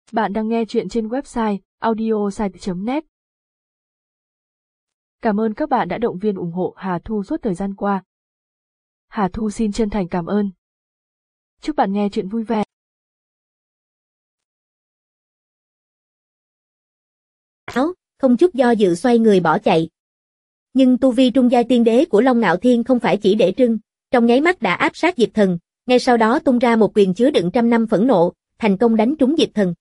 Bạn đang nghe chuyện trên website audiosite.net. Cảm ơn các bạn đã động viên ủng hộ Hà Thu suốt thời gian qua. Hà Thu xin chân thành cảm ơn. Chúc bạn nghe chuyện vui vẻ. Không chút do dự xoay người bỏ chạy. Nhưng tu vi trung giai tiên đế của Long Ngạo Thiên không phải chỉ để trưng, trong nháy mắt đã áp sát Diệp Thần, ngay sau đó tung ra một quyền chứa đựng trăm năm phẫn nộ, thành công đánh trúng Diệp Thần.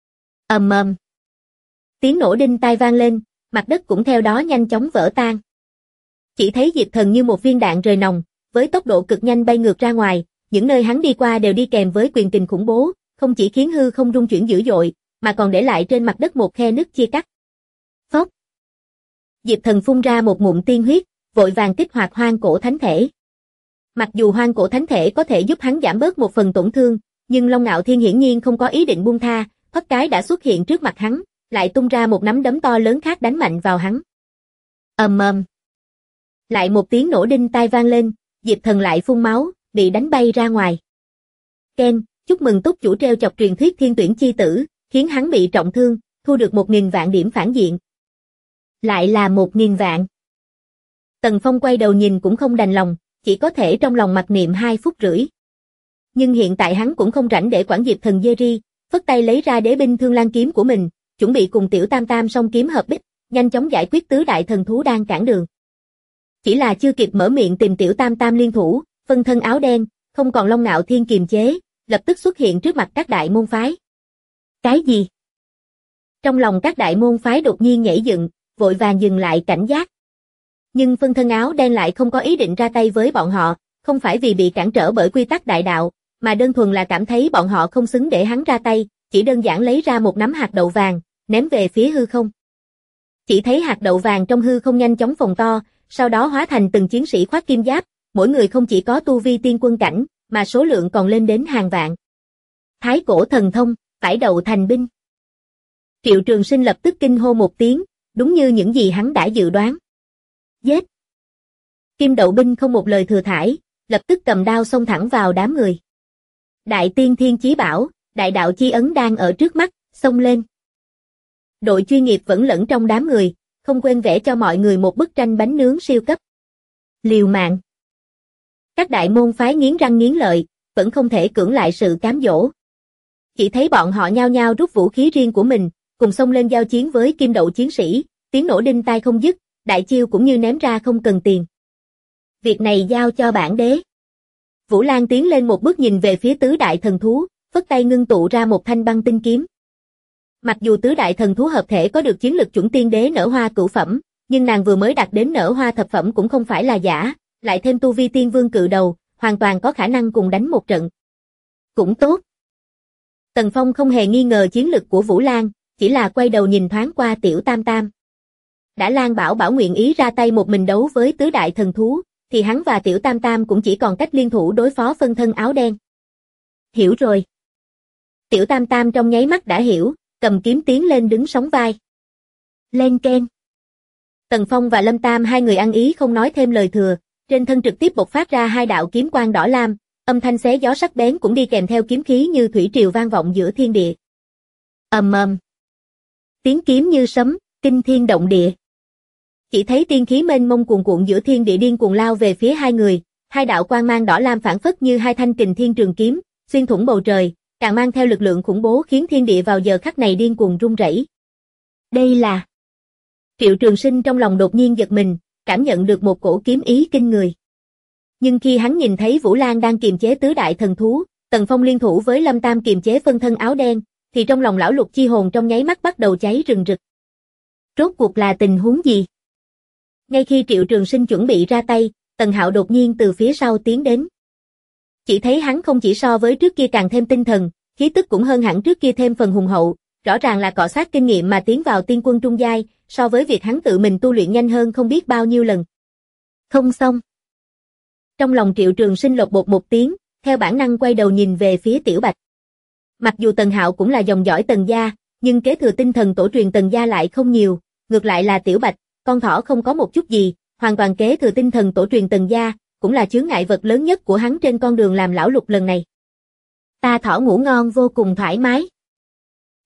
Ầm ầm. Tiếng nổ đinh tai vang lên, mặt đất cũng theo đó nhanh chóng vỡ tan. Chỉ thấy Diệp Thần như một viên đạn rời nòng, với tốc độ cực nhanh bay ngược ra ngoài, những nơi hắn đi qua đều đi kèm với quyền kình khủng bố, không chỉ khiến hư không rung chuyển dữ dội, mà còn để lại trên mặt đất một khe nứt chia cắt. Phốc. Diệp Thần phun ra một ngụm tiên huyết, vội vàng kích hoạt hoang cổ thánh thể. Mặc dù hoang cổ thánh thể có thể giúp hắn giảm bớt một phần tổn thương, nhưng Long Ngạo Thiên hiển nhiên không có ý định buông tha, thoát cái đã xuất hiện trước mặt hắn, lại tung ra một nắm đấm to lớn khác đánh mạnh vào hắn. Ầm ầm. Lại một tiếng nổ đinh tai vang lên, Diệp Thần lại phun máu, bị đánh bay ra ngoài. Ken, chúc mừng túc chủ treo chọc truyền thuyết thiên tuyển chi tử, khiến hắn bị trọng thương, thu được 1000 vạn điểm phản diện. Lại là 1000 vạn. Tần Phong quay đầu nhìn cũng không đành lòng, chỉ có thể trong lòng mặc niệm 2 phút rưỡi. Nhưng hiện tại hắn cũng không rảnh để quản Diệp Thần dê ri, phất tay lấy ra đế binh Thương Lan kiếm của mình, chuẩn bị cùng Tiểu Tam Tam song kiếm hợp bích, nhanh chóng giải quyết tứ đại thần thú đang cản đường. Chỉ là chưa kịp mở miệng tìm Tiểu Tam Tam liên thủ, phân thân áo đen, không còn Long Ngạo Thiên kiềm chế, lập tức xuất hiện trước mặt các đại môn phái. Cái gì? Trong lòng các đại môn phái đột nhiên nhảy dựng, vội vàng dừng lại cảnh giác. Nhưng phân thân áo đen lại không có ý định ra tay với bọn họ, không phải vì bị cản trở bởi quy tắc đại đạo, mà đơn thuần là cảm thấy bọn họ không xứng để hắn ra tay, chỉ đơn giản lấy ra một nắm hạt đậu vàng, ném về phía hư không. Chỉ thấy hạt đậu vàng trong hư không nhanh chóng phồng to, sau đó hóa thành từng chiến sĩ khoác kim giáp, mỗi người không chỉ có tu vi tiên quân cảnh, mà số lượng còn lên đến hàng vạn. Thái cổ thần thông, phải đậu thành binh. Triệu Trường Sinh lập tức kinh hô một tiếng, đúng như những gì hắn đã dự đoán. Giết! Kim đậu binh không một lời thừa thãi, lập tức cầm đao xông thẳng vào đám người. Đại tiên thiên chí bảo, đại đạo chi ấn đang ở trước mắt, xông lên. Đội chuyên nghiệp vẫn lẫn trong đám người, không quên vẽ cho mọi người một bức tranh bánh nướng siêu cấp. Liều mạng. Các đại môn phái nghiến răng nghiến lợi, vẫn không thể cưỡng lại sự cám dỗ. Chỉ thấy bọn họ nhao nhao rút vũ khí riêng của mình, cùng xông lên giao chiến với kim đậu chiến sĩ, tiếng nổ đinh tai không dứt, đại chiêu cũng như ném ra không cần tiền. Việc này giao cho bản đế. Vũ Lan tiến lên một bước nhìn về phía tứ đại thần thú, phất tay ngưng tụ ra một thanh băng tinh kiếm. Mặc dù tứ đại thần thú hợp thể có được chiến lực chuẩn tiên đế nở hoa cửu phẩm, nhưng nàng vừa mới đạt đến nở hoa thập phẩm cũng không phải là giả, lại thêm tu vi tiên vương cự đầu, hoàn toàn có khả năng cùng đánh một trận. Cũng tốt. Tần Phong không hề nghi ngờ chiến lực của Vũ Lan, chỉ là quay đầu nhìn thoáng qua Tiểu Tam Tam. Đã Lan Bảo Bảo nguyện ý ra tay một mình đấu với tứ đại thần thú, thì hắn và Tiểu Tam Tam cũng chỉ còn cách liên thủ đối phó phân thân áo đen. Hiểu rồi. Tiểu Tam Tam trong nháy mắt đã hiểu, cầm kiếm tiến lên đứng sóng vai. Lên keng. Tần Phong và Lâm Tam hai người ăn ý không nói thêm lời thừa, trên thân trực tiếp bộc phát ra 2 đạo kiếm quang đỏ lam, âm thanh xé gió sắc bén cũng đi kèm theo kiếm khí như thủy triều vang vọng giữa thiên địa. Ầm ầm. Tiếng kiếm như sấm, kinh thiên động địa. Chỉ thấy tiên khí mênh mông cuồn cuộn giữa thiên địa điên cuồng lao về phía hai người, 2 đạo quang mang đỏ lam phảng phất như 2 thanh kình thiên trường kiếm, xuyên thủng bầu trời, càng mang theo lực lượng khủng bố khiến thiên địa vào giờ khắc này điên cuồng rung rẩy. Đây là... Triệu Trường Sinh trong lòng đột nhiên giật mình, cảm nhận được một cổ kiếm ý kinh người. Nhưng khi hắn nhìn thấy Vũ Lan đang kiềm chế tứ đại thần thú, Tần Phong liên thủ với Lâm Tam kiềm chế phân thân áo đen, thì trong lòng lão lục chi hồn trong nháy mắt bắt đầu cháy rừng rực. Rốt cuộc là tình huống gì? Ngay khi Triệu Trường Sinh chuẩn bị ra tay, Tần Hạo đột nhiên từ phía sau tiến đến. Chỉ thấy hắn không chỉ so với trước kia càng thêm tinh thần, khí tức cũng hơn hẳn trước kia thêm phần hùng hậu, rõ ràng là cọ sát kinh nghiệm mà tiến vào tiên quân trung giai, so với việc hắn tự mình tu luyện nhanh hơn không biết bao nhiêu lần. Không xong. Trong lòng Triệu Trường Sinh lột bột một tiếng, theo bản năng quay đầu nhìn về phía Tiểu Bạch. Mặc dù Tần Hạo cũng là dòng dõi Tần gia, nhưng kế thừa tinh thần tổ truyền Tần gia lại không nhiều, ngược lại là Tiểu Bạch, con thỏ không có một chút gì, hoàn toàn kế thừa tinh thần tổ truyền Tần gia, cũng là chướng ngại vật lớn nhất của hắn trên con đường làm lão lục lần này. Ta thỏ ngủ ngon vô cùng thoải mái.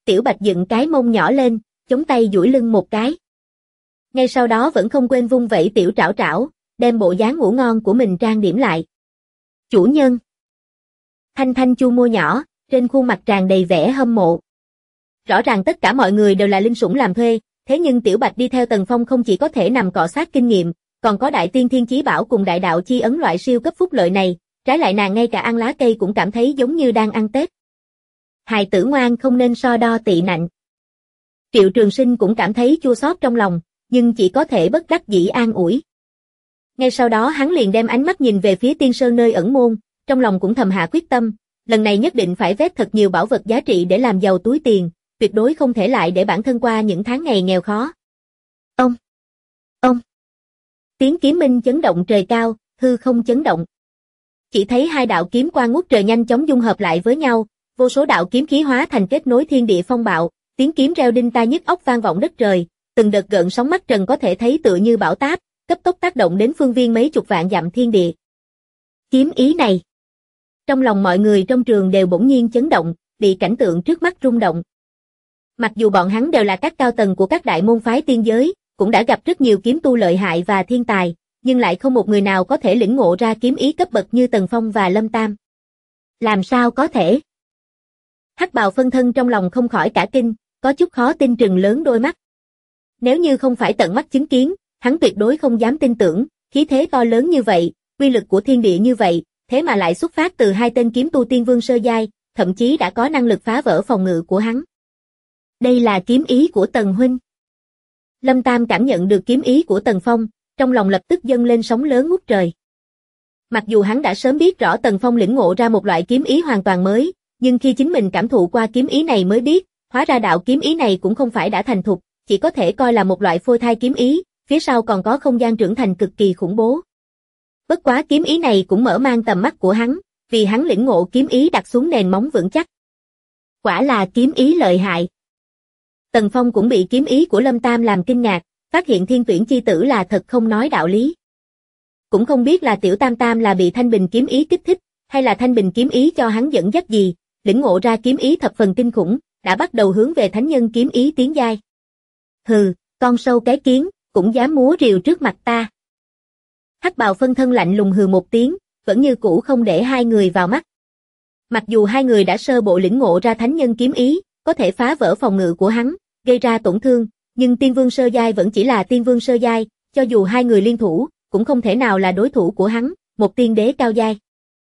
Tiểu Bạch dựng cái mông nhỏ lên, chống tay duỗi lưng một cái. Ngay sau đó vẫn không quên vung vẩy tiểu trảo trảo, đem bộ dáng ngủ ngon của mình trang điểm lại. Chủ nhân. Thanh Thanh chu môi nhỏ, trên khuôn mặt tràn đầy vẻ hâm mộ. Rõ ràng tất cả mọi người đều là linh sủng làm thuê, thế nhưng Tiểu Bạch đi theo Tần Phong không chỉ có thể nằm cọ sát kinh nghiệm, còn có đại tiên thiên chí bảo cùng đại đạo chi ấn loại siêu cấp phúc lợi này, trái lại nàng ngay cả ăn lá cây cũng cảm thấy giống như đang ăn Tết. Hài tử ngoan không nên so đo tị nạnh. Triệu Trường Sinh cũng cảm thấy chua xót trong lòng, nhưng chỉ có thể bất đắc dĩ an ủi. Ngay sau đó hắn liền đem ánh mắt nhìn về phía Tiên Sơn nơi ẩn môn, trong lòng cũng thầm hạ quyết tâm, lần này nhất định phải vét thật nhiều bảo vật giá trị để làm giàu túi tiền, tuyệt đối không thể lại để bản thân qua những tháng ngày nghèo khó. Ông. Tiếng kiếm minh chấn động trời cao, hư không chấn động. Chỉ thấy hai đạo kiếm quang ngút trời nhanh chóng dung hợp lại với nhau, vô số đạo kiếm khí hóa thành kết nối thiên địa phong bạo, tiếng kiếm reo đinh tai nhức óc vang vọng đất trời, từng đợt gợn sóng mắt trần có thể thấy tựa như bão táp, cấp tốc tác động đến phương viên mấy chục vạn dặm thiên địa. Kiếm ý này. Trong lòng mọi người trong trường đều bỗng nhiên chấn động, bị cảnh tượng trước mắt rung động. Mặc dù bọn hắn đều là các cao tầng của các đại môn phái tiên giới, cũng đã gặp rất nhiều kiếm tu lợi hại và thiên tài, nhưng lại không một người nào có thể lĩnh ngộ ra kiếm ý cấp bậc như Tần Phong và Lâm Tam. Làm sao có thể? Hắc bào phân thân trong lòng không khỏi cả kinh, có chút khó tin trừng lớn đôi mắt. Nếu như không phải tận mắt chứng kiến, hắn tuyệt đối không dám tin tưởng, khí thế to lớn như vậy, uy lực của thiên địa như vậy, thế mà lại xuất phát từ hai tên kiếm tu tiên vương sơ giai, thậm chí đã có năng lực phá vỡ phòng ngự của hắn. Đây là kiếm ý của Tần huynh. Lâm Tam cảm nhận được kiếm ý của Tần Phong, trong lòng lập tức dâng lên sóng lớn ngút trời. Mặc dù hắn đã sớm biết rõ Tần Phong lĩnh ngộ ra một loại kiếm ý hoàn toàn mới, nhưng khi chính mình cảm thụ qua kiếm ý này mới biết, hóa ra đạo kiếm ý này cũng không phải đã thành thục, chỉ có thể coi là một loại phôi thai kiếm ý, phía sau còn có không gian trưởng thành cực kỳ khủng bố. Bất quá kiếm ý này cũng mở mang tầm mắt của hắn, vì hắn lĩnh ngộ kiếm ý đặt xuống nền móng vững chắc. Quả là kiếm ý lợi hại. Tần Phong cũng bị kiếm ý của Lâm Tam làm kinh ngạc, phát hiện thiên tuyển chi tử là thật không nói đạo lý. Cũng không biết là tiểu Tam Tam là bị thanh bình kiếm ý kích thích, hay là thanh bình kiếm ý cho hắn dẫn dắt gì, lĩnh ngộ ra kiếm ý thập phần kinh khủng, đã bắt đầu hướng về thánh nhân kiếm ý tiến giai. Hừ, con sâu cái kiến, cũng dám múa rìu trước mặt ta. Hắc bào phân thân lạnh lùng hừ một tiếng, vẫn như cũ không để hai người vào mắt. Mặc dù hai người đã sơ bộ lĩnh ngộ ra thánh nhân kiếm ý, có thể phá vỡ phòng ngự của hắn, gây ra tổn thương, nhưng tiên vương sơ giai vẫn chỉ là tiên vương sơ giai, cho dù hai người liên thủ, cũng không thể nào là đối thủ của hắn, một tiên đế cao giai.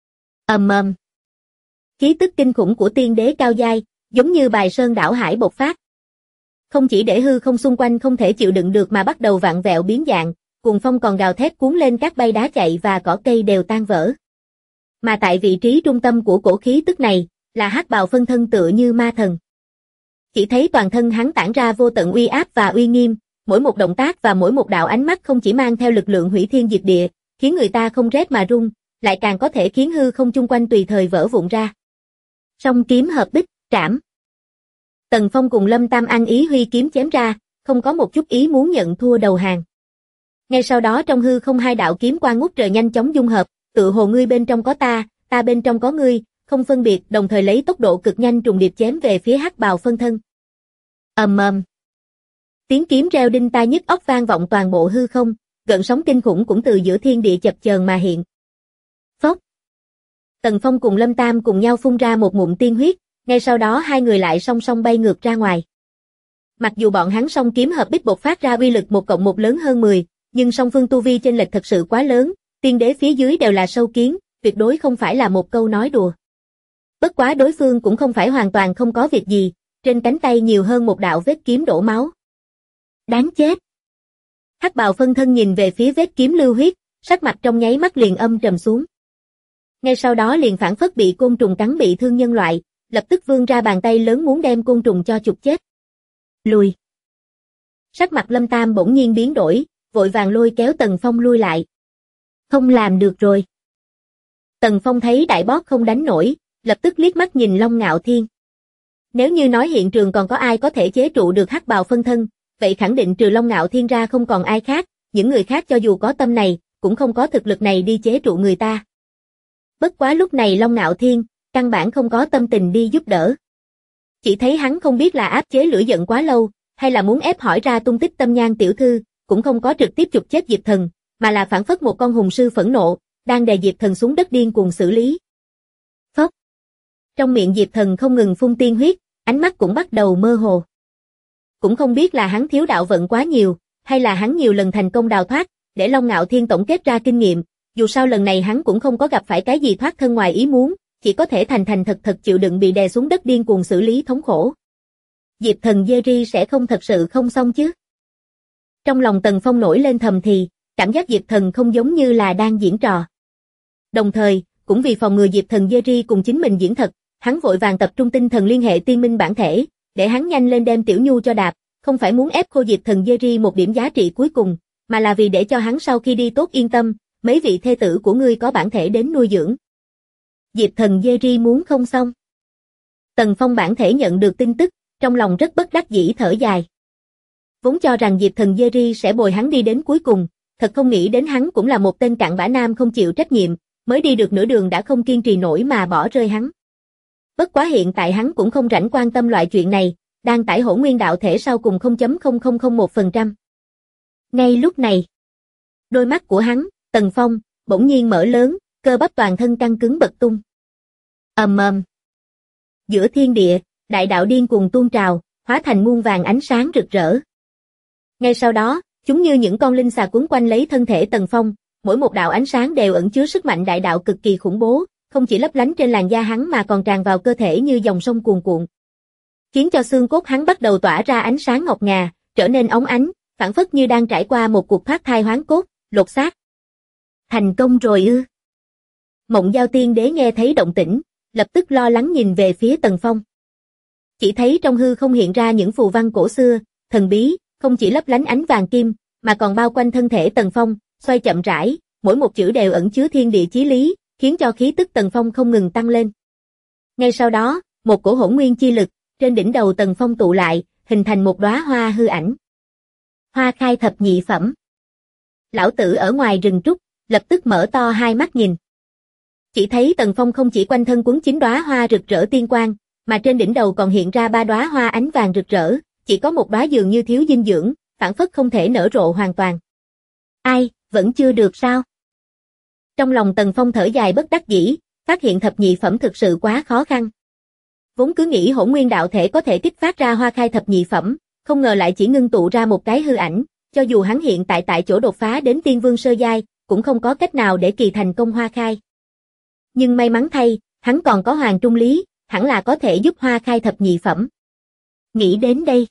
Ầm. Khí tức kinh khủng của tiên đế cao giai, giống như bài sơn đảo hải bộc phát. Không chỉ để hư không xung quanh không thể chịu đựng được mà bắt đầu vặn vẹo biến dạng, cuồng phong còn gào thét cuốn lên các bay đá chạy và cỏ cây đều tan vỡ. Mà tại vị trí trung tâm của cổ khí tức này, là hắc bào phân thân tựa như ma thần. Chỉ thấy toàn thân hắn tản ra vô tận uy áp và uy nghiêm, mỗi một động tác và mỗi một đạo ánh mắt không chỉ mang theo lực lượng hủy thiên diệt địa, khiến người ta không rét mà run, lại càng có thể khiến hư không chung quanh tùy thời vỡ vụn ra. Song kiếm hợp bích, trảm. Tần Phong cùng Lâm Tam ăn ý huy kiếm chém ra, không có một chút ý muốn nhận thua đầu hàng. Ngay sau đó trong hư không hai đạo kiếm quang ngút trời nhanh chóng dung hợp, tựa hồ ngươi bên trong có ta bên trong có ngươi, không phân biệt, đồng thời lấy tốc độ cực nhanh trùng điệp chém về phía hắc bào phân thân. Ầm. Tiếng kiếm reo đinh tai nhức óc vang vọng toàn bộ hư không, gợn sóng kinh khủng cũng từ giữa thiên địa chập chờn mà hiện. Phốc. Tần Phong cùng Lâm Tam cùng nhau phun ra một ngụm tiên huyết, ngay sau đó hai người lại song song bay ngược ra ngoài. Mặc dù bọn hắn song kiếm hợp bích bộc phát ra uy lực 1+1 lớn hơn 10, nhưng song phương tu vi chênh lệch thật sự quá lớn, tiên đế phía dưới đều là sâu kiến, tuyệt đối không phải là một câu nói đùa. Bất quá đối phương cũng không phải hoàn toàn không có việc gì, trên cánh tay nhiều hơn một đạo vết kiếm đổ máu. Đáng chết. Hắc bào phân thân nhìn về phía vết kiếm lưu huyết, sắc mặt trong nháy mắt liền âm trầm xuống. Ngay sau đó liền phảng phất bị côn trùng cắn bị thương nhân loại, lập tức vươn ra bàn tay lớn muốn đem côn trùng cho chụp chết. Lùi. Sắc mặt Lâm Tam bỗng nhiên biến đổi, vội vàng lôi kéo Tần Phong lui lại. Không làm được rồi. Tần Phong thấy đại boss không đánh nổi, lập tức liếc mắt nhìn Long Ngạo Thiên. Nếu như nói hiện trường còn có ai có thể chế trụ được hắc bào phân thân, vậy khẳng định trừ Long Ngạo Thiên ra không còn ai khác, những người khác cho dù có tâm này, cũng không có thực lực này đi chế trụ người ta. Bất quá lúc này Long Ngạo Thiên, căn bản không có tâm tình đi giúp đỡ. Chỉ thấy hắn không biết là áp chế lửa giận quá lâu, hay là muốn ép hỏi ra tung tích Tâm Nhan tiểu thư, cũng không có trực tiếp chụp chết Diệp Thần, mà là phản phất một con hùng sư phẫn nộ, đang đè Diệp Thần xuống đất điên cuồng xử lý. Phốc. Trong miệng Diệp Thần không ngừng phun tiên huyết, ánh mắt cũng bắt đầu mơ hồ. Cũng không biết là hắn thiếu đạo vận quá nhiều, hay là hắn nhiều lần thành công đào thoát, để Long Ngạo Thiên tổng kết ra kinh nghiệm, dù sao lần này hắn cũng không có gặp phải cái gì thoát thân ngoài ý muốn, chỉ có thể thành thành thật thật chịu đựng bị đè xuống đất điên cuồng xử lý thống khổ. Diệp Thần Jerry sẽ không thật sự không xong chứ? Trong lòng Tần Phong nổi lên thầm thì, cảm giác Diệp Thần không giống như là đang diễn trò. Đồng thời, cũng vì phòng ngừa Diệp Thần Jerry cùng chính mình diễn thật, hắn vội vàng tập trung tinh thần liên hệ tiên minh bản thể, để hắn nhanh lên đem Tiểu Nhu cho đạp, không phải muốn ép khô Diệp Thần Jerry một điểm giá trị cuối cùng, mà là vì để cho hắn sau khi đi tốt yên tâm, mấy vị thê tử của ngươi có bản thể đến nuôi dưỡng. Diệp Thần Jerry muốn không xong. Tần Phong bản thể nhận được tin tức, trong lòng rất bất đắc dĩ thở dài. Vốn cho rằng Diệp Thần Jerry sẽ bồi hắn đi đến cuối cùng, thật không nghĩ đến hắn cũng là một tên cặn bã nam không chịu trách nhiệm, mới đi được nửa đường đã không kiên trì nổi mà bỏ rơi hắn. Bất quá hiện tại hắn cũng không rảnh quan tâm loại chuyện này, đang tải hỗn nguyên đạo thể sau cùng 0.0001%. Ngay lúc này, đôi mắt của hắn, Tần Phong, bỗng nhiên mở lớn, cơ bắp toàn thân căng cứng bật tung. Ầm ầm. Giữa thiên địa, đại đạo điên cuồng tuôn trào, hóa thành muôn vàng ánh sáng rực rỡ. Ngay sau đó, chúng như những con linh xà quấn quanh lấy thân thể Tần Phong, mỗi một đạo ánh sáng đều ẩn chứa sức mạnh đại đạo cực kỳ khủng bố, không chỉ lấp lánh trên làn da hắn mà còn tràn vào cơ thể như dòng sông cuồn cuộn. Khiến cho xương cốt hắn bắt đầu tỏa ra ánh sáng ngọc ngà, trở nên óng ánh, phảng phất như đang trải qua một cuộc thoát thai hoán cốt, lột xác. Thành công rồi ư? Mộng Giao Tiên Đế nghe thấy động tĩnh, lập tức lo lắng nhìn về phía Tần Phong. Chỉ thấy trong hư không hiện ra những phù văn cổ xưa, thần bí, không chỉ lấp lánh ánh vàng kim, mà còn bao quanh thân thể Tần Phong, xoay chậm rãi, mỗi một chữ đều ẩn chứa thiên địa chí lý, khiến cho khí tức Tần Phong không ngừng tăng lên. Ngay sau đó, một cổ hỗn nguyên chi lực trên đỉnh đầu Tần Phong tụ lại, hình thành một đóa hoa hư ảnh. Hoa khai thập nhị phẩm. Lão tử ở ngoài rừng trúc, lập tức mở to hai mắt nhìn. Chỉ thấy Tần Phong không chỉ quanh thân quấn 9 đóa hoa rực rỡ tiên quang, mà trên đỉnh đầu còn hiện ra 3 đóa hoa ánh vàng rực rỡ, chỉ có một đóa dường như thiếu dinh dưỡng, phảng phất không thể nở rộ hoàn toàn. Ai, vẫn chưa được sao? Trong lòng Tần Phong thở dài bất đắc dĩ, phát hiện thập nhị phẩm thực sự quá khó khăn. Vốn cứ nghĩ hỗn nguyên đạo thể có thể kích phát ra hoa khai thập nhị phẩm, không ngờ lại chỉ ngưng tụ ra một cái hư ảnh, cho dù hắn hiện tại chỗ đột phá đến tiên vương sơ giai, cũng không có cách nào để kỳ thành công hoa khai. Nhưng may mắn thay, hắn còn có Hoàng Trung Lý, hẳn là có thể giúp hoa khai thập nhị phẩm. Nghĩ đến đây,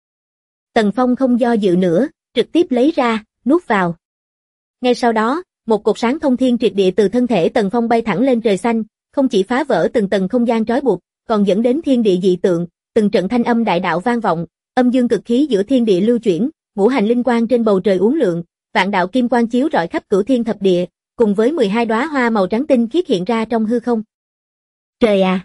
Tần Phong không do dự nữa, trực tiếp lấy ra, nuốt vào. Ngay sau đó, một cột sáng thông thiên triệt địa từ thân thể Tần Phong bay thẳng lên trời xanh, không chỉ phá vỡ từng tầng không gian trói buộc, còn dẫn đến thiên địa dị tượng, từng trận thanh âm đại đạo vang vọng, âm dương cực khí giữa thiên địa lưu chuyển, ngũ hành linh quang trên bầu trời uốn lượn, vạn đạo kim quang chiếu rọi khắp cửu thiên thập địa, cùng với 12 đóa hoa màu trắng tinh khiết hiện ra trong hư không. Trời à!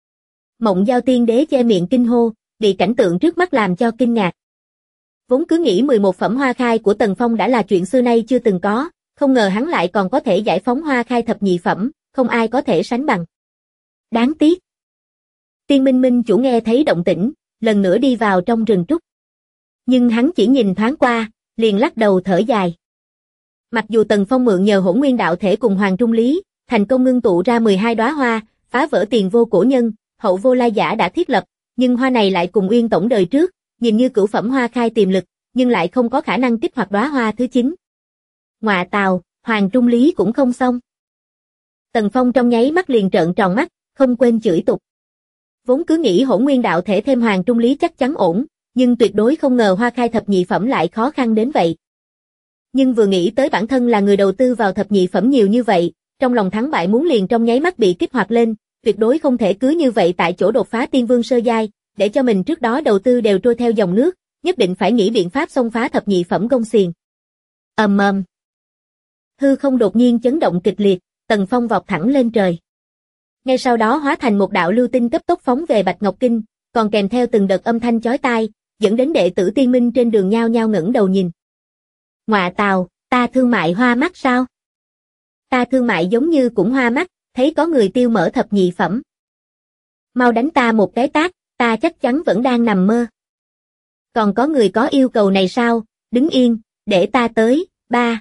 Mộng Giao Tiên Đế che miệng kinh hô, bị cảnh tượng trước mắt làm cho kinh ngạc. Vốn cứ nghĩ 11 phẩm hoa khai của Tần Phong đã là chuyện xưa nay chưa từng có, không ngờ hắn lại còn có thể giải phóng hoa khai thập nhị phẩm, không ai có thể sánh bằng. Đáng tiếc. Tiên Minh Minh chủ nghe thấy động tĩnh, lần nữa đi vào trong rừng trúc. Nhưng hắn chỉ nhìn thoáng qua, liền lắc đầu thở dài. Mặc dù Tần Phong mượn nhờ hỗn nguyên đạo thể cùng Hoàng Trung Lý, thành công ngưng tụ ra 12 đóa hoa, phá vỡ tiền vô cổ nhân, hậu vô lai giả đã thiết lập, nhưng hoa này lại cùng Uyên Tổng đời trước, nhìn như cửu phẩm hoa khai tiềm lực, nhưng lại không có khả năng kích hoạt đóa hoa thứ 9. Ngọa tào, Hoàng Trung Lý cũng không xong. Tần Phong trong nháy mắt liền trợn tròn mắt, không quên chửi tục. Vốn cứ nghĩ hỗn nguyên đạo thể thêm Hoàng Trung Lý chắc chắn ổn, nhưng tuyệt đối không ngờ hoa khai thập nhị phẩm lại khó khăn đến vậy. Nhưng vừa nghĩ tới bản thân là người đầu tư vào thập nhị phẩm nhiều như vậy, trong lòng thắng bại muốn liền trong nháy mắt bị kích hoạt lên, tuyệt đối không thể cứ như vậy tại chỗ đột phá tiên vương sơ giai, để cho mình trước đó đầu tư đều trôi theo dòng nước, nhất định phải nghĩ biện pháp xông phá thập nhị phẩm gông xiềng. Ầm ầm. Hư không đột nhiên chấn động kịch liệt, Tần Phong vọt thẳng lên trời. Ngay sau đó hóa thành một đạo lưu tinh cấp tốc phóng về Bạch Ngọc Kinh, còn kèm theo từng đợt âm thanh chói tai, dẫn đến đệ tử tiên minh trên đường nhao nhao ngẩng đầu nhìn. Ngọa tào, ta thương mại hoa mắt sao? Ta thương mại giống như cũng hoa mắt, thấy có người tiêu mở thập nhị phẩm. Mau đánh ta một cái tát, Ta chắc chắn vẫn đang nằm mơ. Còn có người có yêu cầu này sao? Đứng yên, để ta tới. Ba.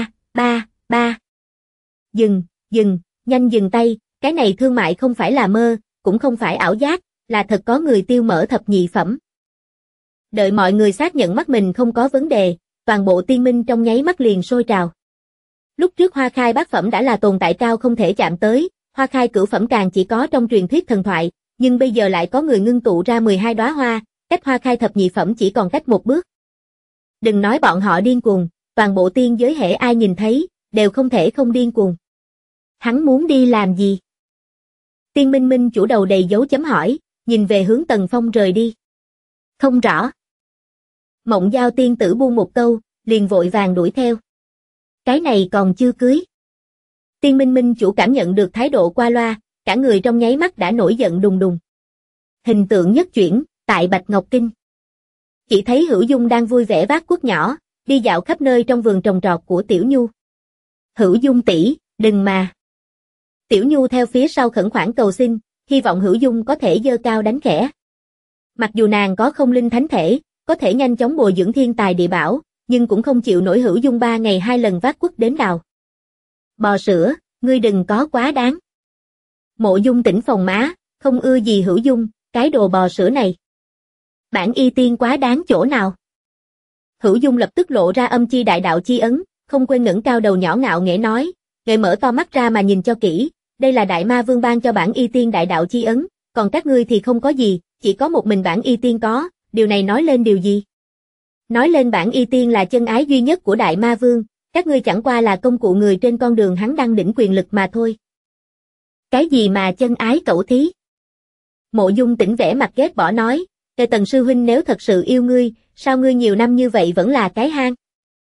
Dừng, nhanh dừng tay, cái này thương mại không phải là mơ, cũng không phải ảo giác, là thật có người tiêu mỡ thập nhị phẩm. Đợi mọi người xác nhận mắt mình không có vấn đề, toàn bộ tiên minh trong nháy mắt liền sôi trào. Lúc trước hoa khai bát phẩm đã là tồn tại cao không thể chạm tới, hoa khai cửu phẩm càng chỉ có trong truyền thuyết thần thoại, nhưng bây giờ lại có người ngưng tụ ra 12 đóa hoa, cách hoa khai thập nhị phẩm chỉ còn cách một bước. Đừng nói bọn họ điên cuồng, toàn bộ tiên giới hễ ai nhìn thấy, đều không thể không điên cuồng. Hắn muốn đi làm gì? Tiên Minh Minh chủ đầu đầy dấu chấm hỏi, nhìn về hướng Tần Phong rời đi. Không rõ. Mộng Giao tiên tử buông một câu, liền vội vàng đuổi theo. Cái này còn chưa cưới. Tiên Minh Minh chủ cảm nhận được thái độ qua loa, cả người trong nháy mắt đã nổi giận đùng đùng. Hình tượng nhất chuyển, tại Bạch Ngọc Kinh. Chỉ thấy Hữu Dung đang vui vẻ vác cuốc nhỏ, đi dạo khắp nơi trong vườn trồng trọt của Tiểu Nhu. Hữu Dung tỷ, đừng mà. Tiểu Nhu theo phía sau khẩn khoản cầu xin, hy vọng Hữu Dung có thể giơ cao đánh khẽ. Mặc dù nàng có không linh thánh thể, có thể nhanh chóng bồi dưỡng thiên tài địa bảo, nhưng cũng không chịu nổi Hữu Dung 3 ngày 2 lần vác cuốc đến đào. Bò sữa, ngươi đừng có quá đáng. Mộ Dung tỉnh phòng má, không ưa gì Hữu Dung, cái đồ bò sữa này. Bản y tiên quá đáng chỗ nào? Hữu Dung lập tức lộ ra âm chi đại đạo chi ấn, không quên ngẩng cao đầu nhỏ ngạo nghễ nói, nghệ mở to mắt ra mà nhìn cho kỹ, đây là đại ma vương ban cho bản y tiên đại đạo chi ấn, còn các ngươi thì không có gì, chỉ có một mình bản y tiên có, điều này nói lên điều gì? Nói lên bản y tiên là chân ái duy nhất của đại ma vương, các ngươi chẳng qua là công cụ người trên con đường hắn đăng đỉnh quyền lực mà thôi. Cái gì mà chân ái cẩu thí? Mộ Dung tỉnh vẻ mặt ghét bỏ nói, Tề Tần sư huynh nếu thật sự yêu ngươi, sao ngươi nhiều năm như vậy vẫn là cái hang?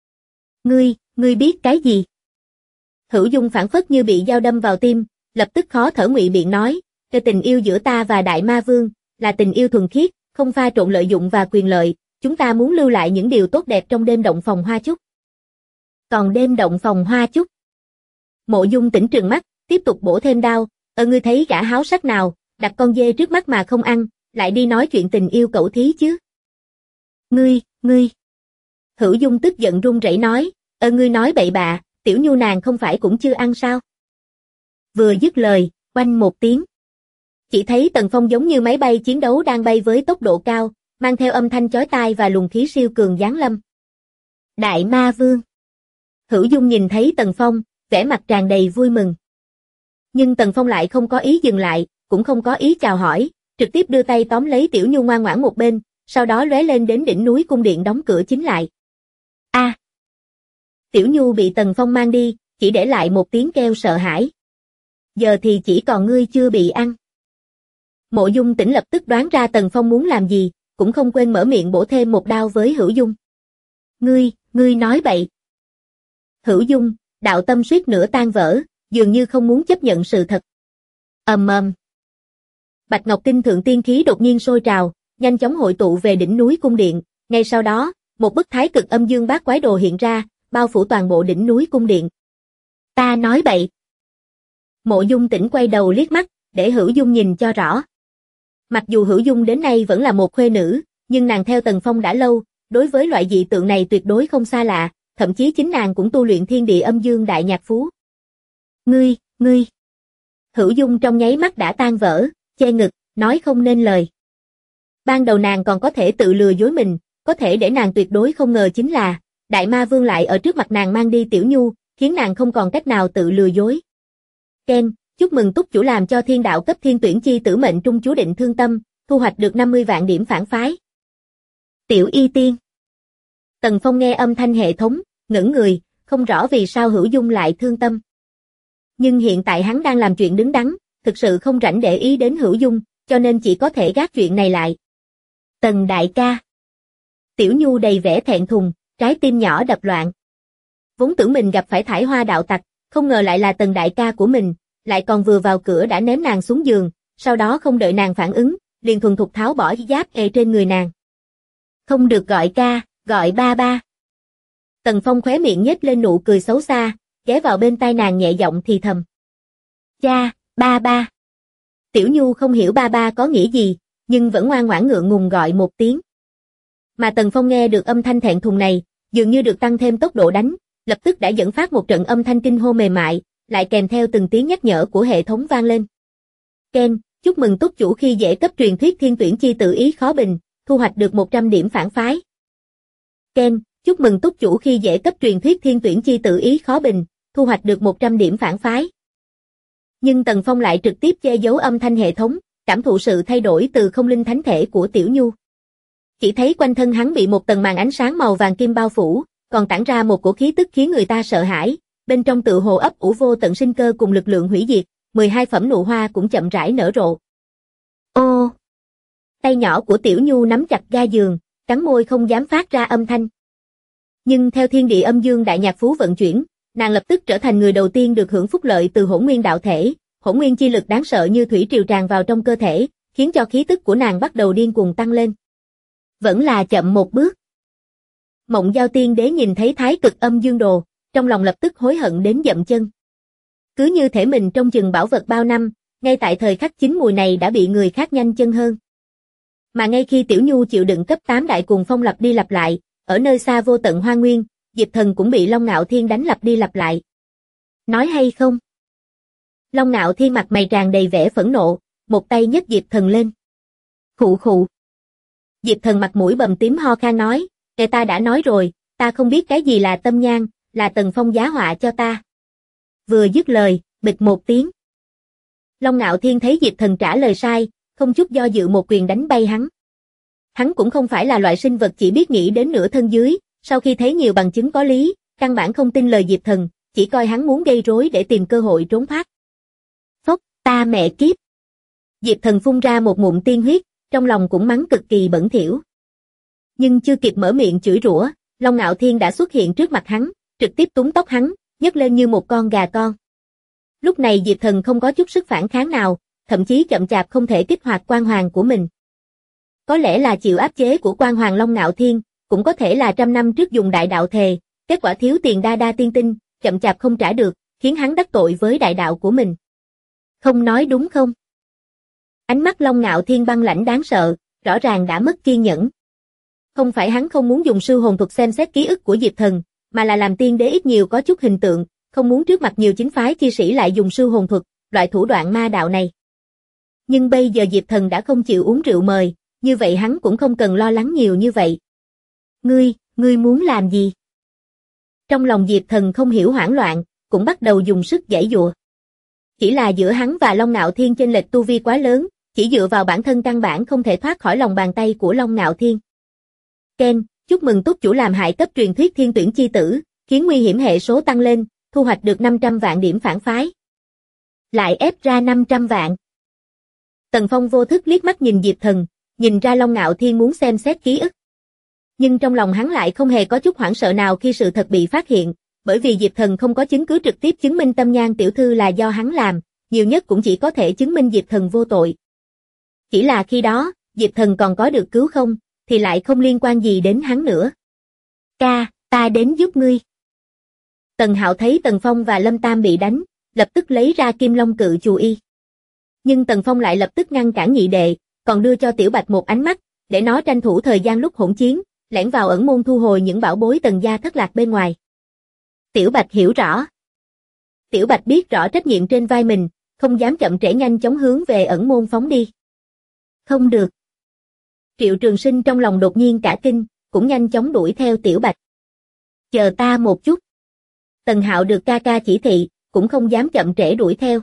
Ngươi biết cái gì? Hữu Dung phản phất như bị dao đâm vào tim, lập tức khó thở ngụy biện nói, Tề tình yêu giữa ta và đại ma vương, là tình yêu thuần khiết, không pha trộn lợi dụng và quyền lợi, chúng ta muốn lưu lại những điều tốt đẹp trong đêm động phòng hoa chúc. Còn đêm động phòng hoa chúc? Mộ Dung tỉnh trừng mắt, tiếp tục bổ thêm đao, ngươi thấy gã háo sắc nào, đặt con dê trước mắt mà không ăn, lại đi nói chuyện tình yêu cẩu thí chứ? Ngươi. Hữu Dung tức giận run rẩy nói, ngươi nói bậy bạ, Tiểu Nhu nàng không phải cũng chưa ăn sao? Vừa dứt lời, oanh một tiếng. Chỉ thấy Tần Phong giống như máy bay chiến đấu đang bay với tốc độ cao, mang theo âm thanh chói tai và luồng khí siêu cường giáng lâm. Đại ma vương. Hữu Dung nhìn thấy Tần Phong, vẻ mặt tràn đầy vui mừng. Nhưng Tần Phong lại không có ý dừng lại, cũng không có ý chào hỏi, trực tiếp đưa tay tóm lấy Tiểu Nhu ngoan ngoãn một bên, sau đó lóe lên đến đỉnh núi cung điện đóng cửa chính lại. A! Tiểu Nhu bị Tần Phong mang đi, chỉ để lại một tiếng kêu sợ hãi. Giờ thì chỉ còn ngươi chưa bị ăn. Mộ Dung tỉnh lập tức đoán ra Tần Phong muốn làm gì, cũng không quên mở miệng bổ thêm một đao với Hữu Dung. Ngươi nói bậy. Hữu Dung, đạo tâm suýt nữa tan vỡ, dường như không muốn chấp nhận sự thật. Ầm ầm. Bạch Ngọc Kinh thượng tiên khí đột nhiên sôi trào, nhanh chóng hội tụ về đỉnh núi cung điện, ngay sau đó, một bức thái cực âm dương bát quái đồ hiện ra, bao phủ toàn bộ đỉnh núi cung điện. Ta nói bậy. Mộ Dung tỉnh quay đầu liếc mắt, để Hữu Dung nhìn cho rõ. Mặc dù Hữu Dung đến nay vẫn là một khuê nữ, nhưng nàng theo Tần Phong đã lâu, đối với loại dị tượng này tuyệt đối không xa lạ, thậm chí chính nàng cũng tu luyện thiên địa âm dương đại nhạc phú. Ngươi. Hữu Dung trong nháy mắt đã tan vỡ, che ngực, nói không nên lời. Ban đầu nàng còn có thể tự lừa dối mình, có thể để nàng tuyệt đối không ngờ chính là, đại ma vương lại ở trước mặt nàng mang đi Tiểu Nhu, khiến nàng không còn cách nào tự lừa dối. Ken, chúc mừng túc chủ làm cho thiên đạo cấp thiên tuyển chi tử mệnh trung chú định thương tâm, thu hoạch được 50 vạn điểm phản phái. Tiểu y tiên. Tần Phong nghe âm thanh hệ thống, ngẩn người, không rõ vì sao Hữu Dung lại thương tâm. Nhưng hiện tại hắn đang làm chuyện đứng đắn, thực sự không rảnh để ý đến Hữu Dung, cho nên chỉ có thể gác chuyện này lại. Tần đại ca. Tiểu Nhu đầy vẻ thẹn thùng, trái tim nhỏ đập loạn. Vốn tưởng mình gặp phải thải hoa đạo tặc, không ngờ lại là Tần đại ca của mình, lại còn vừa vào cửa đã ném nàng xuống giường, sau đó không đợi nàng phản ứng, liền thuần thục tháo bỏ giáp trên người nàng. Không được gọi ca, gọi ba ba. Tần Phong khóe miệng nhếch lên nụ cười xấu xa, ghé vào bên tai nàng nhẹ giọng thì thầm. Cha, ba ba. Tiểu Nhu không hiểu ba ba có nghĩa gì, nhưng vẫn ngoan ngoãn ngượng ngùng gọi một tiếng. Mà Tần Phong nghe được âm thanh thẹn thùng này, dường như được tăng thêm tốc độ đánh, lập tức đã dẫn phát một trận âm thanh kinh hô mềm mại, lại kèm theo từng tiếng nhắc nhở của hệ thống vang lên. Ken, chúc mừng túc chủ khi dễ cấp truyền thuyết thiên tuyển chi tự ý khó bình, thu hoạch được 100 điểm phản phái. Ken, chúc mừng túc chủ khi dễ cấp truyền thuyết thiên tuyển chi tự ý khó bình, thu hoạch được 100 điểm phản phái. Nhưng Tần Phong lại trực tiếp che giấu âm thanh hệ thống, cảm thụ sự thay đổi từ không linh thánh thể của Tiểu Nhu. Chỉ thấy quanh thân hắn bị một tầng màn ánh sáng màu vàng kim bao phủ, còn tản ra một cổ khí tức khiến người ta sợ hãi, bên trong tự hồ ấp ủ vô tận sinh cơ cùng lực lượng hủy diệt, 12 phẩm nụ hoa cũng chậm rãi nở rộ. Ô! Tay nhỏ của Tiểu Nhu nắm chặt ga giường, cắn môi không dám phát ra âm thanh. Nhưng theo thiên địa âm dương đại nhạc phú vận chuyển, nàng lập tức trở thành người đầu tiên được hưởng phúc lợi từ hỗn nguyên đạo thể, hỗn nguyên chi lực đáng sợ như thủy triều tràn vào trong cơ thể, khiến cho khí tức của nàng bắt đầu điên cuồng tăng lên. Vẫn là chậm một bước. Mộng Giao Tiên Đế nhìn thấy Thái Cực Âm Dương Đồ, trong lòng lập tức hối hận đến dậm chân. Cứ như thể mình trông chừng bảo vật bao năm, ngay tại thời khắc chín mùi này đã bị người khác nhanh chân hơn. Mà ngay khi Tiểu Nhu chịu đựng cấp 8 đại cuồng phong lặp đi lặp lại, ở nơi xa vô tận Hoa Nguyên, Diệp Thần cũng bị Long Ngạo Thiên đánh lặp đi lặp lại. Nói hay không? Long Ngạo Thiên mặt mày tràn đầy vẻ phẫn nộ, một tay nhấc Diệp Thần lên. Khụ khụ. Diệp Thần mặt mũi bầm tím ho khan nói, người ta đã nói rồi, ta không biết cái gì là tâm nhang, là Tần Phong giá họa cho ta. Vừa dứt lời, bịch một tiếng. Long Ngạo Thiên thấy Diệp Thần trả lời sai, không chút do dự một quyền đánh bay hắn. Hắn cũng không phải là loại sinh vật chỉ biết nghĩ đến nửa thân dưới, sau khi thấy nhiều bằng chứng có lý, căn bản không tin lời Diệp Thần, chỉ coi hắn muốn gây rối để tìm cơ hội trốn thoát. Phốc, ta mẹ kiếp. Diệp Thần phun ra một ngụm tiên huyết, trong lòng cũng mắng cực kỳ bẩn thỉu. Nhưng chưa kịp mở miệng chửi rủa, Long Ngạo Thiên đã xuất hiện trước mặt hắn, trực tiếp túm tóc hắn, nhấc lên như một con gà con. Lúc này Diệp Thần không có chút sức phản kháng nào, thậm chí chậm chạp không thể kích hoạt quan hoàng của mình. Có lẽ là chịu áp chế của quan hoàng Long Ngạo Thiên, cũng có thể là trăm năm trước dùng đại đạo thề, kết quả thiếu tiền đa đa tiên tinh, chậm chạp không trả được, khiến hắn đắc tội với đại đạo của mình. Không nói đúng không? Ánh mắt Long Ngạo Thiên băng lãnh đáng sợ, rõ ràng đã mất kiên nhẫn. Không phải hắn không muốn dùng sư hồn thuật xem xét ký ức của Diệp Thần, mà là làm tiên đế ít nhiều có chút hình tượng, không muốn trước mặt nhiều chính phái chi sĩ lại dùng sư hồn thuật, loại thủ đoạn ma đạo này. Nhưng bây giờ Diệp Thần đã không chịu uống rượu mời, như vậy hắn cũng không cần lo lắng nhiều như vậy. Ngươi muốn làm gì? Trong lòng Diệp Thần không hiểu hoảng loạn, cũng bắt đầu dùng sức giãy giụa. Chỉ là giữa hắn và Long Ngạo Thiên chênh lệch tu vi quá lớn, chỉ dựa vào bản thân căn bản không thể thoát khỏi lòng bàn tay của Long Ngạo Thiên. Ken, chúc mừng túc chủ làm hại cấp truyền thuyết thiên tuyển chi tử, khiến nguy hiểm hệ số tăng lên, thu hoạch được 500 vạn điểm phản phái. Lại ép ra 500 vạn. Tần Phong vô thức liếc mắt nhìn Diệp Thần, nhìn ra Long Ngạo Thiên muốn xem xét ký ức. Nhưng trong lòng hắn lại không hề có chút hoảng sợ nào khi sự thật bị phát hiện, bởi vì Diệp Thần không có chứng cứ trực tiếp chứng minh Tâm Nhan tiểu thư là do hắn làm, nhiều nhất cũng chỉ có thể chứng minh Diệp Thần vô tội. Chỉ là khi đó, Diệp Thần còn có được cứu không, thì lại không liên quan gì đến hắn nữa. Ca, ta đến giúp ngươi. Tần Hạo thấy Tần Phong và Lâm Tam bị đánh, lập tức lấy ra Kim Long Cự Chù Y. Nhưng Tần Phong lại lập tức ngăn cản nhị đệ, còn đưa cho Tiểu Bạch một ánh mắt, để nó tranh thủ thời gian lúc hỗn chiến, lẻn vào ẩn môn thu hồi những bảo bối Tần gia thất lạc bên ngoài. Tiểu Bạch hiểu rõ. Tiểu Bạch biết rõ trách nhiệm trên vai mình, không dám chậm trễ nhanh chóng hướng về ẩn môn phóng đi. Không được. Triệu Trường Sinh trong lòng đột nhiên cả kinh, cũng nhanh chóng đuổi theo Tiểu Bạch. Chờ ta một chút. Tần Hạo được ca ca chỉ thị, cũng không dám chậm trễ đuổi theo.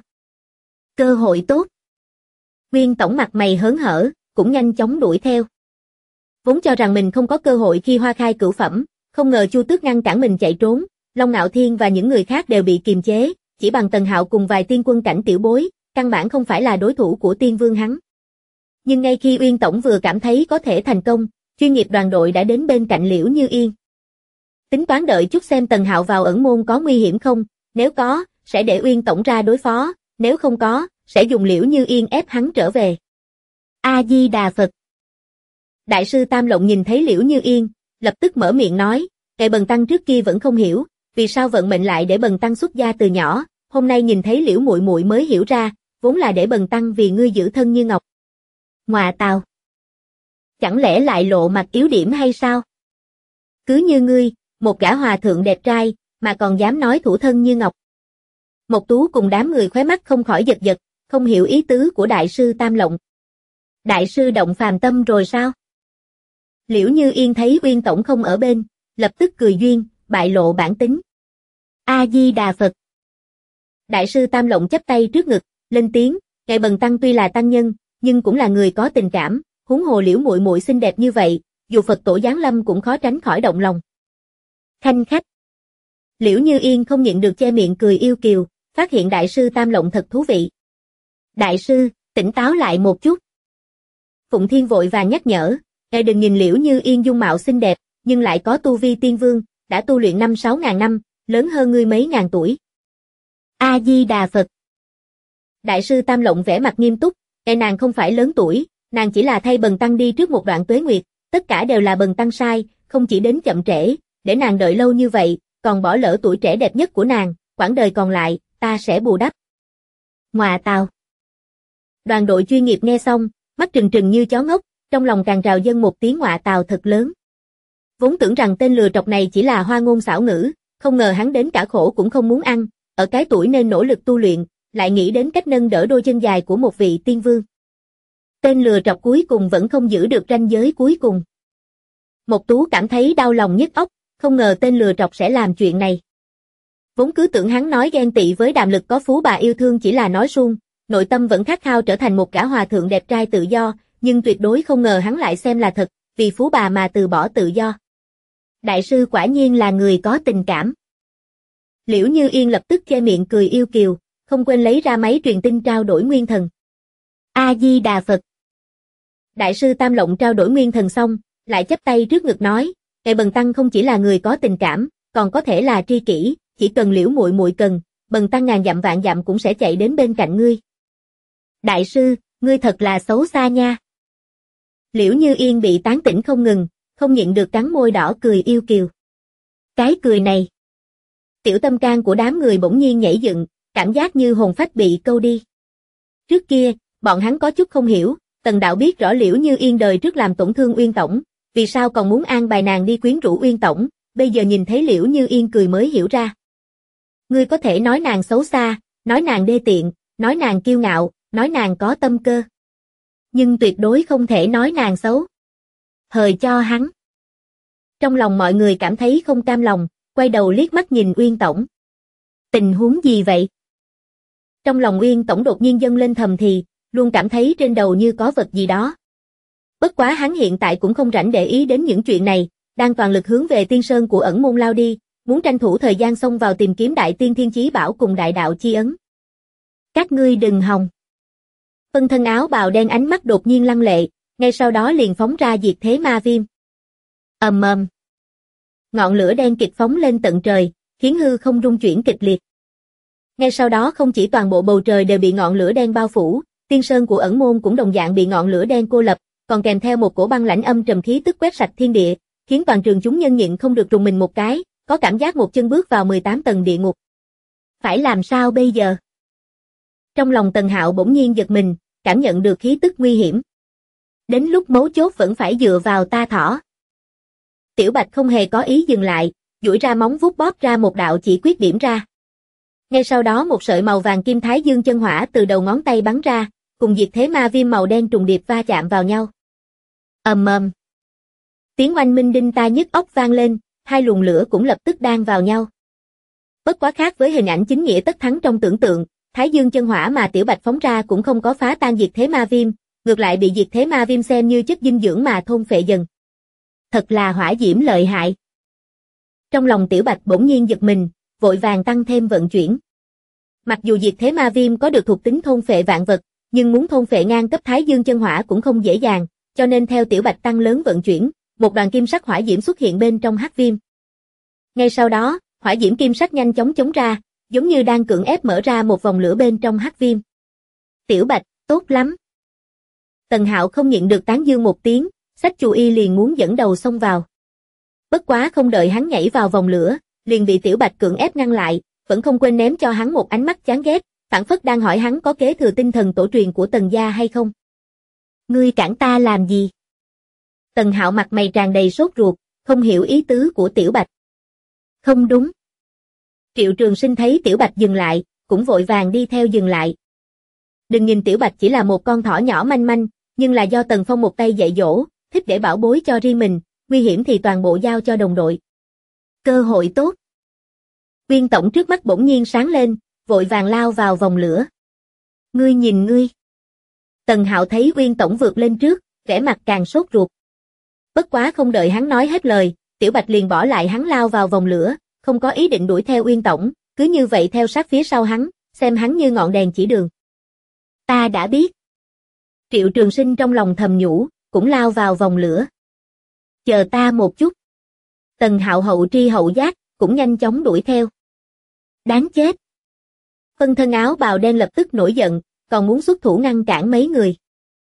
Cơ hội tốt. Nguyên Tổng mặt mày hớn hở, cũng nhanh chóng đuổi theo. Vốn cho rằng mình không có cơ hội khi hoa khai cửu phẩm, không ngờ Chu Tước ngăn cản mình chạy trốn, Long Ngạo Thiên và những người khác đều bị kiềm chế, chỉ bằng Tần Hạo cùng vài tiên quân cảnh tiểu bối, căn bản không phải là đối thủ của Tiên Vương hắn. Nhưng ngay khi Uyên Tổng vừa cảm thấy có thể thành công, chuyên nghiệp đoàn đội đã đến bên cạnh Liễu Như Yên. Tính toán đợi chút xem Tần Hạo vào ẩn môn có nguy hiểm không, nếu có, sẽ để Uyên Tổng ra đối phó, nếu không có, sẽ dùng Liễu Như Yên ép hắn trở về. A-di-đà Phật. Đại sư Tam Lộng nhìn thấy Liễu Như Yên, lập tức mở miệng nói, kệ Bần Tăng trước kia vẫn không hiểu, vì sao vận mệnh lại để Bần Tăng xuất gia từ nhỏ, hôm nay nhìn thấy Liễu muội muội mới hiểu ra, vốn là để Bần Tăng vì ngươi giữ thân như ngọc. Ngoà tào. Chẳng lẽ lại lộ mặt yếu điểm hay sao? Cứ như ngươi, một gã hòa thượng đẹp trai, mà còn dám nói thủ thân như ngọc. Mộc Tú cùng đám người khóe mắt không khỏi giật giật, không hiểu ý tứ của đại sư Tam Lộng. Đại sư động phàm tâm rồi sao? Liễu Như Yên thấy Uyên tổng không ở bên, lập tức cười duyên, bại lộ bản tính. A Di Đà Phật. Đại sư Tam Lộng chắp tay trước ngực, lên tiếng, ngài Bần tăng tuy là tăng nhân, nhưng cũng là người có tình cảm, huống hồ Liễu muội muội xinh đẹp như vậy, dù Phật tổ giáng lâm cũng khó tránh khỏi động lòng. Khanh khách. Liễu Như Yên không nhịn được che miệng cười yêu kiều, phát hiện đại sư Tam Lộng thật thú vị. Đại sư, tỉnh táo lại một chút. Phụng Thiên vội vàng nhắc nhở, ngài đừng nhìn Liễu Như Yên dung mạo xinh đẹp, nhưng lại có tu vi tiên vương, đã tu luyện 5-6 ngàn năm, lớn hơn ngươi mấy ngàn tuổi. A Di Đà Phật. Đại sư Tam Lộng vẻ mặt nghiêm túc, nàng không phải lớn tuổi, nàng chỉ là thay Bần tăng đi trước một đoạn tuế nguyệt, tất cả đều là Bần tăng sai, không chỉ đến chậm trễ, để nàng đợi lâu như vậy, còn bỏ lỡ tuổi trẻ đẹp nhất của nàng, quãng đời còn lại, ta sẽ bù đắp. Ngoà tào. Đoàn đội chuyên nghiệp nghe xong, mắt trừng trừng như chó ngốc, trong lòng càng trào dâng một tiếng ngoạ tào thật lớn. Vốn tưởng rằng tên lừa trọc này chỉ là hoa ngôn xảo ngữ, không ngờ hắn đến cả khổ cũng không muốn ăn, ở cái tuổi nên nỗ lực tu luyện, lại nghĩ đến cách nâng đỡ đôi chân dài của một vị tiên vương. Tên lừa trọc cuối cùng vẫn không giữ được ranh giới cuối cùng. Mộc Tú cảm thấy đau lòng nhức óc, không ngờ tên lừa trọc sẽ làm chuyện này. Vốn cứ tưởng hắn nói ghen tị với Đàm Lực có phú bà yêu thương chỉ là nói suông, nội tâm vẫn khát khao trở thành một gã hòa thượng đẹp trai tự do, nhưng tuyệt đối không ngờ hắn lại xem là thật, vì phú bà mà từ bỏ tự do. Đại sư quả nhiên là người có tình cảm. Liễu Như Yên lập tức che miệng cười yêu kiều, không quên lấy ra máy truyền tin trao đổi nguyên thần. A Di Đà Phật. Đại sư Tam Lộng trao đổi nguyên thần xong, lại chắp tay trước ngực nói, ngài Bần tăng không chỉ là người có tình cảm, còn có thể là tri kỷ, chỉ cần Liễu muội muội cần, Bần tăng ngàn dặm vạn dặm cũng sẽ chạy đến bên cạnh ngươi. Đại sư, ngươi thật là xấu xa nha. Liễu Như Yên bị tán tỉnh không ngừng, không nhịn được cắn môi đỏ cười yêu kiều. Cái cười này. Tiểu tâm can của đám người bỗng nhiên nhảy dựng, cảm giác như hồn phách bị câu đi. Trước kia, bọn hắn có chút không hiểu, Tần đạo biết rõ Liễu Như Yên đời trước làm tổn thương Uyên tổng, vì sao còn muốn an bài nàng đi quyến rũ Uyên tổng, bây giờ nhìn thấy Liễu Như Yên cười mới hiểu ra. Ngươi có thể nói nàng xấu xa, nói nàng đê tiện, nói nàng kiêu ngạo, nói nàng có tâm cơ. Nhưng tuyệt đối không thể nói nàng xấu. Hời cho hắn. Trong lòng mọi người cảm thấy không cam lòng, quay đầu liếc mắt nhìn Uyên tổng. Tình huống gì vậy? Trong lòng Uyên tổng đột nhiên dâng lên thầm thì, luôn cảm thấy trên đầu như có vật gì đó. Bất quá hắn hiện tại cũng không rảnh để ý đến những chuyện này, đang toàn lực hướng về tiên sơn của ẩn môn lao đi, muốn tranh thủ thời gian xông vào tìm kiếm đại tiên thiên chí bảo cùng đại đạo chi ấn. Các ngươi đừng hòng. Phân thân áo bào đen ánh mắt đột nhiên lăng lệ, ngay sau đó liền phóng ra diệt thế ma viêm. Ầm ầm. Ngọn lửa đen kịch phóng lên tận trời, khiến hư không rung chuyển kịch liệt. Ngay sau đó không chỉ toàn bộ bầu trời đều bị ngọn lửa đen bao phủ, tiên sơn của ẩn môn cũng đồng dạng bị ngọn lửa đen cô lập, còn kèm theo một cổ băng lãnh âm trầm khí tức quét sạch thiên địa, khiến toàn trường chúng nhân nhịn không được rùng mình một cái, có cảm giác một chân bước vào 18 tầng địa ngục. Phải làm sao bây giờ? Trong lòng Tần Hạo bỗng nhiên giật mình, cảm nhận được khí tức nguy hiểm. Đến lúc mấu chốt vẫn phải dựa vào ta thỏ. Tiểu Bạch không hề có ý dừng lại, duỗi ra móng vuốt bóp ra một đạo chỉ quyết điểm ra. Ngay sau đó một sợi màu vàng kim thái dương chân hỏa từ đầu ngón tay bắn ra, cùng diệt thế ma viêm màu đen trùng điệp va chạm vào nhau. Ầm ầm. Tiếng oanh minh đinh tai nhức óc vang lên, hai luồng lửa cũng lập tức đan vào nhau. Bất quá khác với hình ảnh chính nghĩa tất thắng trong tưởng tượng, thái dương chân hỏa mà Tiểu Bạch phóng ra cũng không có phá tan diệt thế ma viêm, ngược lại bị diệt thế ma viêm xem như chất dinh dưỡng mà thôn phệ dần. Thật là hỏa diễm lợi hại. Trong lòng Tiểu Bạch bỗng nhiên giật mình, vội vàng tăng thêm vận chuyển. Mặc dù diệt thế ma viêm có được thuộc tính thôn phệ vạn vật, nhưng muốn thôn phệ ngang cấp thái dương chân hỏa cũng không dễ dàng, cho nên theo Tiểu Bạch tăng lớn vận chuyển, một đoàn kim sắc hỏa diễm xuất hiện bên trong hắc viêm. Ngay sau đó, hỏa diễm kim sắc nhanh chóng chống ra, giống như đang cưỡng ép mở ra một vòng lửa bên trong hắc viêm. Tiểu Bạch, tốt lắm. Tần Hạo không nhịn được tán dương một tiếng, xách chù y liền muốn dẫn đầu xông vào. Bất quá không đợi hắn nhảy vào vòng lửa, liền bị Tiểu Bạch cưỡng ép ngăn lại, vẫn không quên ném cho hắn một ánh mắt chán ghét, phảng phất đang hỏi hắn có kế thừa tinh thần tổ truyền của Tần gia hay không. Ngươi cản ta làm gì? Tần Hạo mặt mày tràn đầy sốt ruột, không hiểu ý tứ của Tiểu Bạch. Không đúng. Triệu Trường Sinh thấy Tiểu Bạch dừng lại, cũng vội vàng đi theo dừng lại. Đừng nhìn Tiểu Bạch chỉ là một con thỏ nhỏ manh manh, nhưng là do Tần Phong một tay dạy dỗ, thích để bảo bối cho riêng mình, nguy hiểm thì toàn bộ giao cho đồng đội. Cơ hội tốt. Viên tổng trước mắt bỗng nhiên sáng lên, vội vàng lao vào vòng lửa. Ngươi nhìn ngươi. Tần Hạo thấy Uyên tổng vượt lên trước, vẻ mặt càng sốt ruột. Bất quá không đợi hắn nói hết lời, Tiểu Bạch liền bỏ lại hắn lao vào vòng lửa, không có ý định đuổi theo Uyên tổng, cứ như vậy theo sát phía sau hắn, xem hắn như ngọn đèn chỉ đường. Ta đã biết. Triệu Trường Sinh trong lòng thầm nhủ, cũng lao vào vòng lửa. Chờ ta một chút. Tần Hạo hậu tri hậu giác, cũng nhanh chóng đuổi theo. Đáng chết. Phân thân áo bào đen lập tức nổi giận, còn muốn xuất thủ ngăn cản mấy người.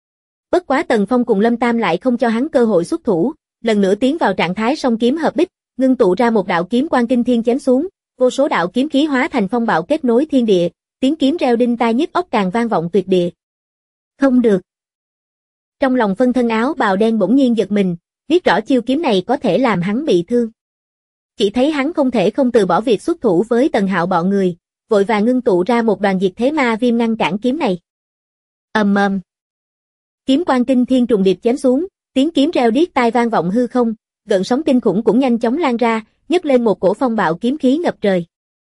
Bất quá Tần Phong cùng Lâm Tam lại không cho hắn cơ hội xuất thủ, lần nữa tiến vào trạng thái song kiếm hợp bích, ngưng tụ ra một đạo kiếm quang kinh thiên chém xuống, vô số đạo kiếm khí hóa thành phong bạo kết nối thiên địa, tiếng kiếm reo đinh tai nhức óc càng vang vọng tuyệt địa. Không được. Trong lòng phân thân áo bào đen bỗng nhiên giật mình, biết rõ chiêu kiếm này có thể làm hắn bị thương. Chỉ thấy hắn không thể không từ bỏ việc xuất thủ với Tần Hạo bọn người, vội vàng ngưng tụ ra một đoàn diệt thế ma viêm ngăn cản kiếm này. Ầm ầm. Kiếm quang kinh thiên trùng điệp chém xuống, tiếng kiếm reo điếc tai vang vọng hư không, gợn sóng kinh khủng cũng nhanh chóng lan ra, nhấc lên một cổ phong bạo kiếm khí ngập trời.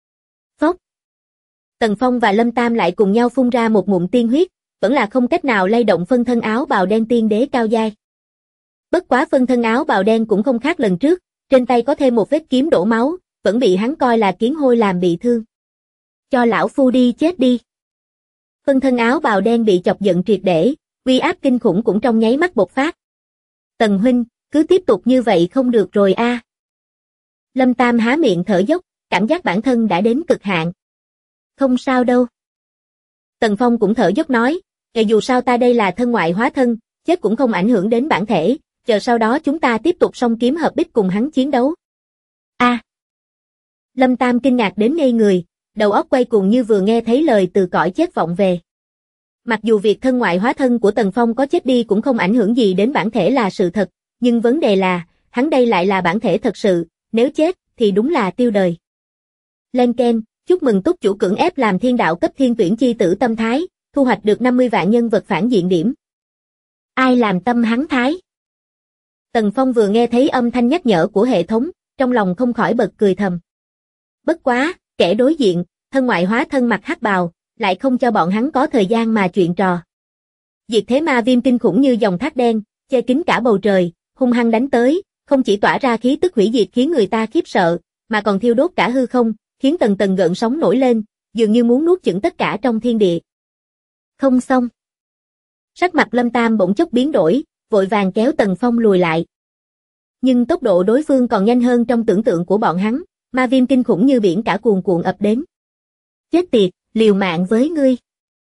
Phốc. Tần Phong và Lâm Tam lại cùng nhau phun ra một ngụm tiên huyết, vẫn là không cách nào lay động phân thân áo bào đen tiên đế cao giai. Bất quá phân thân áo bào đen cũng không khác lần trước, trên tay có thêm một vết kiếm đổ máu, vẫn bị hắn coi là kiến hôi làm bị thương. Cho lão phu đi chết đi. Phân thân áo bào đen bị chọc giận triệt để, uy áp kinh khủng cũng trong nháy mắt bộc phát. Tần huynh, cứ tiếp tục như vậy không được rồi a. Lâm Tam há miệng thở dốc, cảm giác bản thân đã đến cực hạn. Không sao đâu. Tần Phong cũng thở dốc nói, dù sao ta đây là thân ngoại hóa thân, chết cũng không ảnh hưởng đến bản thể, chờ sau đó chúng ta tiếp tục song kiếm hợp bích cùng hắn chiến đấu. A. Lâm Tam kinh ngạc đến ngây người, đầu óc quay cuồng như vừa nghe thấy lời từ cõi chết vọng về. Mặc dù việc thân ngoại hóa thân của Tần Phong có chết đi cũng không ảnh hưởng gì đến bản thể là sự thật, nhưng vấn đề là, hắn đây lại là bản thể thật sự, nếu chết thì đúng là tiêu đời. Lên ken, chúc mừng túc chủ cưỡng ép làm thiên đạo cấp thiên tuyển chi tử tâm thái, thu hoạch được 50 vạn nhân vật phản diện điểm. Ai làm tâm hắn thái? Tần Phong vừa nghe thấy âm thanh nhắc nhở của hệ thống, trong lòng không khỏi bật cười thầm. Bất quá, kẻ đối diện, thân ngoại hóa thân mặc hắc bào, lại không cho bọn hắn có thời gian mà chuyện trò. Diệt thế ma viêm kinh khủng như dòng thác đen, che kín cả bầu trời, hung hăng đánh tới, không chỉ tỏa ra khí tức hủy diệt khiến người ta khiếp sợ, mà còn thiêu đốt cả hư không, khiến tầng tầng gợn sóng nổi lên, dường như muốn nuốt chửng tất cả trong thiên địa. Không xong. Sắc mặt Lâm Tam bỗng chốc biến đổi, vội vàng kéo Tần Phong lùi lại. Nhưng tốc độ đối phương còn nhanh hơn trong tưởng tượng của bọn hắn, ma viêm kinh khủng như biển cả cuồn cuộn ập đến. Chết tiệt, liều mạng với ngươi.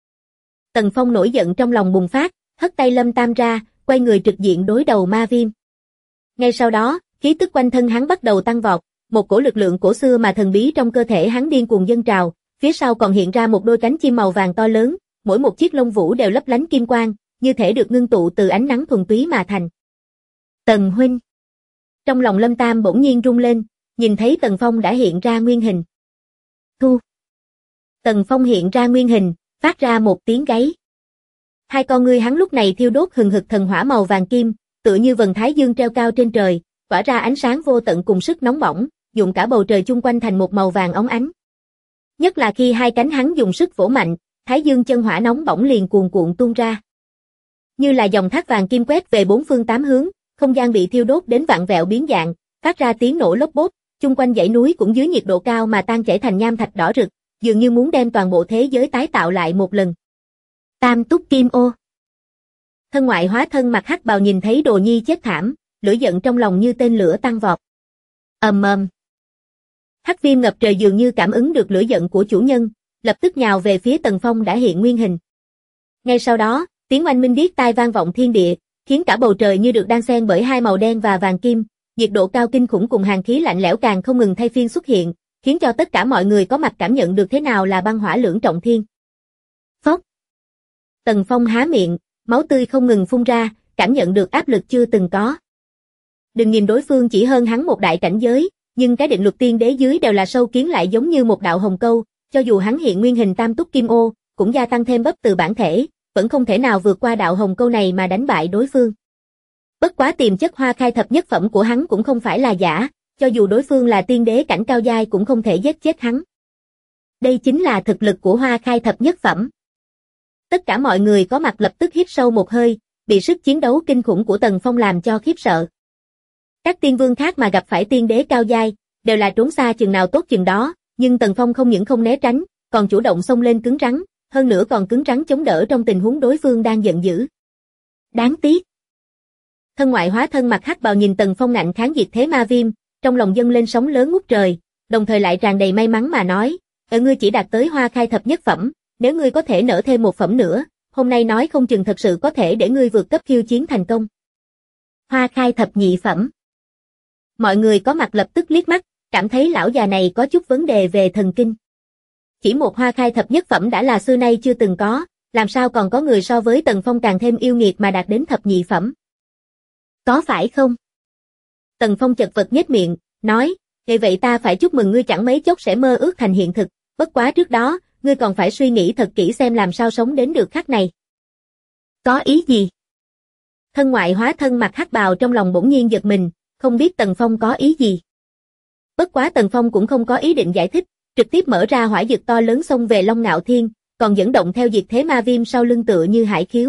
Tần Phong nổi giận trong lòng bùng phát, hất tay Lâm Tam ra, quay người trực diện đối đầu ma viêm. Ngay sau đó, khí tức quanh thân hắn bắt đầu tăng vọt, một cổ lực lượng cổ xưa mà thần bí trong cơ thể hắn điên cuồng dâng trào, phía sau còn hiện ra một đôi cánh chim màu vàng to lớn, mỗi một chiếc lông vũ đều lấp lánh kim quang, như thể được ngưng tụ từ ánh nắng thuần túy mà thành. Tần huynh. Trong lòng Lâm Tam bỗng nhiên rung lên, nhìn thấy Tần Phong đã hiện ra nguyên hình. Thu. Tần Phong hiện ra nguyên hình, phát ra một tiếng gáy. Hai con ngươi hắn lúc này thiêu đốt hừng hực thần hỏa màu vàng kim, tựa như vầng thái dương treo cao trên trời, tỏa ra ánh sáng vô tận cùng sức nóng bỏng, nhuộm cả bầu trời chung quanh thành một màu vàng óng ánh. Nhất là khi hai cánh hắn dùng sức vỗ mạnh, thái dương chân hỏa nóng bỏng liền cuồn cuộn tuôn ra. Như là dòng thác vàng kim quét về bốn phương tám hướng, không gian bị thiêu đốt đến vặn vẹo biến dạng, phát ra tiếng nổ lốp bốp, chung quanh dãy núi cũng dưới nhiệt độ cao mà tan chảy thành nham thạch đỏ rực, dường như muốn đem toàn bộ thế giới tái tạo lại một lần. Tam túc kim ô. Thân ngoại hóa thân mặc hắc bào nhìn thấy đồ nhi chết thảm, lửa giận trong lòng như tên lửa tăng vọt. Ầm ầm. Hắc viêm ngập trời dường như cảm ứng được lửa giận của chủ nhân, lập tức nhào về phía Tần Phong đã hiện nguyên hình. Ngay sau đó, tiếng oanh minh điếc tai vang vọng thiên địa, khiến cả bầu trời như được đan xen bởi hai màu đen và vàng kim, nhiệt độ cao kinh khủng cùng hàn khí lạnh lẽo càng không ngừng thay phiên xuất hiện, khiến cho tất cả mọi người có mặt cảm nhận được thế nào là băng hỏa lưỡng trọng thiên. Phốc. Tần Phong há miệng, máu tươi không ngừng phun ra, cảm nhận được áp lực chưa từng có. đừng nhìn đối phương chỉ hơn hắn một đại cảnh giới, nhưng cái định luật tiên đế dưới đều là sâu kiến lại giống như một đạo hồng câu, cho dù hắn hiện nguyên hình tam túc kim ô, cũng gia tăng thêm bắp từ bản thể, vẫn không thể nào vượt qua đạo hồng câu này mà đánh bại đối phương. Bất quá tiềm chất hoa khai thập nhất phẩm của hắn cũng không phải là giả, cho dù đối phương là tiên đế cảnh cao giai cũng không thể giết chết hắn. Đây chính là thực lực của hoa khai thập nhất phẩm. Tất cả mọi người có mặt lập tức hít sâu một hơi, bị sức chiến đấu kinh khủng của Tần Phong làm cho khiếp sợ. Các tiên vương khác mà gặp phải tiên đế cao giai, đều là trốn xa chừng nào tốt chừng đó, nhưng Tần Phong không những không né tránh, còn chủ động xông lên cứng rắn, hơn nữa còn cứng rắn chống đỡ trong tình huống đối phương đang giận dữ. Đáng tiếc. Thân ngoại hóa thân mặc hắc bào nhìn Tần Phong ngạnh kháng diệt thế ma viêm, trong lòng dâng lên sóng lớn ngút trời, đồng thời lại tràn đầy may mắn mà nói, ngươi chỉ đạt tới hoa khai thập nhất phẩm, nếu ngươi có thể nở thêm một phẩm nữa, hôm nay nói không chừng thật sự có thể để ngươi vượt cấp khiêu chiến thành công. Hoa khai thập nhị phẩm. Mọi người có mặt lập tức liếc mắt, cảm thấy lão già này có chút vấn đề về thần kinh. Chỉ một hoa khai thập nhất phẩm đã là xưa nay chưa từng có, làm sao còn có người so với Tần Phong càng thêm yêu nghiệt mà đạt đến thập nhị phẩm. Có phải không? Tần Phong chật vật nhếch miệng, nói, vậy ta phải chúc mừng ngươi chẳng mấy chốc sẽ mơ ước thành hiện thực, bất quá trước đó, ngươi còn phải suy nghĩ thật kỹ xem làm sao sống đến được khắc này. Có ý gì? Thân ngoại hóa thân mặc hắc bào trong lòng bỗng nhiên giật mình, không biết Tần Phong có ý gì. Bất quá Tần Phong cũng không có ý định giải thích, trực tiếp mở ra hỏa dực to lớn xông về Long Ngạo Thiên, còn dẫn động theo diệt thế ma viêm sau lưng tựa như hải khiếu.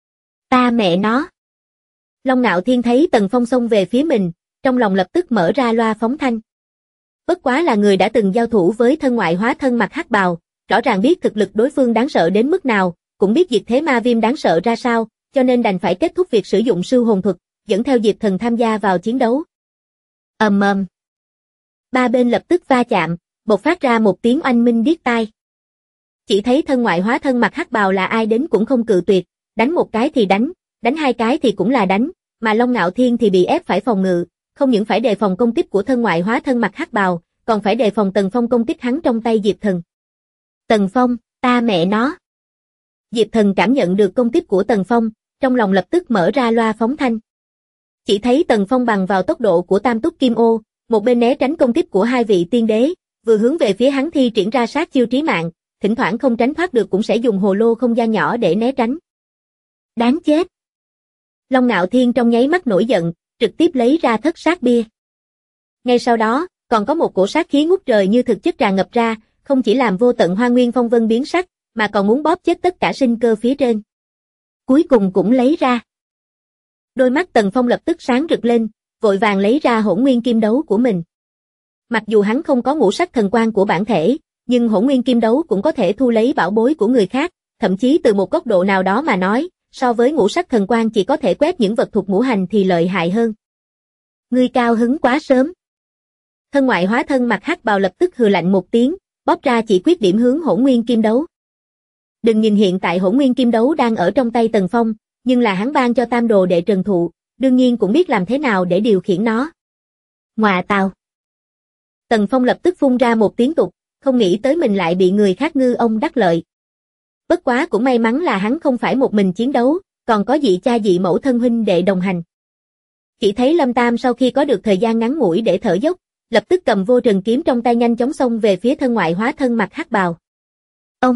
Ta mẹ nó! Long Ngạo Thiên thấy Tần Phong xông về phía mình, trong lòng lập tức mở ra loa phóng thanh. Bất quá là người đã từng giao thủ với thân ngoại hóa thân mặc hắc bào, rõ ràng biết thực lực đối phương đáng sợ đến mức nào, cũng biết diệt thế ma viêm đáng sợ ra sao, cho nên đành phải kết thúc việc sử dụng sư hồn thuật, dẫn theo diệt thần tham gia vào chiến đấu. Ầm ầm. Ba bên lập tức va chạm, bộc phát ra một tiếng oanh minh điếc tai. Chỉ thấy thân ngoại hóa thân mặc hắc bào là ai đến cũng không cự tuyệt, đánh một cái thì đánh hai cái thì cũng là đánh, mà Long Ngạo Thiên thì bị ép phải phòng ngự, không những phải đề phòng công kích của thân ngoại hóa thân mặc hắc bào, còn phải đề phòng Tần Phong công kích hắn trong tay Diệp Thần. Tần Phong, ta mẹ nó. Diệp Thần cảm nhận được công kích của Tần Phong, trong lòng lập tức mở ra loa phóng thanh. Chỉ thấy Tần Phong bằng vào tốc độ của tam túc kim ô, một bên né tránh công kích của hai vị tiên đế, vừa hướng về phía hắn thi triển ra sát chiêu trí mạng, thỉnh thoảng không tránh thoát được cũng sẽ dùng hồ lô không gian nhỏ để né tránh. Đáng chết. Long Ngạo Thiên trong nháy mắt nổi giận, trực tiếp lấy ra thất sát bia. Ngay sau đó, còn có một cổ sát khí ngút trời như thực chất tràn ngập ra, không chỉ làm vô tận hoa nguyên phong vân biến sắc, mà còn muốn bóp chết tất cả sinh cơ phía trên. Cuối cùng cũng lấy ra. Đôi mắt Tần Phong lập tức sáng rực lên, vội vàng lấy ra hỗn nguyên kim đấu của mình. Mặc dù hắn không có ngũ sắc thần quang của bản thể, nhưng hỗn nguyên kim đấu cũng có thể thu lấy bảo bối của người khác, thậm chí từ một góc độ nào đó mà nói, so với ngũ sắc thần quang chỉ có thể quét những vật thuộc ngũ hành thì lợi hại hơn. Ngươi cao hứng quá sớm. Thân ngoại hóa thân mặc hắc bào lập tức hừ lạnh một tiếng, bóp ra chỉ quyết điểm hướng hỗn nguyên kim đấu. Đừng nhìn hiện tại hỗn nguyên kim đấu đang ở trong tay Tần Phong, nhưng là hắn ban cho tam đồ đệ Trần Thụ, đương nhiên cũng biết làm thế nào để điều khiển nó. Ngoà tào. Tần Phong lập tức phun ra một tiếng tục, không nghĩ tới mình lại bị người khác ngư ông đắc lợi. Bất quá cũng may mắn là hắn không phải một mình chiến đấu, còn có dị cha dị mẫu thân huynh đệ đồng hành. Chỉ thấy Lâm Tam sau khi có được thời gian ngắn ngủi để thở dốc, lập tức cầm vô trần kiếm trong tay nhanh chóng xông về phía thân ngoại hóa thân mặc hắc bào. Ông!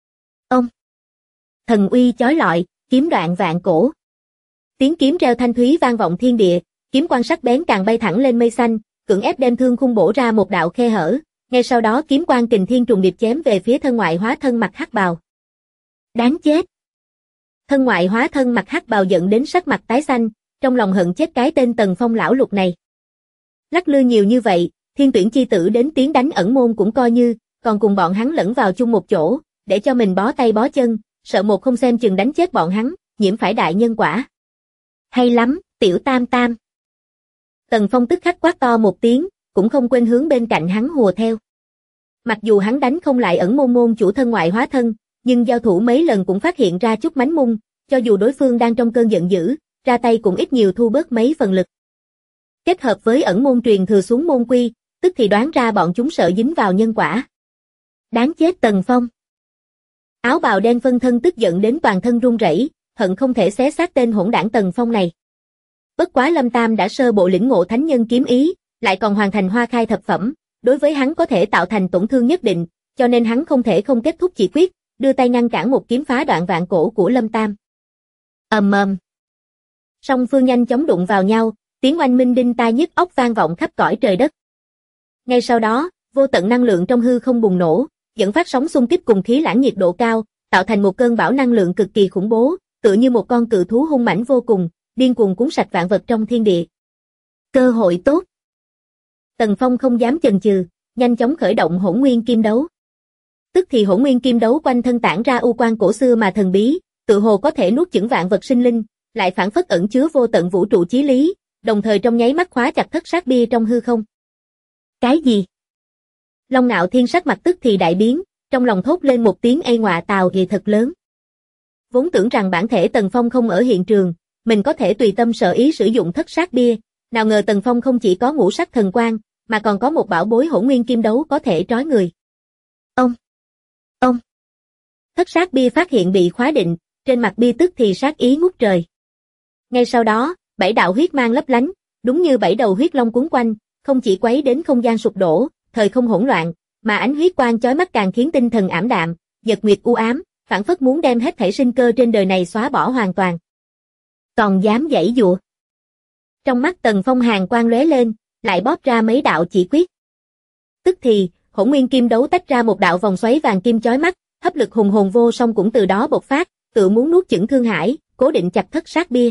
Thần uy chói lọi, kiếm đoạn vạn cổ. Tiếng kiếm reo thanh thúy vang vọng thiên địa, kiếm quang sắc bén càng bay thẳng lên mây xanh, cưỡng ép đem thương khung bổ ra một đạo khe hở, ngay sau đó kiếm quang kình thiên trùng điệp chém về phía thân ngoại hóa thân mặc hắc bào. Đáng chết! Thân ngoại hóa thân mặc hắc bào giận đến sắc mặt tái xanh, trong lòng hận chết cái tên Tần Phong lão lục này. Lắc lư nhiều như vậy, thiên tuyển chi tử đến tiếng đánh ẩn môn cũng coi như, còn cùng bọn hắn lẫn vào chung một chỗ, để cho mình bó tay bó chân, sợ một không xem chừng đánh chết bọn hắn, nhiễm phải đại nhân quả. Hay lắm, tiểu tam tam. Tần Phong tức khắc quát to một tiếng, cũng không quên hướng bên cạnh hắn hùa theo. Mặc dù hắn đánh không lại ẩn môn môn chủ thân ngoại hóa thân, nhưng giao thủ mấy lần cũng phát hiện ra chút mánh mung, cho dù đối phương đang trong cơn giận dữ, ra tay cũng ít nhiều thu bớt mấy phần lực. Kết hợp với ẩn môn truyền thừa xuống môn quy, tức thì đoán ra bọn chúng sợ dính vào nhân quả. Đáng chết Tần Phong. Áo bào đen phân thân tức giận đến toàn thân run rẩy, hận không thể xé xác tên hỗn đảng Tần Phong này. Bất quá Lâm Tam đã sơ bộ lĩnh ngộ thánh nhân kiếm ý, lại còn hoàn thành hoa khai thập phẩm, đối với hắn có thể tạo thành tổn thương nhất định, cho nên hắn không thể không kết thúc chỉ quyết, đưa tay ngăn cản một kiếm phá đoạn vạn cổ của Lâm Tam. Song phương nhanh chóng đụng vào nhau, tiếng oanh minh đinh tai nhức óc vang vọng khắp cõi trời đất. Ngay sau đó, vô tận năng lượng trong hư không bùng nổ, dẫn phát sóng xung kích cùng khí lãng nhiệt độ cao, tạo thành một cơn bão năng lượng cực kỳ khủng bố, tựa như một con cự thú hung mãnh vô cùng, điên cuồng cuốn sạch vạn vật trong thiên địa. Cơ hội tốt. Tần Phong không dám chần chừ, nhanh chóng khởi động Hỗn Nguyên Kim Đấu. Tức thì Hỗn Nguyên Kim Đấu quanh thân tản ra u quang cổ xưa mà thần bí, tự hồ có thể nuốt chửng vạn vật sinh linh, lại phảng phất ẩn chứa vô tận vũ trụ chí lý, đồng thời trong nháy mắt khóa chặt thất sát bia trong hư không. Cái gì? Long Nạo Thiên sắc mặt tức thì đại biến, trong lòng thốt lên một tiếng ê ngọa tào gì thật lớn. Vốn tưởng rằng bản thể Tần Phong không ở hiện trường, mình có thể tùy tâm sở ý sử dụng thất sát bia, nào ngờ Tần Phong không chỉ có ngũ sắc thần quang, mà còn có một bảo bối Hỗn Nguyên Kim Đấu có thể trói người. Ông! Thất sát bia phát hiện bị khóa định, trên mặt bia tức thì sát ý ngút trời. Ngay sau đó, 7 đạo huyết mang lấp lánh, đúng như 7 đầu huyết long cuốn quanh, không chỉ quấy đến không gian sụp đổ, thời không hỗn loạn, mà ánh huyết quang chói mắt càng khiến tinh thần ảm đạm, nhật nguyệt u ám, phảng phất muốn đem hết thảy sinh cơ trên đời này xóa bỏ hoàn toàn. Còn dám giãy giụa. Trong mắt Tần Phong hàn quang lóe lên, lại bóp ra mấy đạo chỉ quyết. Tức thì, Hỗn Nguyên Kim Đấu tách ra một đạo vòng xoáy vàng kim chói mắt, hấp lực hùng hồn vô song cũng từ đó bộc phát, tự muốn nuốt chửng Thương Hải, cố định chặt thất sát bia.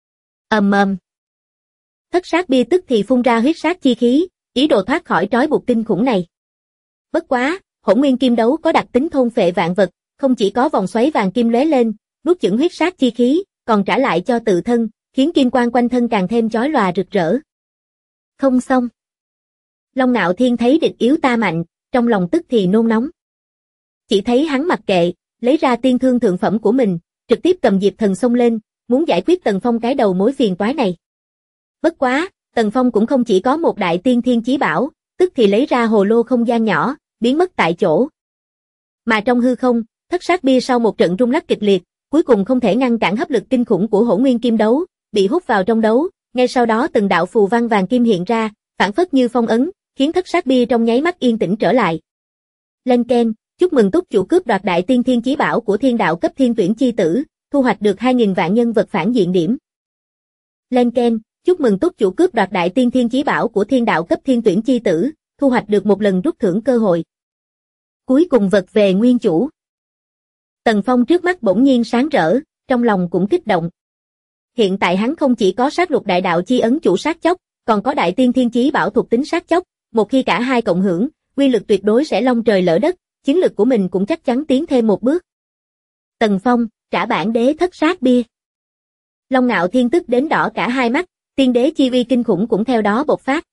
Thất sát bia tức thì phun ra huyết sát chi khí, ý đồ thoát khỏi trói buộc kinh khủng này. Bất quá, Hỗn Nguyên Kim Đấu có đặc tính thôn phệ vạn vật, không chỉ có vòng xoáy vàng kim lóe lên, nuốt chửng huyết sát chi khí, còn trả lại cho tự thân, khiến kim quang quanh thân càng thêm chói lòa rực rỡ. Không xong. Long Nạo Thiên thấy địch yếu ta mạnh, trong lòng tức thì nôn nóng. Chỉ thấy hắn mặc kệ, lấy ra tiên thương thượng phẩm của mình, trực tiếp cầm Diệp Thần xông lên, muốn giải quyết Tần Phong cái đầu mối phiền toái này. Bất quá, Tần Phong cũng không chỉ có một đại tiên thiên chí bảo, tức thì lấy ra hồ lô không gian nhỏ, biến mất tại chỗ. Mà trong hư không, thất sát bia sau một trận rung lắc kịch liệt, cuối cùng không thể ngăn cản hấp lực kinh khủng của Hỗn Nguyên Kim Đấu, bị hút vào trong đấu, ngay sau đó từng đạo phù văn vàng kim hiện ra, phảng phất như phong ấn, khiến thất sát bia trong nháy mắt yên tĩnh trở lại. Lên keng, chúc mừng túc chủ cướp đoạt đại tiên thiên chí bảo của thiên đạo cấp thiên tuyển chi tử, thu hoạch được 2000 vạn nhân vật phản diện điểm. Lên keng, chúc mừng túc chủ cướp đoạt đại tiên thiên chí bảo của thiên đạo cấp thiên tuyển chi tử, thu hoạch được một lần rút thưởng cơ hội. Cuối cùng vật về nguyên chủ. Tần Phong trước mắt bỗng nhiên sáng rỡ, trong lòng cũng kích động. Hiện tại hắn không chỉ có sát lục đại đạo chi ấn chủ sát chóc, còn có đại tiên thiên chí bảo thuộc tính sát chóc, một khi cả hai cộng hưởng, uy lực tuyệt đối sẽ long trời lở đất, chiến lực của mình cũng chắc chắn tiến thêm một bước. Tần Phong, trả bản đế thất sát bia. Long Nạo Thiên tức đến đỏ cả hai mắt, tiên đế chi uy kinh khủng cũng theo đó bộc phát.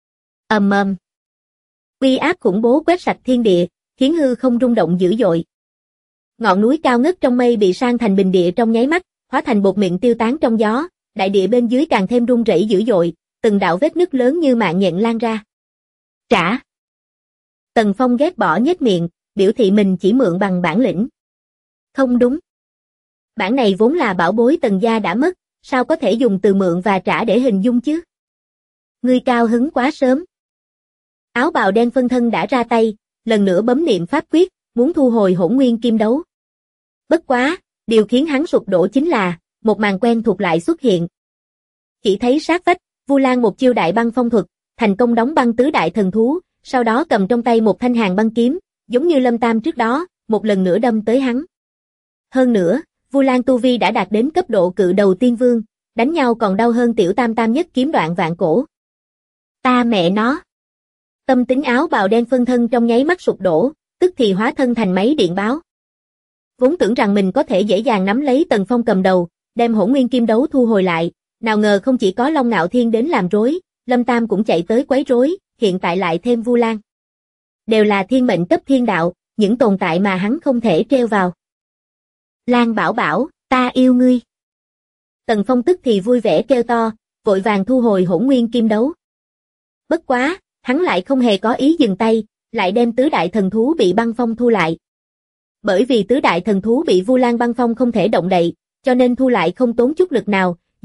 Uy áp khủng bố quét sạch thiên địa, khiến hư không rung động dữ dội. Ngọn núi cao ngất trong mây bị san thành bình địa trong nháy mắt, hóa thành bột mịn tiêu tán trong gió, đại địa bên dưới càng thêm rung rẩy dữ dội, từng đạo vết nứt lớn như mạng nhện lan ra. Trả. Tần Phong ghét bỏ nhếch miệng, biểu thị mình chỉ mượn bằng bản lĩnh. Không đúng. Bản này vốn là bảo bối Tần gia đã mất, sao có thể dùng từ mượn và trả để hình dung chứ? Ngươi cao hứng quá sớm. Áo bào đen phân thân đã ra tay, lần nữa bấm niệm pháp quyết, muốn thu hồi Hỗn Nguyên Kim Đấu. Bất quá, điều khiến hắn sụp đổ chính là, một màn quen thuộc lại xuất hiện. Chỉ thấy sát vách, Vu Lan một chiêu đại băng phong thuật, thành công đóng băng tứ đại thần thú, sau đó cầm trong tay một thanh hàn băng kiếm, giống như Lâm Tam trước đó, một lần nữa đâm tới hắn. Hơn nữa, Vu Lan tu vi đã đạt đến cấp độ cự đầu tiên vương, đánh nhau còn đau hơn tiểu tam tam nhất kiếm đoạn vạn cổ. Ta mẹ nó! Tâm tính áo bào đen phân thân trong nháy mắt sụp đổ, tức thì hóa thân thành máy điện báo. Vốn tưởng rằng mình có thể dễ dàng nắm lấy Tần Phong cầm đầu, đem Hỗn Nguyên Kim Đấu thu hồi lại, nào ngờ không chỉ có Long Nạo Thiên đến làm rối, Lâm Tam cũng chạy tới quấy rối, hiện tại lại thêm Vu Lan. Đều là thiên mệnh cấp thiên đạo, những tồn tại mà hắn không thể treo vào. Lan bảo bảo, ta yêu ngươi. Tần Phong tức thì vui vẻ kêu to, vội vàng thu hồi Hỗn Nguyên Kim Đấu. Bất quá, hắn lại không hề có ý dừng tay, lại đem tứ đại thần thú bị băng phong thu lại. Bởi vì tứ đại thần thú bị Vu Lan băng phong không thể động đậy, cho nên thu lại không tốn chút lực nào,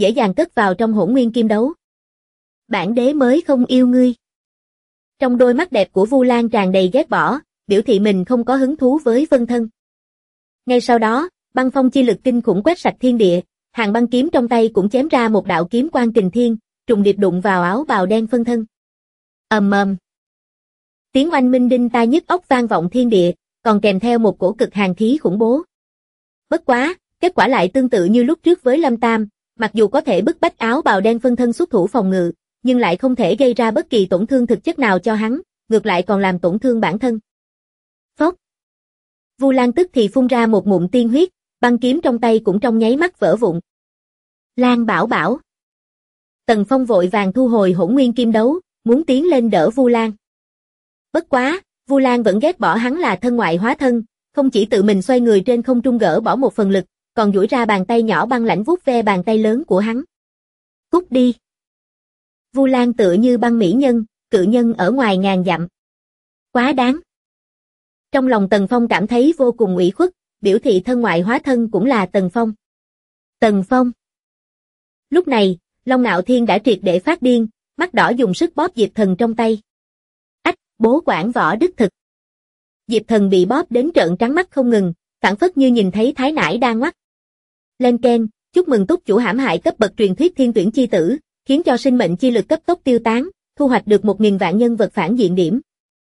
dễ dàng cất vào trong hỗn nguyên kim đấu. Bản đế mới không yêu ngươi. Trong đôi mắt đẹp của Vu Lan tràn đầy ghét bỏ, biểu thị mình không có hứng thú với phân thân. Ngay sau đó, băng phong chi lực kinh khủng quét sạch thiên địa, hàng băng kiếm trong tay cũng chém ra một đạo kiếm quang kình thiên, trùng điệp đụng vào áo bào đen phân thân. Ầm ầm. Tiếng oanh minh đinh tai nhức óc vang vọng thiên địa, còn kèm theo một cổ cực hàn khí khủng bố. Bất quá, kết quả lại tương tự như lúc trước với Lâm Tam, mặc dù có thể bức bách áo bào đen phân thân xuất thủ phòng ngự, nhưng lại không thể gây ra bất kỳ tổn thương thực chất nào cho hắn, ngược lại còn làm tổn thương bản thân. Phốc. Vu Lan tức thì phun ra một ngụm tiên huyết, băng kiếm trong tay cũng trong nháy mắt vỡ vụn. Lan Bảo Bảo. Tần Phong vội vàng thu hồi hỗn nguyên kim đấu, muốn tiến lên đỡ Vu Lan. Bất quá, Vu Lan vẫn ghét bỏ hắn là thân ngoại hóa thân, không chỉ tự mình xoay người trên không trung gỡ bỏ một phần lực, còn duỗi ra bàn tay nhỏ băng lãnh vuốt ve bàn tay lớn của hắn. Cút đi. Vu Lan tựa như băng mỹ nhân, cự nhân ở ngoài ngàn dặm. Quá đáng. Trong lòng Tần Phong cảm thấy vô cùng ủy khuất, biểu thị thân ngoại hóa thân cũng là Tần Phong. Tần Phong. Lúc này, Long Nạo Thiên đã triệt để phát điên, mắt đỏ dùng sức bóp Diệp Thần trong tay. Ách, bố quản võ đích thực. Diệp Thần bị bóp đến trợn trắng mắt không ngừng, phảng phất như nhìn thấy thái nãi đang ngoắt. Lên keng, chúc mừng túc chủ hãm hại cấp bậc truyền thuyết thiên tuyển chi tử, khiến cho sinh mệnh chi lực cấp tốc tiêu tán, thu hoạch được 1000 vạn nhân vật phản diện điểm.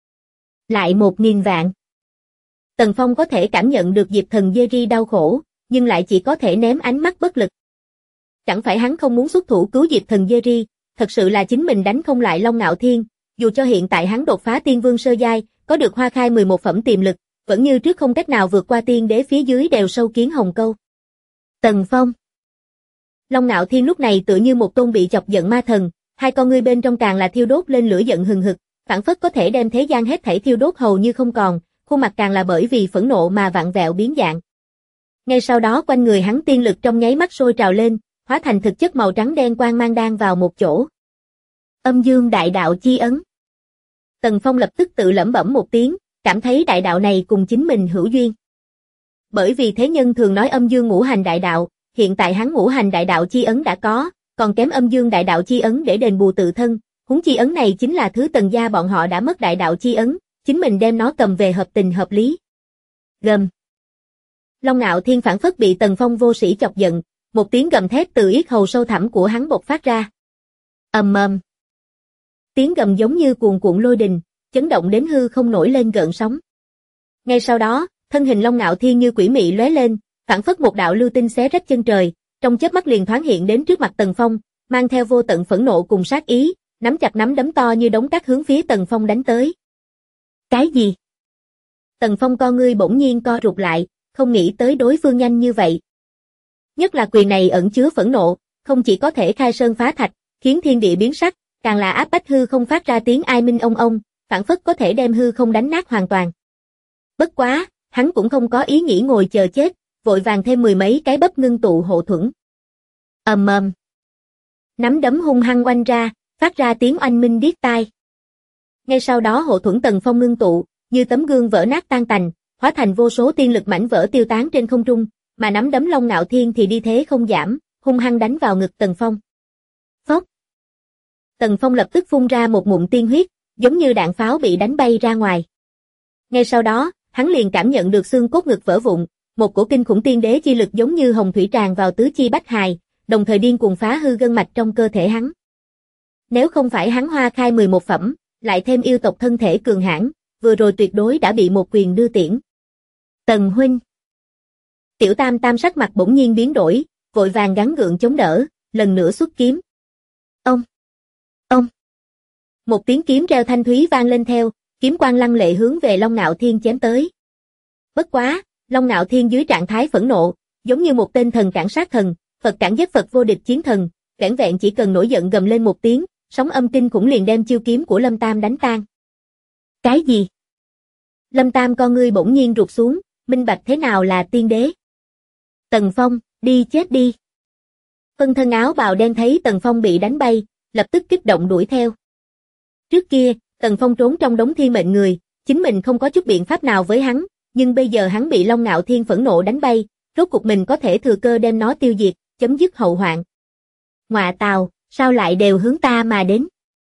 Lại 1000 vạn. Tần Phong có thể cảm nhận được Diệp Thần Jerry đau khổ, nhưng lại chỉ có thể ném ánh mắt bất lực. Chẳng phải hắn không muốn xuất thủ cứu Diệp Thần Jerry, thật sự là chính mình đánh không lại Long Nạo Thiên, dù cho hiện tại hắn đột phá tiên vương sơ giai, có được hoa khai 11 phẩm tiềm lực, vẫn như trước không cách nào vượt qua tiên đế phía dưới đều sâu kiến hồng câu. Tần Phong. Long Nạo Thiên lúc này tựa như một tôn bị chọc giận ma thần, hai con ngươi bên trong càng là thiêu đốt lên lửa giận hừng hực, phảng phất có thể đem thế gian hết thảy thiêu đốt hầu như không còn, khuôn mặt càng là bởi vì phẫn nộ mà vặn vẹo biến dạng. Ngay sau đó quanh người hắn tiên lực trong nháy mắt sôi trào lên, hóa thành thực chất màu trắng đen quang mang đan vào một chỗ. Âm dương đại đạo chi ấn. Tần Phong lập tức tự lẩm bẩm một tiếng, cảm thấy đại đạo này cùng chính mình hữu duyên. Bởi vì thế nhân thường nói âm dương ngũ hành đại đạo, hiện tại hắn ngũ hành đại đạo chi ấn đã có, còn kém âm dương đại đạo chi ấn để đền bù tự thân, huống chi ấn này chính là thứ Tần gia bọn họ đã mất đại đạo chi ấn, chính mình đem nó cầm về hợp tình hợp lý. Gầm. Long Nạo Thiên phảng phất bị Tần Phong vô sĩ chọc giận, một tiếng gầm thét từ yết hầu sâu thẳm của hắn bộc phát ra. Ầm ầm. Tiếng gầm giống như cuồn cuộn lôi đình, chấn động đến hư không nổi lên gợn sóng. Ngay sau đó, thân hình Long Nạo Thiên như quỷ mị lóe lên, phảng phất một đạo lưu tinh xé rách chân trời, trong chớp mắt liền thoáng hiện đến trước mặt Tần Phong, mang theo vô tận phẫn nộ cùng sát ý, nắm chặt nắm đấm to như đống cát hướng phía Tần Phong đánh tới. Cái gì? Tần Phong con ngươi bỗng nhiên co rụt lại, không nghĩ tới đối phương nhanh như vậy. Nhất là quyền này ẩn chứa phẫn nộ, không chỉ có thể khai sơn phá thạch, khiến thiên địa biến sắc, càng là áp bách hư không phát ra tiếng ai minh ông, phảng phất có thể đem hư không đánh nát hoàn toàn. Bất quá, hắn cũng không có ý nghĩ ngồi chờ chết, vội vàng thêm 10 mấy cái bắp ngưng tụ hộ thuẫn. Ầm ầm. Nắm đấm hung hăng oanh ra, phát ra tiếng oanh minh điếc tai. Ngay sau đó hộ thuẫn Tần Phong ngưng tụ, như tấm gương vỡ nát tan tành, hóa thành vô số tiên lực mảnh vỡ tiêu tán trên không trung, mà nắm đấm Long Nạo Thiên thì đi thế không giảm, hung hăng đánh vào ngực Tần Phong. Phốc. Tần Phong lập tức phun ra một ngụm tiên huyết, giống như đạn pháo bị đánh bay ra ngoài. Ngay sau đó, hắn liền cảm nhận được xương cốt ngực vỡ vụn, một cổ kinh khủng tiên đế chi lực giống như hồng thủy tràn vào tứ chi bách hài, đồng thời điên cuồng phá hư gân mạch trong cơ thể hắn. Nếu không phải hắn hoa khai 11 phẩm, lại thêm yêu tộc thân thể cường hãn, vừa rồi tuyệt đối đã bị một quyền đưa tiễn. Tần huynh. Tiểu Tam Tam sắc mặt bỗng nhiên biến đổi, vội vàng gắng gượng chống đỡ, lần nữa xuất kiếm. Ông. Một tiếng kiếm reo thanh thúy vang lên theo, kiếm quang lăng lệ hướng về Long Nạo Thiên chém tới. Bất quá, Long Nạo Thiên dưới trạng thái phẫn nộ, giống như một tên thần cản sát thần, Phật cản giết Phật vô địch chiến thần, vẻn vẹn chỉ cần nổi giận gầm lên một tiếng, sóng âm kinh khủng liền đem chiêu kiếm của Lâm Tam đánh tan. Cái gì? Lâm Tam con ngươi bỗng nhiên rụt xuống, minh bạch thế nào là tiên đế. Tần Phong, đi chết đi. Phân thân áo bào đen thấy Tần Phong bị đánh bay, lập tức kích động đuổi theo. Trước kia, Tần Phong trốn trong đống thi mệnh người, chính mình không có chút biện pháp nào với hắn, nhưng bây giờ hắn bị Long Nạo Thiên phẫn nộ đánh bay, rốt cuộc mình có thể thừa cơ đem nó tiêu diệt, chấm dứt hậu hoạn. Ngọa tào, sao lại đều hướng ta mà đến?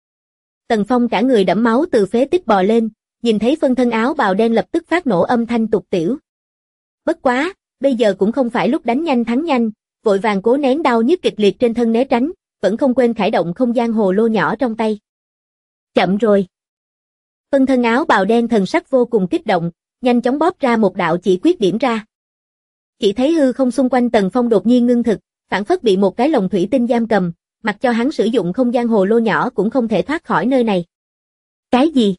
Tần Phong cả người đẫm máu từ phế tích bò lên, nhìn thấy phân thân áo bào đen lập tức phát nổ âm thanh tục tĩu. Bất quá, bây giờ cũng không phải lúc đánh nhanh thắng nhanh, vội vàng cố nén đau nhức kịch liệt trên thân né tránh, vẫn không quên khải động không gian hồ lô nhỏ trong tay. Chậm rồi. Phân thân áo bào đen thần sắc vô cùng kích động, nhanh chóng bóp ra một đạo chỉ quyết điểm ra. Chỉ thấy hư không xung quanh Tần Phong đột nhiên ngưng thực, phảng phất bị một cái lồng thủy tinh giam cầm, mặc cho hắn sử dụng không gian hồ lô nhỏ cũng không thể thoát khỏi nơi này. Cái gì?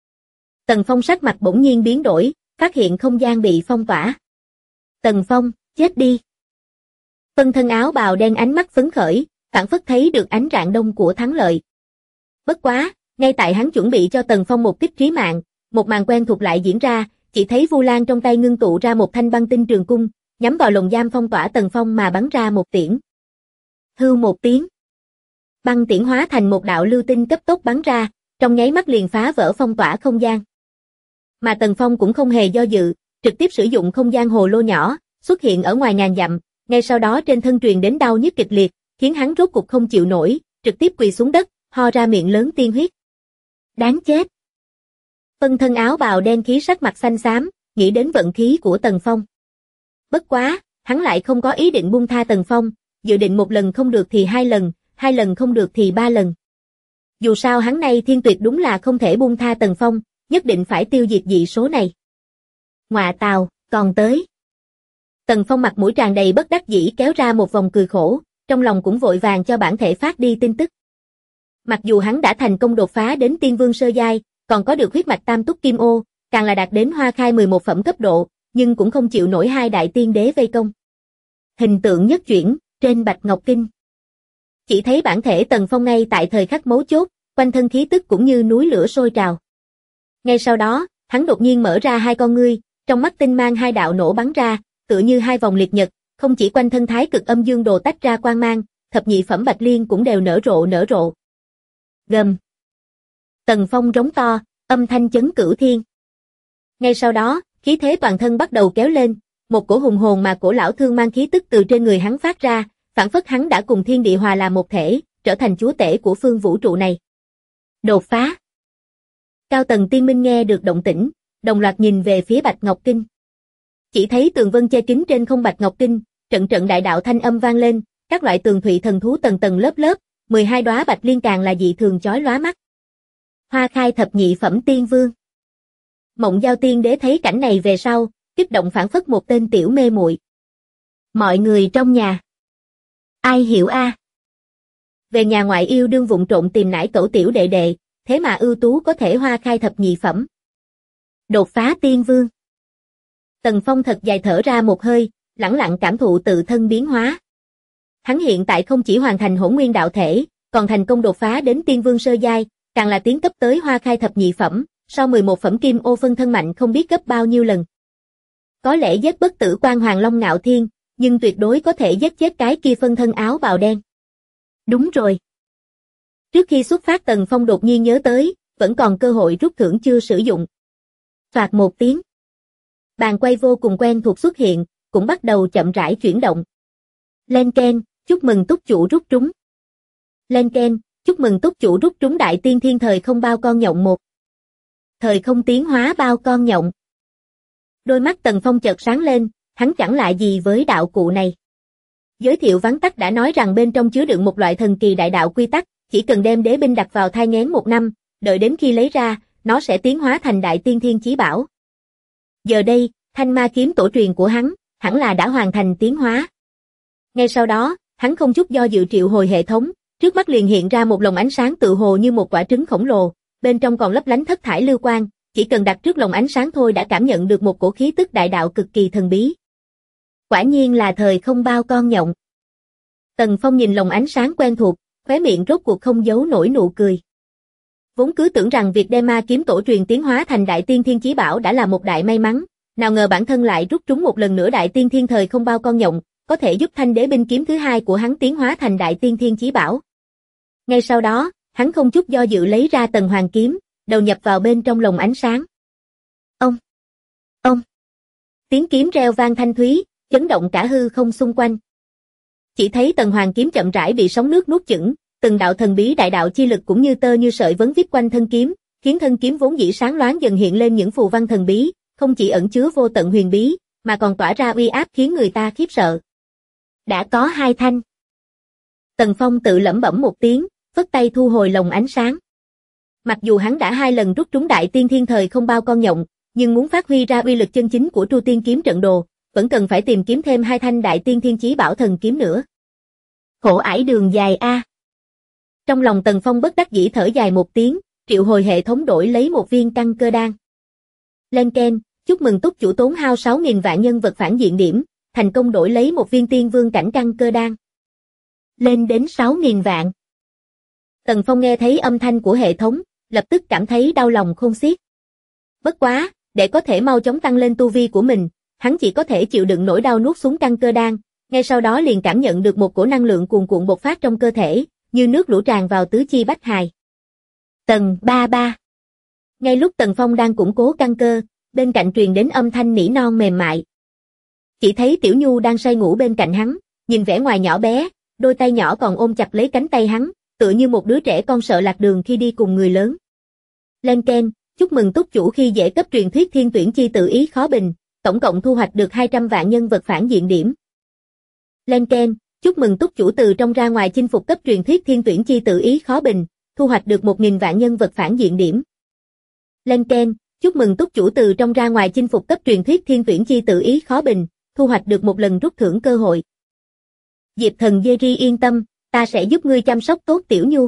Tần Phong sắc mặt bỗng nhiên biến đổi, phát hiện không gian bị phong tỏa. Tần Phong, chết đi. Phân thân áo bào đen ánh mắt phấn khởi, phảng phất thấy được ánh rạng đông của thắng lợi. Bất quá, ngay tại hắn chuẩn bị cho Tần Phong một kích trí mạng, một màn quen thuộc lại diễn ra, chỉ thấy Vu Lan trong tay ngưng tụ ra một thanh băng tinh trường cung, nhắm vào lồng giam phong tỏa Tần Phong mà bắn ra một tiễn. Hưu một tiếng. Băng tiễn hóa thành một đạo lưu tinh cấp tốc bắn ra, trong nháy mắt liền phá vỡ phong tỏa không gian. Mà Tần Phong cũng không hề do dự, trực tiếp sử dụng không gian hồ lô nhỏ, xuất hiện ở ngoài ngàn dặm, ngay sau đó trên thân truyền đến đau nhức kịch liệt, khiến hắn rốt cục không chịu nổi, trực tiếp quỳ xuống đất, ho ra miệng lớn tiên huyết. Đáng chết. Phân thân áo bào đen khí sắc mặt xanh xám, nghĩ đến vận khí của Tần Phong. Bất quá, hắn lại không có ý định buông tha Tần Phong, dự định một lần không được thì hai lần không được thì ba lần. Dù sao hắn này thiên tuyệt đúng là không thể buông tha Tần Phong, nhất định phải tiêu diệt dị số này. Ngọa tào, còn tới. Tần Phong mặt mũi tràn đầy bất đắc dĩ kéo ra một vòng cười khổ, trong lòng cũng vội vàng cho bản thể phát đi tin tức. Mặc dù hắn đã thành công đột phá đến tiên vương sơ giai, còn có được huyết mạch tam túc kim ô, càng là đạt đến hoa khai 11 phẩm cấp độ, nhưng cũng không chịu nổi hai đại tiên đế vây công. Hình tượng nhất chuyển, trên Bạch Ngọc Kinh. Chỉ thấy bản thể Tần Phong ngay tại thời khắc mấu chốt, quanh thân khí tức cũng như núi lửa sôi trào. Ngay sau đó, hắn đột nhiên mở ra hai con ngươi, trong mắt tinh mang hai đạo nổ bắn ra, tựa như hai vòng liệt nhật, không chỉ quanh thân thái cực âm dương đồ tách ra quang mang, thập nhị phẩm bạch liên cũng đều nở rộ. Gầm. Tần Phong rống to, âm thanh chấn cửu thiên. Ngay sau đó, khí thế toàn thân bắt đầu kéo lên, một cổ hùng hồn mà cổ lão thương mang khí tức từ trên người hắn phát ra, phảng phất hắn đã cùng thiên địa hòa làm một thể, trở thành chúa tể của phương vũ trụ này. Đột phá. Cao tầng tiên minh nghe được động tĩnh, đồng loạt nhìn về phía Bạch Ngọc Kinh. Chỉ thấy tường vân che kín trên không Bạch Ngọc Kinh, trận trận đại đạo thanh âm vang lên, các loại tường thụy thần thú tầng tầng lớp lớp, 12 đóa bạch liên càng là dị thường chói lóa mắt. Hoa khai thập nhị phẩm tiên vương. Mộng Giao tiên đế thấy cảnh này về sau, kích động phảng phất một tên tiểu mê muội. Mọi người trong nhà. Ai hiểu a? Về nhà ngoại yêu đương vụng trộn tìm nải cẩu tiểu đệ đệ, thế mà ưu tú có thể hoa khai thập nhị phẩm. Đột phá tiên vương. Tần Phong thật dài thở ra một hơi, lẳng lặng cảm thụ tự thân biến hóa. Hắn hiện tại không chỉ hoàn thành hỗn nguyên đạo thể, còn thành công đột phá đến tiên vương sơ giai, càng là tiến cấp tới hoa khai thập nhị phẩm, sau 11 phẩm kim ô phân thân mạnh không biết gấp bao nhiêu lần. Có lẽ giết bất tử quan hoàng long ngạo thiên, nhưng tuyệt đối có thể giết chết cái kia phân thân áo bào đen. Đúng rồi. Trước khi xuất phát Tần Phong đột nhiên nhớ tới, vẫn còn cơ hội rút thưởng chưa sử dụng. Phạt một tiếng. Bàn quay vô cùng quen thuộc xuất hiện, cũng bắt đầu chậm rãi chuyển động. Lên keng, chúc mừng túc chủ rút trúng. Lên keng, chúc mừng túc chủ rút trúng đại tiên thiên thời không bao con nhộng 1. Thời không tiến hóa bao con nhộng. Đôi mắt Tần Phong chợt sáng lên, hắn chẳng lạ gì với đạo cụ này. Giới thiệu vắn tắt đã nói rằng bên trong chứa đựng một loại thần kỳ đại đạo quy tắc, chỉ cần đem đế binh đặt vào thai nghén 1 năm, đợi đến khi lấy ra, nó sẽ tiến hóa thành đại tiên thiên chí bảo. Giờ đây, thanh ma kiếm tổ truyền của hắn, hẳn là đã hoàn thành tiến hóa. Ngay sau đó, hắn không chút do dự triệu hồi hệ thống, trước mắt liền hiện ra một lồng ánh sáng tự hồ như một quả trứng khổng lồ, bên trong còn lấp lánh thất thải lưu quang, chỉ cần đặt trước lồng ánh sáng thôi đã cảm nhận được một cổ khí tức đại đạo cực kỳ thần bí. Quả nhiên là thời không bao con nhộng. Tần Phong nhìn lồng ánh sáng quen thuộc, khóe miệng rốt cuộc không giấu nổi nụ cười. Vốn cứ tưởng rằng việc đem ma kiếm tổ truyền tiến hóa thành đại tiên thiên chí bảo đã là một đại may mắn, nào ngờ bản thân lại rút trúng một lần nữa đại tiên thiên thời không bao con nhộng, có thể giúp thanh đế binh kiếm thứ hai của hắn tiến hóa thành đại tiên thiên chí bảo. Ngay sau đó, hắn không chút do dự lấy ra tần hoàng kiếm, đầu nhập vào bên trong lồng ánh sáng. Ông. Tiếng kiếm reo vang thanh thúy, chấn động cả hư không xung quanh. Chỉ thấy tầng hoàng kiếm chậm rãi bị sóng nước nuốt chửng, từng đạo thần bí đại đạo chi lực cũng như tơ như sợi vấn vít quanh thân kiếm, khiến thân kiếm vốn dĩ sáng loáng dần hiện lên những phù văn thần bí, không chỉ ẩn chứa vô tận huyền bí, mà còn tỏa ra uy áp khiến người ta khiếp sợ. Đã có 2 thanh. Tần Phong tự lẩm bẩm một tiếng, phất tay thu hồi lồng ánh sáng. Mặc dù hắn đã 2 lần rút trúng đại tiên thiên thời không bao con nhộng, nhưng muốn phát huy ra uy lực chân chính của Tru Tiên kiếm trận đồ, vẫn cần phải tìm kiếm thêm 2 thanh đại tiên thiên chí bảo thần kiếm nữa. Khổ ải đường dài a. Trong lòng Tần Phong bất đắc dĩ thở dài một tiếng, triệu hồi hệ thống đổi lấy một viên căn cơ đan. Lên ken, chúc mừng túc chủ tốn hao 6.000 vạn nhân vật phản diện điểm, thành công đổi lấy một viên tiên vương cảnh căn cơ đan. Lên đến 6.000 vạn. Tần Phong nghe thấy âm thanh của hệ thống, lập tức cảm thấy đau lòng khôn xiết. Bất quá, để có thể mau chóng tăng lên tu vi của mình, hắn chỉ có thể chịu đựng nỗi đau nuốt xuống căn cơ đan, ngay sau đó liền cảm nhận được một cổ năng lượng cuồn cuộn bộc phát trong cơ thể, như nước lũ tràn vào tứ chi bách hài. Tầng 33. Ngay lúc Tần Phong đang củng cố căn cơ, bên cạnh truyền đến âm thanh nỉ non mềm mại. Chỉ thấy Tiểu Nhu đang say ngủ bên cạnh hắn, nhìn vẻ ngoài nhỏ bé, đôi tay nhỏ còn ôm chặt lấy cánh tay hắn, tựa như một đứa trẻ con sợ lạc đường khi đi cùng người lớn. Lên ken, chúc mừng túc chủ khi dễ cấp truyền thuyết thiên tuyển chi tự ý khó bình, tổng cộng thu hoạch được 200 vạn nhân vật phản diện điểm. Lên ken, chúc mừng túc chủ từ trong ra ngoài chinh phục cấp truyền thuyết thiên tuyển chi tự ý khó bình, thu hoạch được 1.000 vạn nhân vật phản diện điểm. Lên ken, chúc mừng túc chủ từ trong ra ngoài chinh phục cấp truyền thuyết thiên tuyển chi tự ý khó bình, thu hoạch được 1 lần rút thưởng cơ hội. Diệp Thần Jerry yên tâm, ta sẽ giúp ngươi chăm sóc tốt Tiểu Nhu.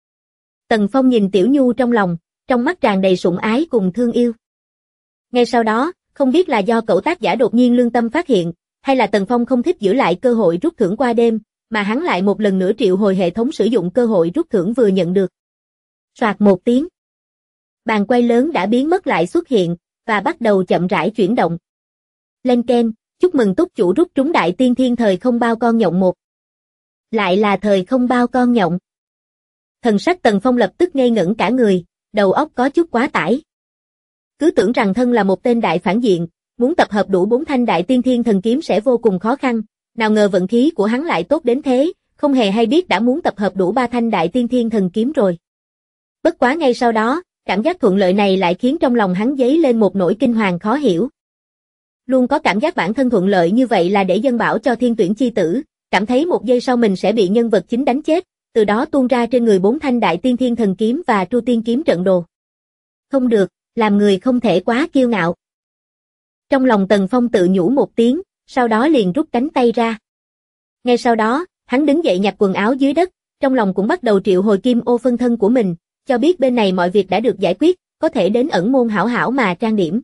Tần Phong nhìn Tiểu Nhu trong lòng, trong mắt tràn đầy sủng ái cùng thương yêu. Ngay sau đó, không biết là do cậu tác giả đột nhiên lương tâm phát hiện, hay là Tần Phong không thích giữ lại cơ hội rút thưởng qua đêm, mà hắn lại một lần nữa triệu hồi hệ thống sử dụng cơ hội rút thưởng vừa nhận được. Soạt một tiếng. Bàn quay lớn đã biến mất lại xuất hiện, và bắt đầu chậm rãi chuyển động. Lên ken, chúc mừng túc chủ rút trúng đại tiên thiên thời không bao con nhộng 1. Lại là thời không bao con nhộng. Thần sắc Tần Phong lập tức ngây ngẩn cả người, đầu óc có chút quá tải. Cứ tưởng rằng thân là một tên đại phản diện, muốn tập hợp đủ 4 thanh đại tiên thiên thần kiếm sẽ vô cùng khó khăn, nào ngờ vận khí của hắn lại tốt đến thế, không hề hay biết đã muốn tập hợp đủ 3 thanh đại tiên thiên thần kiếm rồi. Bất quá ngay sau đó, cảm giác thuận lợi này lại khiến trong lòng hắn dấy lên một nỗi kinh hoàng khó hiểu. Luôn có cảm giác bản thân thuận lợi như vậy là để dâng bảo cho thiên tuyển chi tử, cảm thấy một giây sau mình sẽ bị nhân vật chính đánh chết, từ đó tuôn ra trên người 4 thanh đại tiên thiên thần kiếm và Tru Tiên kiếm trận đồ. Không được, làm người không thể quá kiêu ngạo. Trong lòng Tần Phong tự nhủ một tiếng, sau đó liền rút cánh tay ra. Ngay sau đó, hắn đứng dậy nhặt quần áo dưới đất, trong lòng cũng bắt đầu triệu hồi kim ô phân thân của mình, cho biết bên này mọi việc đã được giải quyết, có thể đến ẩn môn hảo hảo mà trang điểm.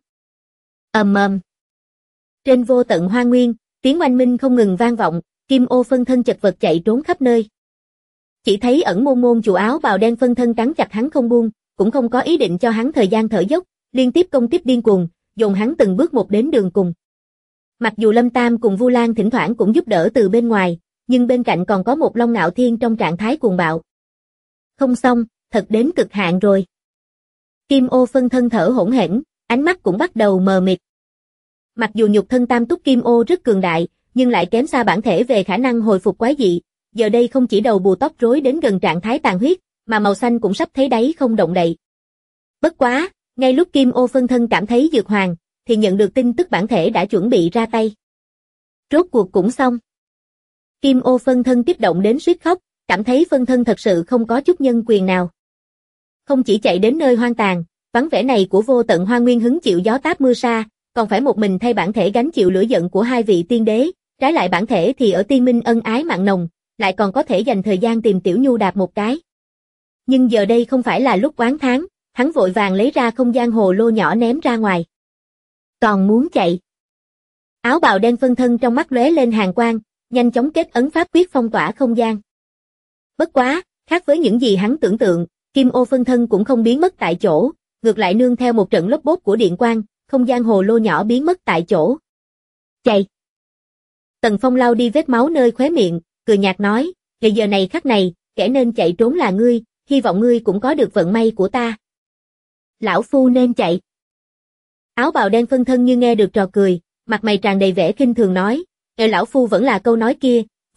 Trên vô tận hoa nguyên, tiếng oanh minh không ngừng vang vọng, kim ô phân thân chật vật chạy trốn khắp nơi. Chỉ thấy ẩn môn môn chủ áo bào đen phân thân cắn chặt hắn không buông, cũng không có ý định cho hắn thời gian thở dốc, liên tiếp công kích điên cuồng, dồn hắn từng bước một đến đường cùng. Mặc dù Lâm Tam cùng Vu Lan thỉnh thoảng cũng giúp đỡ từ bên ngoài, nhưng bên cạnh còn có một Long Ngạo Thiên trong trạng thái cuồng bạo. Không xong, thật đến cực hạn rồi. Kim ô phân thân thở hổn hển, ánh mắt cũng bắt đầu mờ mịt. Mặc dù nhục thân tam túc kim ô rất cường đại, nhưng lại kém xa bản thể về khả năng hồi phục quái dị, giờ đây không chỉ đầu bù tóc rối đến gần trạng thái tàn huyết, mà màu xanh cũng sắp thấy đáy không động đậy. Bất quá, ngay lúc kim ô phân thân cảm thấy dược hoàng, thì nhận được tin tức bản thể đã chuẩn bị ra tay. Rốt cuộc cũng xong. Kim ô phân thân kích động đến suýt khóc, cảm thấy phân thân thật sự không có chút nhân quyền nào. Không chỉ chạy đến nơi hoang tàn, vắng vẻ này của vô tận hoa nguyên hứng chịu gió táp mưa sa, còn phải một mình thay bản thể gánh chịu lửa giận của 2 vị tiên đế, trái lại bản thể thì ở tiên minh ân ái mặn nồng, lại còn có thể dành thời gian tìm Tiểu Nhu đạp một cái. Nhưng giờ đây không phải là lúc oán thán, hắn vội vàng lấy ra không gian hồ lô nhỏ ném ra ngoài. Còn muốn chạy. Áo bào đen phân thân trong mắt lóe lên hàn quang, nhanh chóng kết ấn pháp quyết phong tỏa không gian. Bất quá, khác với những gì hắn tưởng tượng, kim ô phân thân cũng không biến mất tại chỗ, ngược lại nương theo một trận lốp bốp của điện quang, không gian hồ lô nhỏ biến mất tại chỗ. Chạy. Tần Phong lau đi vết máu nơi khóe miệng, cười nhạt nói, ngày giờ này khắc này, kẻ nên chạy trốn là ngươi, hy vọng ngươi cũng có được vận may của ta. Lão phu nên chạy. Áo bào đen phân thân như nghe được trò cười, mặt mày tràn đầy vẻ khinh thường nói, lão phu vẫn là câu nói kia,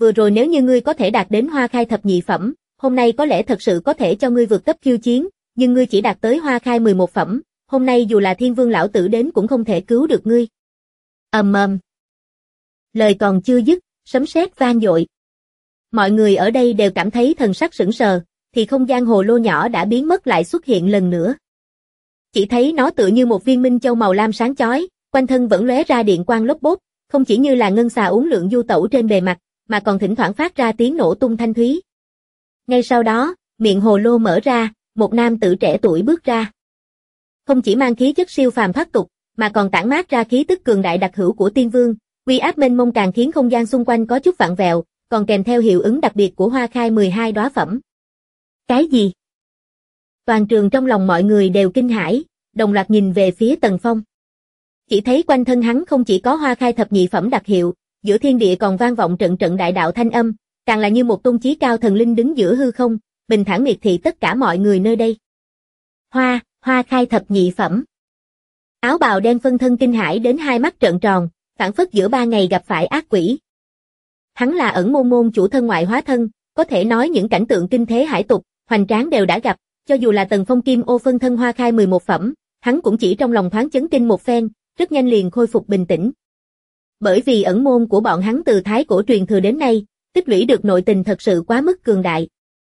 vừa rồi nếu như ngươi có thể đạt đến hoa khai thập nhị phẩm, hôm nay có lẽ thật sự có thể cho ngươi vượt cấp khiêu chiến, nhưng ngươi chỉ đạt tới hoa khai 11 phẩm, hôm nay dù là Thiên Vương lão tử đến cũng không thể cứu được ngươi. Ầm ầm. Lời còn chưa dứt, sấm sét vang dội. Mọi người ở đây đều cảm thấy thần sắc sững sờ, thì không gian hồ lô nhỏ đã biến mất lại xuất hiện lần nữa. Chỉ thấy nó tựa như một viên minh châu màu lam sáng chói, quanh thân vẫn lóe ra điện quang lốp bốp, không chỉ như là ngân xà uốn lượn du tẩu trên bề mặt, mà còn thỉnh thoảng phát ra tiếng nổ tung thanh thúy. Ngay sau đó, miệng hồ lô mở ra, một nam tử trẻ tuổi bước ra. Không chỉ mang khí chất siêu phàm thoát tục, mà còn tản mát ra khí tức cường đại đặc hữu của tiên vương, uy áp mênh mông càng khiến không gian xung quanh có chút vặn vẹo, còn kèm theo hiệu ứng đặc biệt của hoa khai 12 đóa phẩm. Cái gì? Toàn trường trong lòng mọi người đều kinh hãi, đồng loạt nhìn về phía Tần Phong. Chỉ thấy quanh thân hắn không chỉ có hoa khai thập nhị phẩm đặc hiệu, giữa thiên địa còn vang vọng trận trận đại đạo thanh âm, càng là như một tôn chí cao thần linh đứng giữa hư không, bình thản miệt thị tất cả mọi người nơi đây. Hoa khai thập nhị phẩm. Áo bào đen phân thân kinh hãi đến hai mắt trợn tròn, phảng phất giữa 3 ngày gặp phải ác quỷ. Hắn là ẩn môn môn chủ thân ngoại hóa thân, có thể nói những cảnh tượng kinh thế hải tục, hoành tráng đều đã gặp, cho dù là Tần Phong Kim Ô phân thân hoa khai 11 phẩm, hắn cũng chỉ trong lòng thoáng chấn kinh một phen, rất nhanh liền khôi phục bình tĩnh. Bởi vì ẩn môn của bọn hắn từ thái cổ truyền thừa đến nay, tích lũy được nội tình thật sự quá mức cường đại.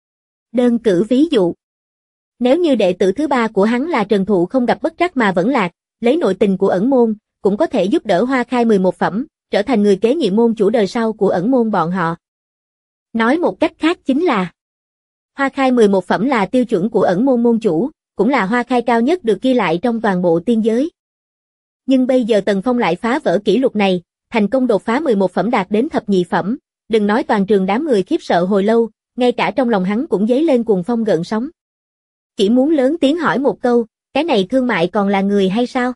Đơn cử ví dụ, nếu như đệ tử thứ 3 của hắn là Trần Thụ không gặp bất trắc mà vẫn lạc, lấy nội tình của ẩn môn, cũng có thể giúp đỡ hoa khai 11 phẩm, trở thành người kế nhiệm môn chủ đời sau của ẩn môn bọn họ. Nói một cách khác chính là, hoa khai 11 phẩm là tiêu chuẩn của ẩn môn môn chủ, cũng là hoa khai cao nhất được ghi lại trong toàn bộ tiên giới. Nhưng bây giờ Tần Phong lại phá vỡ kỷ lục này, thành công đột phá 11 phẩm đạt đến thập nhị phẩm, đừng nói toàn trường đám người khiếp sợ hồi lâu, ngay cả trong lòng hắn cũng dấy lên cuồng phong gợn sóng. Chỉ muốn lớn tiếng hỏi một câu, cái này thương mại còn là người hay sao?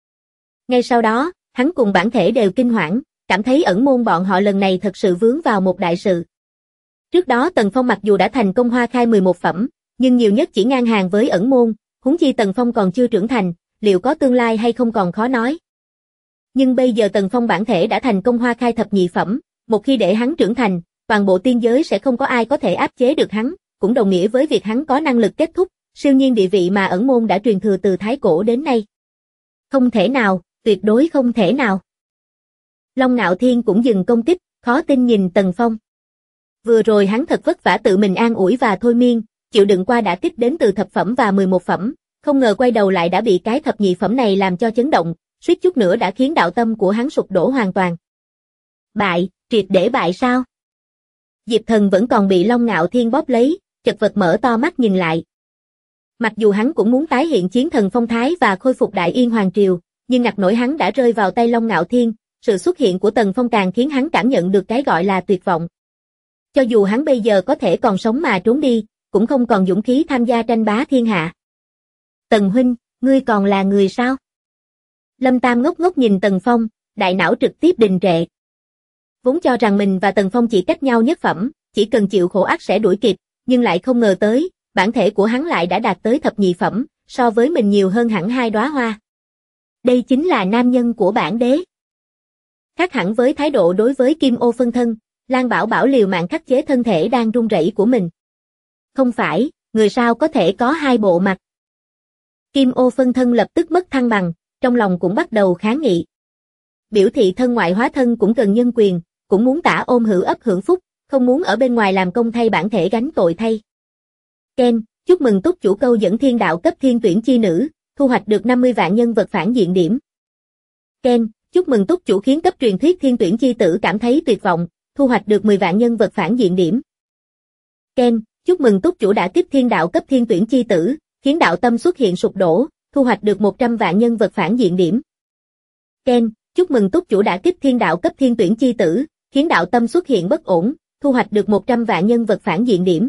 Ngay sau đó, hắn cùng bản thể đều kinh hoảng, cảm thấy ẩn môn bọn họ lần này thật sự vướng vào một đại sự. Trước đó Tần Phong mặc dù đã thành công hoa khai 11 phẩm, nhưng nhiều nhất chỉ ngang hàng với ẩn môn, huống chi Tần Phong còn chưa trưởng thành, liệu có tương lai hay không còn khó nói. Nhưng bây giờ Tần Phong bản thể đã thành công hoa khai thập nhị phẩm, một khi để hắn trưởng thành, toàn bộ tiên giới sẽ không có ai có thể áp chế được hắn, cũng đồng nghĩa với việc hắn có năng lực kết thúc siêu nhiên địa vị mà ẩn môn đã truyền thừa từ thái cổ đến nay. Không thể nào, tuyệt đối không thể nào. Long Nạo Thiên cũng dừng công kích, khó tin nhìn Tần Phong. Vừa rồi hắn thật vất vả tự mình an ủi và thôi miên, chịu đựng qua đả kích đến từ thập phẩm và 11 phẩm, không ngờ quay đầu lại đã bị cái thập nhị phẩm này làm cho chấn động, suýt chút nữa đã khiến đạo tâm của hắn sụp đổ hoàn toàn. Bại, triệt để bại sao? Diệp Thần vẫn còn bị Long Nạo Thiên bóp lấy, chật vật mở to mắt nhìn lại. Mặc dù hắn cũng muốn tái hiện chiến thần phong thái và khôi phục Đại Yên Hoàng Triều, nhưng ngặt nổi hắn đã rơi vào tay Long Nạo Thiên, sự xuất hiện của Tần Phong càng khiến hắn cảm nhận được cái gọi là tuyệt vọng. Cho dù hắn bây giờ có thể còn sống mà trốn đi, cũng không còn dũng khí tham gia tranh bá thiên hạ. Tần huynh, ngươi còn là người sao? Lâm Tam ngốc ngốc nhìn Tần Phong, đại não trực tiếp đình trệ. Vốn cho rằng mình và Tần Phong chỉ cách nhau nhất phẩm, chỉ cần chịu khổ ác sẽ đuổi kịp, nhưng lại không ngờ tới, bản thể của hắn lại đã đạt tới thập nhị phẩm, so với mình nhiều hơn hẳn 2 đóa hoa. Đây chính là nam nhân của bản đế. Khác hẳn với thái độ đối với Kim Ô phân thân, Lan Bảo Bảo liều mạng khắc chế thân thể đang run rẩy của mình. Không phải, người sao có thể có 2 bộ mặt. Kim Ô phân thân lập tức mất thăng bằng, trong lòng cũng bắt đầu kháng nghị. Biểu thị thân ngoại hóa thân cũng cần nhân quyền, cũng muốn tả ôm hữu ấp hưởng phúc, không muốn ở bên ngoài làm công thay bản thể gánh tội thay. Ken, chúc mừng túc chủ câu dẫn thiên đạo cấp thiên tuyển chi nữ, thu hoạch được 50 vạn nhân vật phản diện điểm. Ken, chúc mừng túc chủ khiến cấp truyền thuyết thiên tuyển chi tử cảm thấy tuyệt vọng, thu hoạch được 10 vạn nhân vật phản diện điểm. Ken, chúc mừng túc chủ đã kích thiên đạo cấp thiên tuyển chi tử, khiến đạo tâm xuất hiện sụp đổ, thu hoạch được 100 vạn nhân vật phản diện điểm. Ken, chúc mừng túc chủ đã kích thiên đạo cấp thiên tuyển chi tử, khiến đạo tâm xuất hiện bất ổn, thu hoạch được 100 vạn nhân vật phản diện điểm.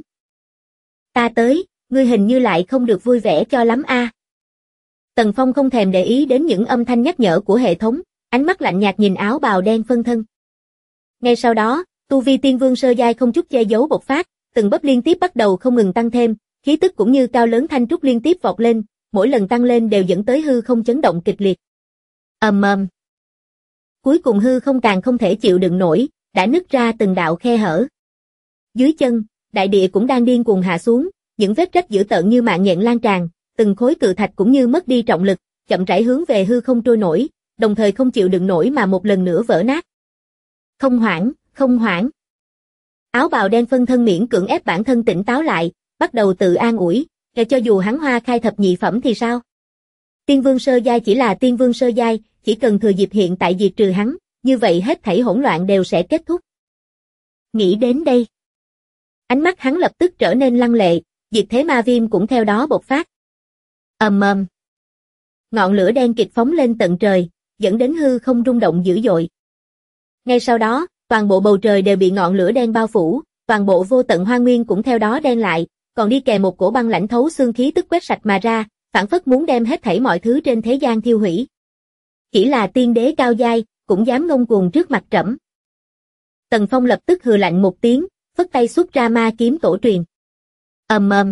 Ta tới, ngươi hình như lại không được vui vẻ cho lắm a. Tần Phong không thèm để ý đến những âm thanh nhắc nhở của hệ thống, ánh mắt lạnh nhạt nhìn áo bào đen phân thân. Ngay sau đó, tu vi tiên vương sơ giai không chút che giấu bộc phát, từng bắp liên tiếp bắt đầu không ngừng tăng thêm, khí tức cũng như cao lớn thanh trúc liên tiếp vọt lên, mỗi lần tăng lên đều dẫn tới hư không chấn động kịch liệt. Ầm ầm. Cuối cùng hư không càng không thể chịu đựng nổi, đã nứt ra từng đạo khe hở. Dưới chân, đại địa cũng đang điên cuồng hạ xuống, những vết rách dữ tợn như mạng nhện lan tràn, từng khối cự thạch cũng như mất đi trọng lực, chậm rãi hướng về hư không trôi nổi, đồng thời không chịu đựng nổi mà một lần nữa vỡ nát. Không hoảng, không hoảng. Áo bào đen phân thân miễn cưỡng ép bản thân tỉnh táo lại, bắt đầu tự an ủi, kể cho dù hắn hoa khai thập nhị phẩm thì sao? Tiên vương sơ giai chỉ là tiên vương sơ giai, chỉ cần thừa dịp hiện tại diệt trừ hắn, như vậy hết thảy hỗn loạn đều sẽ kết thúc. Nghĩ đến đây, ánh mắt hắn lập tức trở nên lăng lệ, diệt thế ma viêm cũng theo đó bộc phát. Ầm ầm. Ngọn lửa đen kịt phóng lên tận trời, dẫn đến hư không rung động dữ dội. Ngay sau đó, toàn bộ bầu trời đều bị ngọn lửa đen bao phủ, toàn bộ vô tận hoang nguyên cũng theo đó đen lại, còn đi kèm một cổ băng lãnh thấu xương khí tức quét sạch mà ra, phảng phất muốn đem hết thảy mọi thứ trên thế gian thiêu hủy. Chỉ là tiên đế cao giai, cũng dám ngông cuồng trước mặt trẫm. Tần Phong lập tức hừ lạnh một tiếng, phất tay xuất ra ma kiếm tổ truyền. Ầm ầm.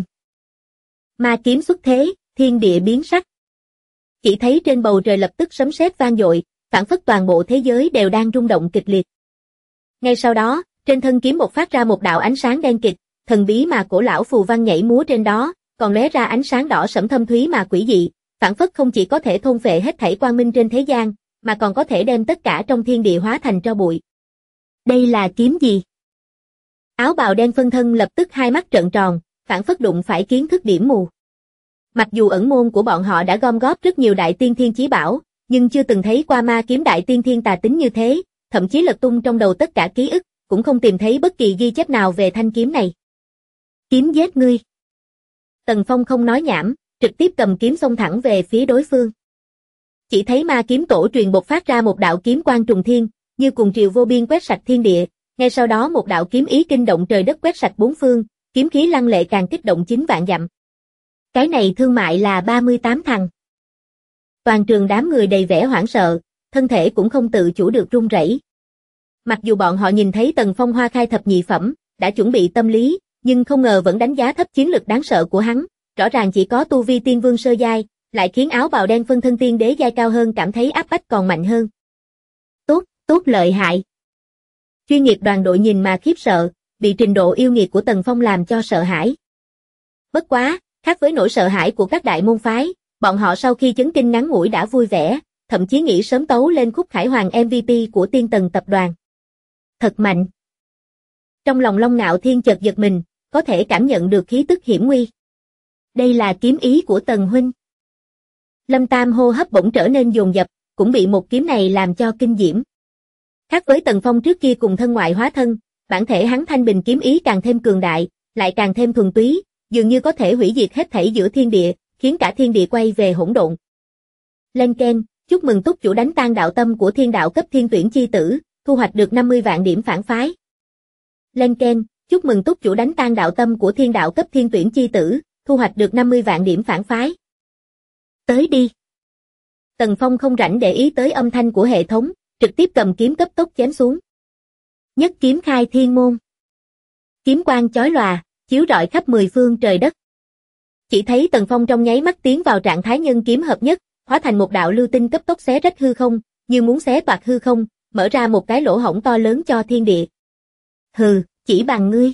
Ma kiếm xuất thế, thiên địa biến sắc. Chỉ thấy trên bầu trời lập tức sấm sét vang dội, phảng phất toàn bộ thế giới đều đang rung động kịch liệt. Ngay sau đó, trên thân kiếm bộc phát ra một đạo ánh sáng đen kịt, thần bí mà cổ lão phù văn nhảy múa trên đó, còn lóe ra ánh sáng đỏ sẫm thâm thúy mà quỷ dị, phảng phất không chỉ có thể thôn phệ hết thảy quang minh trên thế gian, mà còn có thể đem tất cả trong thiên địa hóa thành tro bụi. Đây là kiếm gì? Áo bào đen phân thân lập tức hai mắt trợn tròn, phảng phất đụng phải kiến thức điểm mù. Mặc dù ẩn môn của bọn họ đã gom góp rất nhiều đại tiên thiên chí bảo, nhưng chưa từng thấy qua ma kiếm đại tiên thiên tà tính như thế, thậm chí lật tung trong đầu tất cả ký ức, cũng không tìm thấy bất kỳ ghi chép nào về thanh kiếm này. Kiếm giết ngươi. Tần Phong không nói nhảm, trực tiếp cầm kiếm xông thẳng về phía đối phương. Chỉ thấy ma kiếm tổ truyền bộc phát ra một đạo kiếm quang trùng thiên, như cùng triều vô biên quét sạch thiên địa, ngay sau đó một đạo kiếm ý kinh động trời đất quét sạch bốn phương, kiếm khí lăng lệ càng kích động 9 vạn dặm. Cái này thương mại là 38 thằng. Toàn trường đám người đầy vẻ hoảng sợ, thân thể cũng không tự chủ được run rẩy. Mặc dù bọn họ nhìn thấy Tần Phong hoa khai thập nhị phẩm, đã chuẩn bị tâm lý, nhưng không ngờ vẫn đánh giá thấp chiến lực đáng sợ của hắn, rõ ràng chỉ có tu vi tiên vương sơ giai, lại khiến áo bào đen phân thân tiên đế giai cao hơn cảm thấy áp bách còn mạnh hơn. Tốt lợi hại. Chuyên nghiệp đoàn đội nhìn mà khiếp sợ, bị trình độ yêu nghiệt của Tần Phong làm cho sợ hãi. Bất quá, khác với nỗi sợ hãi của các đại môn phái, bọn họ sau khi chấn kinh ngắn ngủi đã vui vẻ, thậm chí nghĩ sớm tấu lên khúc khải hoàng MVP của Tiên Tần tập đoàn. Thật mạnh. Trong lòng Long Ngạo Thiên chợt giật mình, có thể cảm nhận được khí tức hiểm nguy. Đây là kiếm ý của Tần huynh. Lâm Tam hô hấp bỗng trở nên dồn dập, cũng bị một kiếm này làm cho kinh diễm. Khác với Tần Phong trước kia cùng thân ngoại hóa thân, bản thể hắn thanh bình kiếm ý càng thêm cường đại, lại càng thêm thuần túy, dường như có thể hủy diệt hết thảy giữa thiên địa, khiến cả thiên địa quay về hỗn độn. Lên Ken, chúc mừng túc chủ đánh tan đạo tâm của thiên đạo cấp thiên tuyển chi tử, thu hoạch được 50 vạn điểm phản phái. Lên Ken, chúc mừng túc chủ đánh tan đạo tâm của thiên đạo cấp thiên tuyển chi tử, thu hoạch được 50 vạn điểm phản phái. Tới đi. Tần Phong không rảnh để ý tới âm thanh của hệ thống, trực tiếp cầm kiếm cấp tốc chém xuống. Nhất kiếm khai thiên môn. Kiếm quang chói lòa, chiếu rọi khắp 10 phương trời đất. Chỉ thấy Tần Phong trong nháy mắt tiến vào trạng thái nhân kiếm hợp nhất, hóa thành một đạo lưu tinh cấp tốc xé rách hư không, như muốn xé toạc hư không, mở ra một cái lỗ hổng to lớn cho thiên địa. Hừ, chỉ bằng ngươi.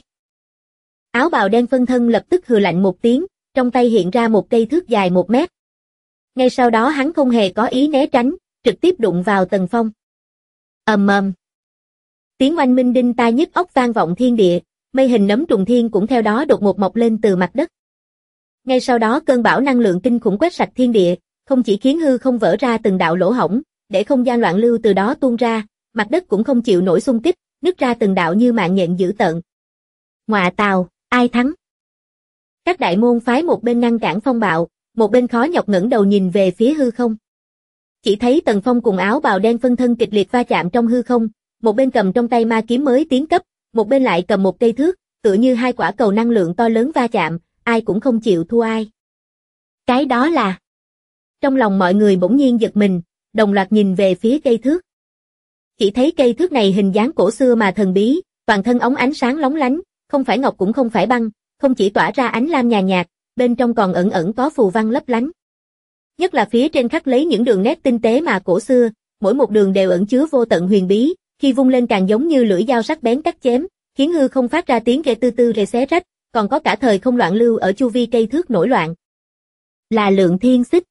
Áo bào đen phân thân lập tức hừ lạnh một tiếng, trong tay hiện ra một cây thước dài 1 mét. Ngay sau đó hắn không hề có ý né tránh, trực tiếp đụng vào Tần Phong. Ầm ầm. Tiếng oanh minh đinh tai nhức óc vang vọng thiên địa, mây hình nấm trùng thiên cũng theo đó đột ngột mọc lên từ mặt đất. Ngay sau đó cơn bão năng lượng kinh khủng quét sạch thiên địa, không chỉ khiến hư không vỡ ra từng đạo lỗ hổng, để không gian loạn lưu từ đó tuôn ra, mặt đất cũng không chịu nổi xung kích, nứt ra từng đạo như mạng nhện dữ tợn. Ngọa tào, ai thắng? Các đại môn phái một bên ngăn cản phong bạo, một bên khó nhọc ngẩng đầu nhìn về phía hư không. Chỉ thấy Tần Phong cùng áo bào đen phân thân kịch liệt va chạm trong hư không, một bên cầm trong tay ma kiếm mới tiến cấp, một bên lại cầm một cây thước, tựa như hai quả cầu năng lượng to lớn va chạm, ai cũng không chịu thua ai. Cái đó là... Trong lòng mọi người bỗng nhiên giật mình, đồng loạt nhìn về phía cây thước. Chỉ thấy cây thước này hình dáng cổ xưa mà thần bí, toàn thân óng ánh sáng lóng lánh, không phải ngọc cũng không phải băng, không chỉ tỏa ra ánh lam nhàn nhạt, bên trong còn ẩn ẩn có phù văn lấp lánh. Nhất là phía trên khắc lấy những đường nét tinh tế mà cổ xưa, mỗi một đường đều ẩn chứa vô tận huyền bí, khi vung lên càng giống như lưỡi dao sắc bén cắt chém, khiến hư không phát ra tiếng kêu tư tư rề xé rách, còn có cả thời không loạn lưu ở chu vi cây thước nổi loạn. Là Lượng Thiên Xích.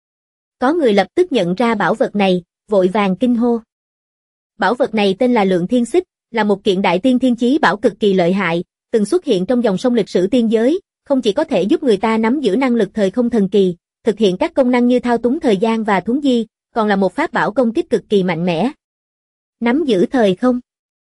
Có người lập tức nhận ra bảo vật này, vội vàng kinh hô. Bảo vật này tên là Lượng Thiên Xích, là một kiện đại tiên thiên chí bảo cực kỳ lợi hại, từng xuất hiện trong dòng sông lịch sử tiên giới, không chỉ có thể giúp người ta nắm giữ năng lực thời không thần kỳ, thực hiện các công năng như thao túng thời gian và thuấn di, còn là một pháp bảo công kích cực kỳ mạnh mẽ. Nắm giữ thời không.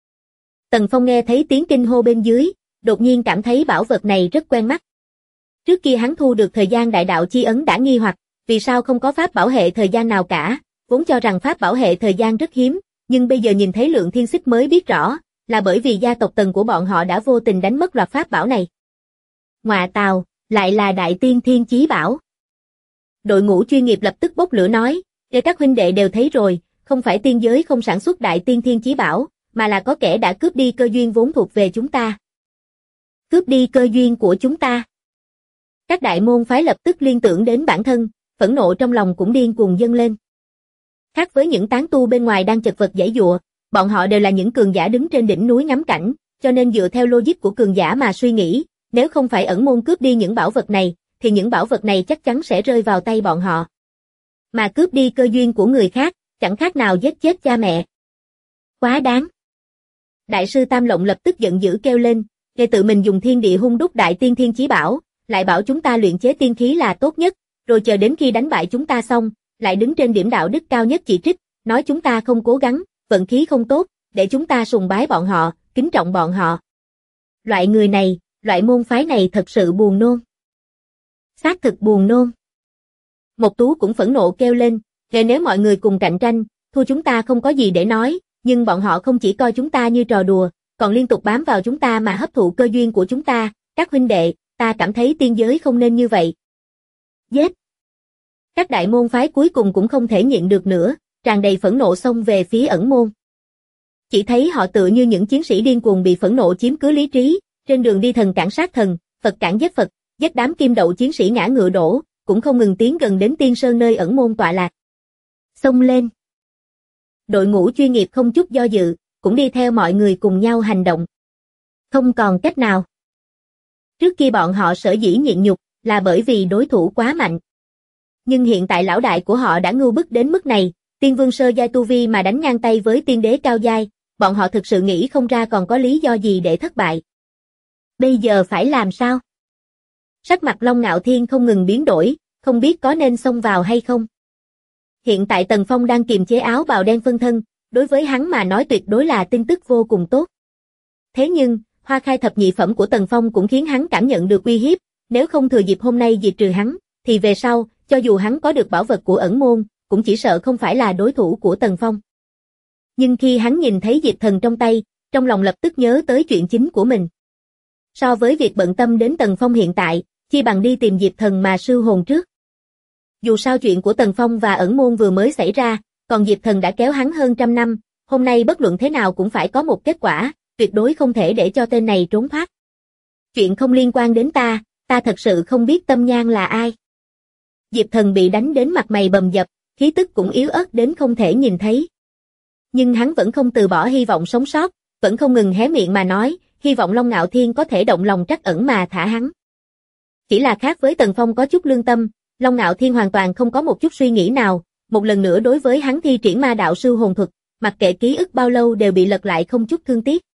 Tần Phong nghe thấy tiếng kinh hô bên dưới, đột nhiên cảm thấy bảo vật này rất quen mắt. Trước kia hắn thu được thời gian đại đạo chi ấn đã nghi hoặc, vì sao không có pháp bảo hệ thời gian nào cả, vốn cho rằng pháp bảo hệ thời gian rất hiếm, nhưng bây giờ nhìn thấy Lượng Thiên Xích mới biết rõ, là bởi vì gia tộc Tần của bọn họ đã vô tình đánh mất loạt pháp bảo này. Ngọa tào, lại là đại tiên thiên chí bảo. Đội ngũ chuyên nghiệp lập tức bốc lửa nói, để các huynh đệ đều thấy rồi, không phải tiên giới không sản xuất đại tiên thiên chí bảo, mà là có kẻ đã cướp đi cơ duyên vốn thuộc về chúng ta. Cướp đi cơ duyên của chúng ta. Các đại môn phái lập tức liên tưởng đến bản thân, phẫn nộ trong lòng cũng điên cuồng dâng lên. Khác với những tán tu bên ngoài đang chật vật giãy giụa, bọn họ đều là những cường giả đứng trên đỉnh núi ngắm cảnh, cho nên dựa theo logic của cường giả mà suy nghĩ, nếu không phải ẩn môn cướp đi những bảo vật này, thì những bảo vật này chắc chắn sẽ rơi vào tay bọn họ. Mà cướp đi cơ duyên của người khác, chẳng khác nào giết chết cha mẹ. Quá đáng. Đại sư Tam Lộng lập tức giận dữ kêu lên, để tự mình dùng thiên địa hung đúc đại tiên thiên chí bảo, lại bảo chúng ta luyện chế tiên khí là tốt nhất, rồi chờ đến khi đánh bại chúng ta xong, lại đứng trên điểm đạo đức cao nhất chỉ trích, nói chúng ta không cố gắng, vận khí không tốt, để chúng ta sùng bái bọn họ, kính trọng bọn họ. Loại người này, loại môn phái này thật sự buồn nôn. Xác thực buồn nôn. Một Tú cũng phẫn nộ kêu lên, nếu mọi người cùng cạnh tranh, thua chúng ta không có gì để nói, nhưng bọn họ không chỉ coi chúng ta như trò đùa, còn liên tục bám vào chúng ta mà hấp thụ cơ duyên của chúng ta, các huynh đệ, ta cảm thấy tiên giới không nên như vậy. Giết! Các đại môn phái cuối cùng cũng không thể nhịn được nữa, tràn đầy phẫn nộ xông về phía ẩn môn. Chỉ thấy họ tựa như những chiến sĩ điên cuồng bị phẫn nộ chiếm cứ lý trí, trên đường đi thần cản sát thần, Phật cản giết Phật, giết đám kim đậu chiến sĩ ngã ngựa đổ, cũng không ngừng tiến gần đến tiên sơn nơi ẩn môn tọa lạc. Xông lên! Đội ngũ chuyên nghiệp không chút do dự, cũng đi theo mọi người cùng nhau hành động. Không còn cách nào. Trước kia bọn họ sở dĩ nhịn nhục, là bởi vì đối thủ quá mạnh. Nhưng hiện tại lão đại của họ đã ngưu bức đến mức này, tiên vương sơ giai tu vi mà đánh ngang tay với tiên đế cao giai, bọn họ thực sự nghĩ không ra còn có lý do gì để thất bại. Bây giờ phải làm sao? Sắc mặt Long Ngạo Thiên không ngừng biến đổi, không biết có nên xông vào hay không. Hiện tại Tần Phong đang kiềm chế áo bào đen phân thân, đối với hắn mà nói tuyệt đối là tin tức vô cùng tốt. Thế nhưng, hoa khai thập nhị phẩm của Tần Phong cũng khiến hắn cảm nhận được uy hiếp, nếu không thừa dịp hôm nay diệt trừ hắn, thì về sau, cho dù hắn có được bảo vật của ẩn môn, cũng chỉ sợ không phải là đối thủ của Tần Phong. Nhưng khi hắn nhìn thấy Diệp Thần trong tay, trong lòng lập tức nhớ tới chuyện chính của mình. So với việc bận tâm đến Tần Phong hiện tại, chi bằng đi tìm Diệp Thần mà sư hồn trước. Dù sao chuyện của Tần Phong và ẩn môn vừa mới xảy ra, còn Diệp Thần đã kéo hắn hơn trăm năm, hôm nay bất luận thế nào cũng phải có một kết quả, tuyệt đối không thể để cho tên này trốn thoát. Chuyện không liên quan đến ta thật sự không biết Tâm Nhan là ai. Diệp Thần bị đánh đến mặt mày bầm dập, khí tức cũng yếu ớt đến không thể nhìn thấy. Nhưng hắn vẫn không từ bỏ hy vọng sống sót, vẫn không ngừng hé miệng mà nói, hy vọng Long Ngạo Thiên có thể động lòng trắc ẩn mà thả hắn. Chỉ là khác với Tần Phong có chút lương tâm, Long Ngạo Thiên hoàn toàn không có một chút suy nghĩ nào, một lần nữa đối với hắn thi triển ma đạo sư hồn thuật, mặc kệ ký ức bao lâu đều bị lật lại không chút thương tiếc.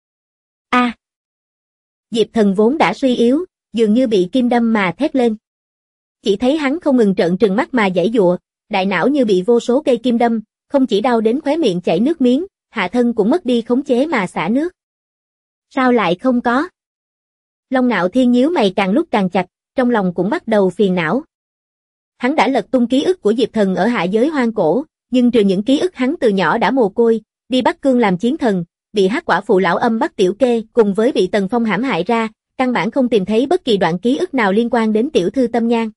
Diệp Thần vốn đã suy yếu, dường như bị kim đâm mà thét lên. Chỉ thấy hắn không ngừng trợn trừng mắt mà giãy giụa, đại não như bị vô số cây kim đâm, không chỉ đau đến khóe miệng chảy nước miếng, hạ thân cũng mất đi khống chế mà xả nước. Sao lại không có? Long Ngạo Thiên nhíu mày càng lúc càng chặt, trong lòng cũng bắt đầu phiền não. Hắn đã lật tung ký ức của Diệp Thần ở hạ giới hoang cổ, nhưng trừ những ký ức hắn từ nhỏ đã mồ côi, đi Bắc Cương làm chiến thần, bị Hắc Quả Phụ lão âm bắt tiểu kê, cùng với bị Tần Phong hãm hại ra, căn bản không tìm thấy bất kỳ đoạn ký ức nào liên quan đến tiểu thư Tâm Nhan.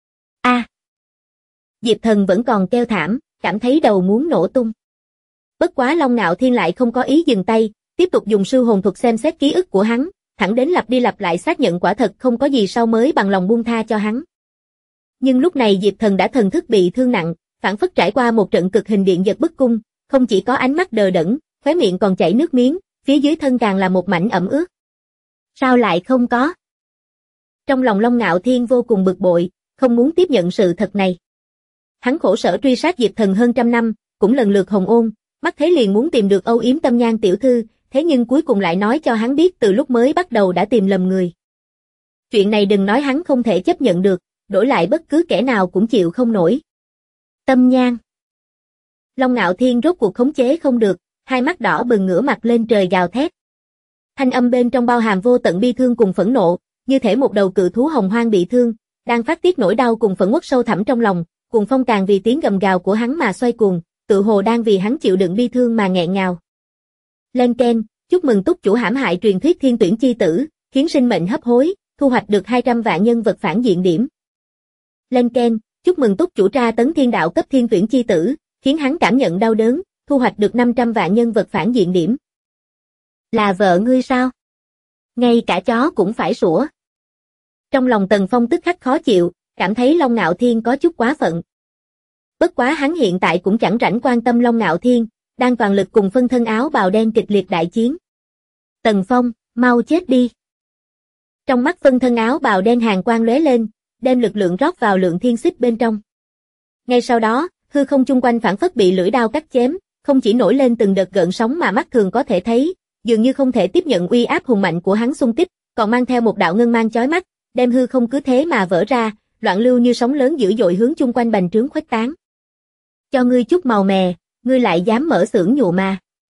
Diệp Thần vẫn còn kêu thảm, cảm thấy đầu muốn nổ tung. Bất quá Long Ngạo Thiên lại không có ý dừng tay, tiếp tục dùng sư hồn thuật xem xét ký ức của hắn, thẳng đến lặp đi lặp lại xác nhận quả thật không có gì sau mới bằng lòng buông tha cho hắn. Nhưng lúc này Diệp Thần đã thần thức bị thương nặng, phản phất trải qua một trận cực hình điện giật bức cung, không chỉ có ánh mắt đờ đẫn, khóe miệng còn chảy nước miếng, phía dưới thân càng là một mảnh ẩm ướt. Sao lại không có? Trong lòng Long Ngạo Thiên vô cùng bực bội, không muốn tiếp nhận sự thật này. Hắn khổ sở truy sát Diệp Thần hơn trăm năm, cũng lần lượt hồng ôn, mắt thấy liền muốn tìm được âu yếm Tâm Nhan tiểu thư, thế nhưng cuối cùng lại nói cho hắn biết từ lúc mới bắt đầu đã tìm lầm người. Chuyện này đừng nói hắn không thể chấp nhận được, đổi lại bất cứ kẻ nào cũng chịu không nổi. Tâm Nhan. Long Ngạo Thiên rốt cuộc khống chế không được, hai mắt đỏ bừng ngửa mặt lên trời gào thét. Thanh âm bên trong bao hàm vô tận bi thương cùng phẫn nộ, như thể một đầu cự thú hồng hoang bị thương, đang phát tiết nỗi đau cùng phẫn uất sâu thẳm trong lòng, cuồng phong càng vì tiếng gầm gào của hắn mà xoay cuồng, tự hồ đang vì hắn chịu đựng bi thương mà nghẹn ngào. Lên keng, chúc mừng túc chủ hãm hại truyền thuyết thiên tuyển chi tử, khiến sinh mệnh hấp hối, thu hoạch được 200 vạn nhân vật phản diện điểm. Lên keng, chúc mừng túc chủ tra tấn thiên đạo cấp thiên tuyển chi tử, khiến hắn cảm nhận đau đớn, thu hoạch được 500 vạn nhân vật phản diện điểm. Là vợ ngươi sao? Ngay cả chó cũng phải sủa. Trong lòng Tần Phong tức khắc khó chịu, cảm thấy Long Ngạo Thiên có chút quá phận. Bất quá hắn hiện tại cũng chẳng rảnh quan tâm Long Ngạo Thiên, đang toàn lực cùng phân thân áo bào đen kịch liệt đại chiến. Tần Phong, mau chết đi. Trong mắt phân thân áo bào đen hàn quang lóe lên, đem lực lượng rót vào lượng thiên xích bên trong. Ngay sau đó, hư không chung quanh phản phất bị lưỡi đao cắt chém, không chỉ nổi lên từng đợt gợn sóng mà mắt thường có thể thấy, dường như không thể tiếp nhận uy áp hùng mạnh của hắn xung kích, còn mang theo một đạo ngân mang chói mắt, đem hư không cứ thế mà vỡ ra, loạn lưu như sóng lớn dữ dội hướng chung quanh bành trướng khuếch tán. Cho ngươi chút màu mè, ngươi lại dám mở xưởng nhụ ma.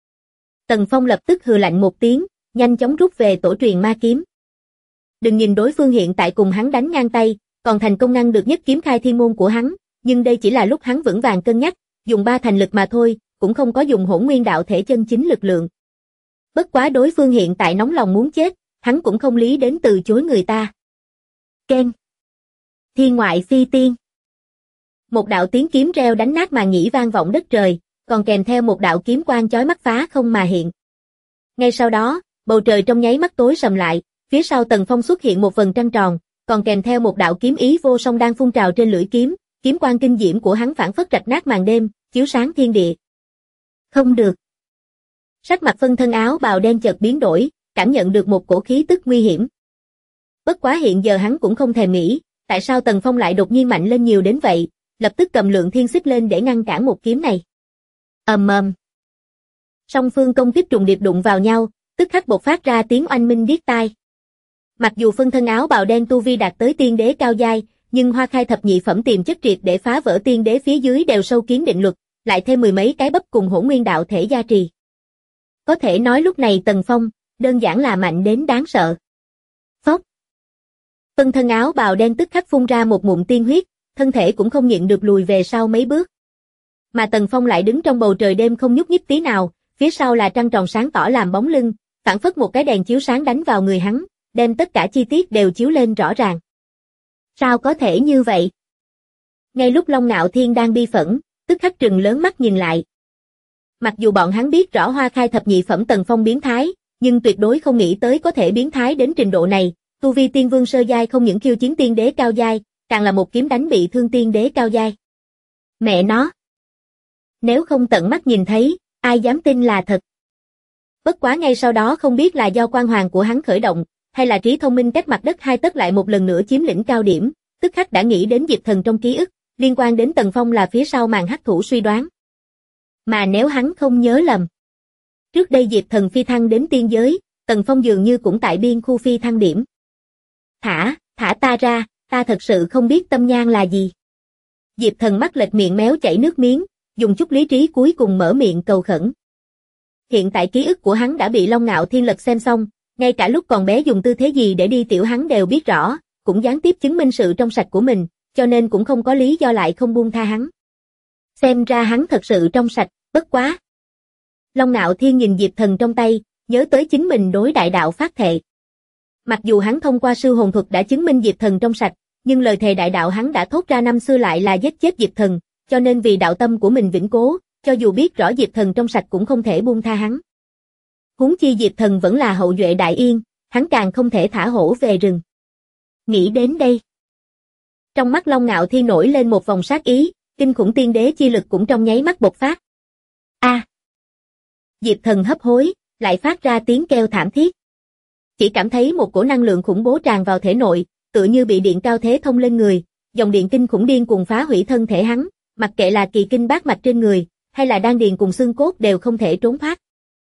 Tần Phong lập tức hừ lạnh một tiếng, nhanh chóng rút về tổ truyền ma kiếm. Đừng nhìn đối phương hiện tại cùng hắn đánh ngang tay, còn thành công ngăn được nhất kiếm khai thiên môn của hắn, nhưng đây chỉ là lúc hắn vững vàng cân nhắc, dùng 3 thành lực mà thôi, cũng không có dùng hỗn nguyên đạo thể chân chính lực lượng. Bất quá đối phương hiện tại nóng lòng muốn chết, hắn cũng không lý đến từ chối người ta. Keng. Thiên ngoại phi tiên. Một đạo tiếng kiếm reo đánh nát màn nhĩ vang vọng đất trời, còn kèm theo một đạo kiếm quang chói mắt phá không mà hiện. Ngay sau đó, bầu trời trong nháy mắt tối sầm lại, phía sau Tần Phong xuất hiện một vầng trăng tròn, còn kèm theo một đạo kiếm ý vô song đang phun trào trên lưỡi kiếm, kiếm quang kinh diễm của hắn phảng phất rạch nát màn đêm, chiếu sáng thiên địa. Không được. Sắc mặt phân thân áo bào đen chợt biến đổi, cảm nhận được một cổ khí tức nguy hiểm. Bất quá hiện giờ hắn cũng không thèm nghĩ, tại sao Tần Phong lại đột nhiên mạnh lên nhiều đến vậy, lập tức cầm lượng thiên xích lên để ngăn cản một kiếm này. Ầm ầm. Song phương công kích trùng điệp đụng vào nhau, tức khắc bộc phát ra tiếng oanh minh điếc tai. Mặc dù phân thân áo bào đen tu vi đạt tới tiên đế cao giai, nhưng Hoa Khai thập nhị phẩm tiềm chất triệt để phá vỡ tiên đế phía dưới đều sâu kiến định luật, lại thêm 10 mấy cái bắp cùng hỗn nguyên đạo thể gia trì. Có thể nói lúc này Tần Phong, đơn giản là mạnh đến đáng sợ. Phốc. Phân thân áo bào đen tức khắc phun ra một ngụm tiên huyết, thân thể cũng không nhịn được lùi về sau mấy bước. Mà Tần Phong lại đứng trong bầu trời đêm không nhúc nhích tí nào, phía sau là trăng tròn sáng tỏ làm bóng lưng, phảng phất một cái đèn chiếu sáng đánh vào người hắn, đem tất cả chi tiết đều chiếu lên rõ ràng. Sao có thể như vậy? Ngay lúc Long Ngạo Thiên đang bi phẫn, tức khắc trừng lớn mắt nhìn lại. Mặc dù bọn hắn biết rõ Hoa Khai thập nhị phẩm Tần Phong biến thái, nhưng tuyệt đối không nghĩ tới có thể biến thái đến trình độ này, tu vi tiên vương sơ giai không những khiêu chiến tiên đế cao giai, càng là một kiếm đánh bị thương tiên đế cao giai. Mẹ nó! Nếu không tận mắt nhìn thấy, ai dám tin là thật. Bất quá ngay sau đó không biết là do quan hoàng của hắn khởi động, hay là trí thông minh cách mặt đất hai tấc lại một lần nữa chiếm lĩnh cao điểm, tức khắc đã nghĩ đến Diệp Thần trong ký ức, liên quan đến Tần Phong là phía sau màn hắc thủ suy đoán. Mà nếu hắn không nhớ lầm, trước đây Diệp Thần phi thăng đến tiên giới, Tần Phong dường như cũng tại biên khu phi thăng điểm. Thả ta ra, ta thật sự không biết Tâm Nhan là gì. Diệp Thần mắt lệch miệng méo chảy nước miếng, dùng chút lý trí cuối cùng mở miệng cầu khẩn. Hiện tại ký ức của hắn đã bị Long Ngạo Thiên lật xem xong, ngay cả lúc còn bé dùng tư thế gì để đi tiểu hắn đều biết rõ, cũng gián tiếp chứng minh sự trong sạch của mình, cho nên cũng không có lý do lại không buông tha hắn. Xem ra hắn thật sự trong sạch, bất quá. Long Ngạo Thiên nhìn Diệp Thần trong tay, nhớ tới chính mình đối đại đạo phát thệ. Mặc dù hắn thông qua sư hồn thuật đã chứng minh Diệp Thần trong sạch, nhưng lời thề đại đạo hắn đã thốt ra năm xưa lại là giết chết Diệp Thần, cho nên vì đạo tâm của mình vĩnh cố, cho dù biết rõ Diệp Thần trong sạch cũng không thể buông tha hắn. Huống chi Diệp Thần vẫn là hậu duệ Đại Yên, hắn càng không thể thả hổ về rừng. Nghĩ đến đây, trong mắt Long Ngạo Thiên nổi lên một vòng sát ý, kinh khủng tiên đế chi lực cũng trong nháy mắt bộc phát. A! Diệp Thần hấp hối, lại phát ra tiếng kêu thảm thiết. Chỉ cảm thấy một cổ năng lượng khủng bố tràn vào thể nội, tựa như bị điện cao thế thông lên người, dòng điện kinh khủng điên cuồng phá hủy thân thể hắn, mặc kệ là kỳ kinh bát mạch trên người, hay là đan điền cùng xương cốt đều không thể trốn thoát.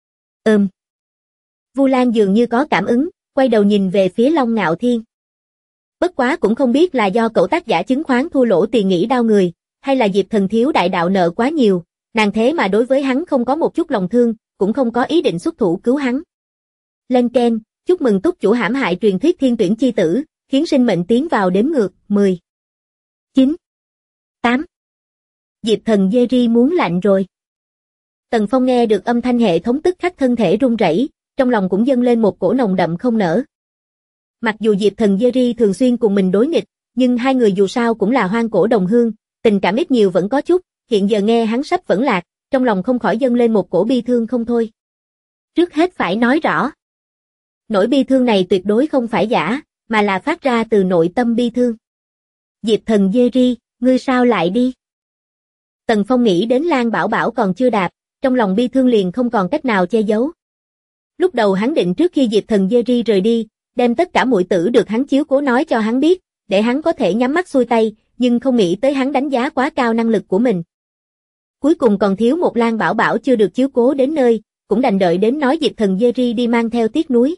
Vu Lan dường như có cảm ứng, quay đầu nhìn về phía Long Ngạo Thiên. Bất quá cũng không biết là do cậu tác giả chứng khoán thua lỗ tiền nghỉ đau người, hay là Diệp Thần thiếu đại đạo nợ quá nhiều, nàng thế mà đối với hắn không có một chút lòng thương, cũng không có ý định xuất thủ cứu hắn. Lên Ken, chúc mừng túc chủ hãm hại truyền thuyết thiên tuyển chi tử, khiến sinh mệnh tiến vào đếm ngược, 10, 9, 8. Diệp Thần Jerry muốn lạnh rồi. Tần Phong nghe được âm thanh hệ thống tức khắc thân thể run rẩy, trong lòng cũng dâng lên một cổ nồng đậm không nở. Mặc dù Diệp Thần Jerry thường xuyên cùng mình đối nghịch, nhưng hai người dù sao cũng là hoang cổ đồng hương, tình cảm ít nhiều vẫn có chút, hiện giờ nghe hắn sắp vẫn lạc, trong lòng không khỏi dâng lên một cổ bi thương không thôi. Trước hết phải nói rõ, nỗi bi thương này tuyệt đối không phải giả, mà là phát ra từ nội tâm bi thương. Diệp Thần Jerry, ngươi sao lại đi? Tần Phong nghĩ đến Lan Bảo Bảo còn chưa đạp, trong lòng bi thương liền không còn cách nào che giấu. Lúc đầu hắn định trước khi Diệp Thần Jerry rời đi, đem tất cả muội tử được hắn chiếu cố nói cho hắn biết, để hắn có thể nhắm mắt xuôi tay, nhưng không nghĩ tới hắn đánh giá quá cao năng lực của mình. Cuối cùng còn thiếu một Lan Bảo Bảo chưa được chiếu cố đến nơi, cũng đành đợi đến nói Diệp Thần Jerry đi mang theo tiếc nuối.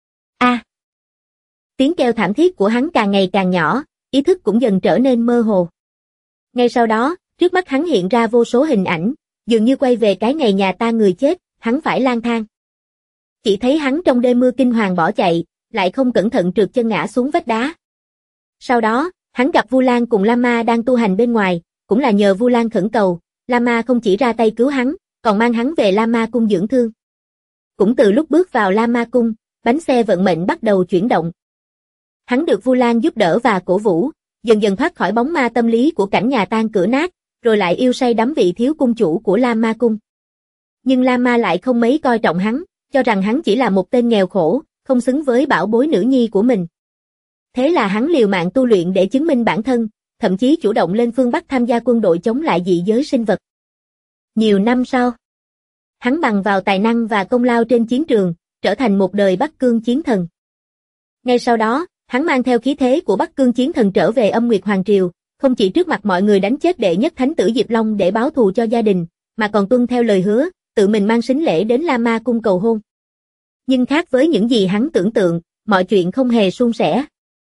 Tiếng kêu thảm thiết của hắn càng ngày càng nhỏ, ý thức cũng dần trở nên mơ hồ. Ngay sau đó, trước mắt hắn hiện ra vô số hình ảnh, dường như quay về cái ngày nhà ta người chết, hắn phải lang thang. Chỉ thấy hắn trong đêm mưa kinh hoàng bỏ chạy, lại không cẩn thận trượt chân ngã xuống vách đá. Sau đó, hắn gặp Vu Lan cùng Lama đang tu hành bên ngoài, cũng là nhờ Vu Lan khẩn cầu, Lama không chỉ ra tay cứu hắn, còn mang hắn về Lama cung dưỡng thương. Cũng từ lúc bước vào Lama cung, bánh xe vận mệnh bắt đầu chuyển động. Hắn được Vu Lan giúp đỡ và cổ vũ, dần dần thoát khỏi bóng ma tâm lý của cảnh nhà tan cửa nát, rồi lại yêu say đắm vị thiếu cung chủ của Lama cung. Nhưng Lama lại không mấy coi trọng hắn, cho rằng hắn chỉ là một tên nghèo khổ, không xứng với bảo bối nữ nhi của mình. Thế là hắn liều mạng tu luyện để chứng minh bản thân, thậm chí chủ động lên phương Bắc tham gia quân đội chống lại dị giới sinh vật. Nhiều năm sau, hắn bằng vào tài năng và công lao trên chiến trường, trở thành một đời Bắc Cương chiến thần. Ngay sau đó, hắn mang theo khí thế của Bắc Cương chiến thần trở về Âm Nguyệt Hoàng Triều, không chỉ trước mặt mọi người đánh chết đệ nhất thánh tử Diệp Long để báo thù cho gia đình, mà còn tuân theo lời hứa, tự mình mang sính lễ đến Lama cung cầu hôn. Nhưng khác với những gì hắn tưởng tượng, mọi chuyện không hề suôn sẻ.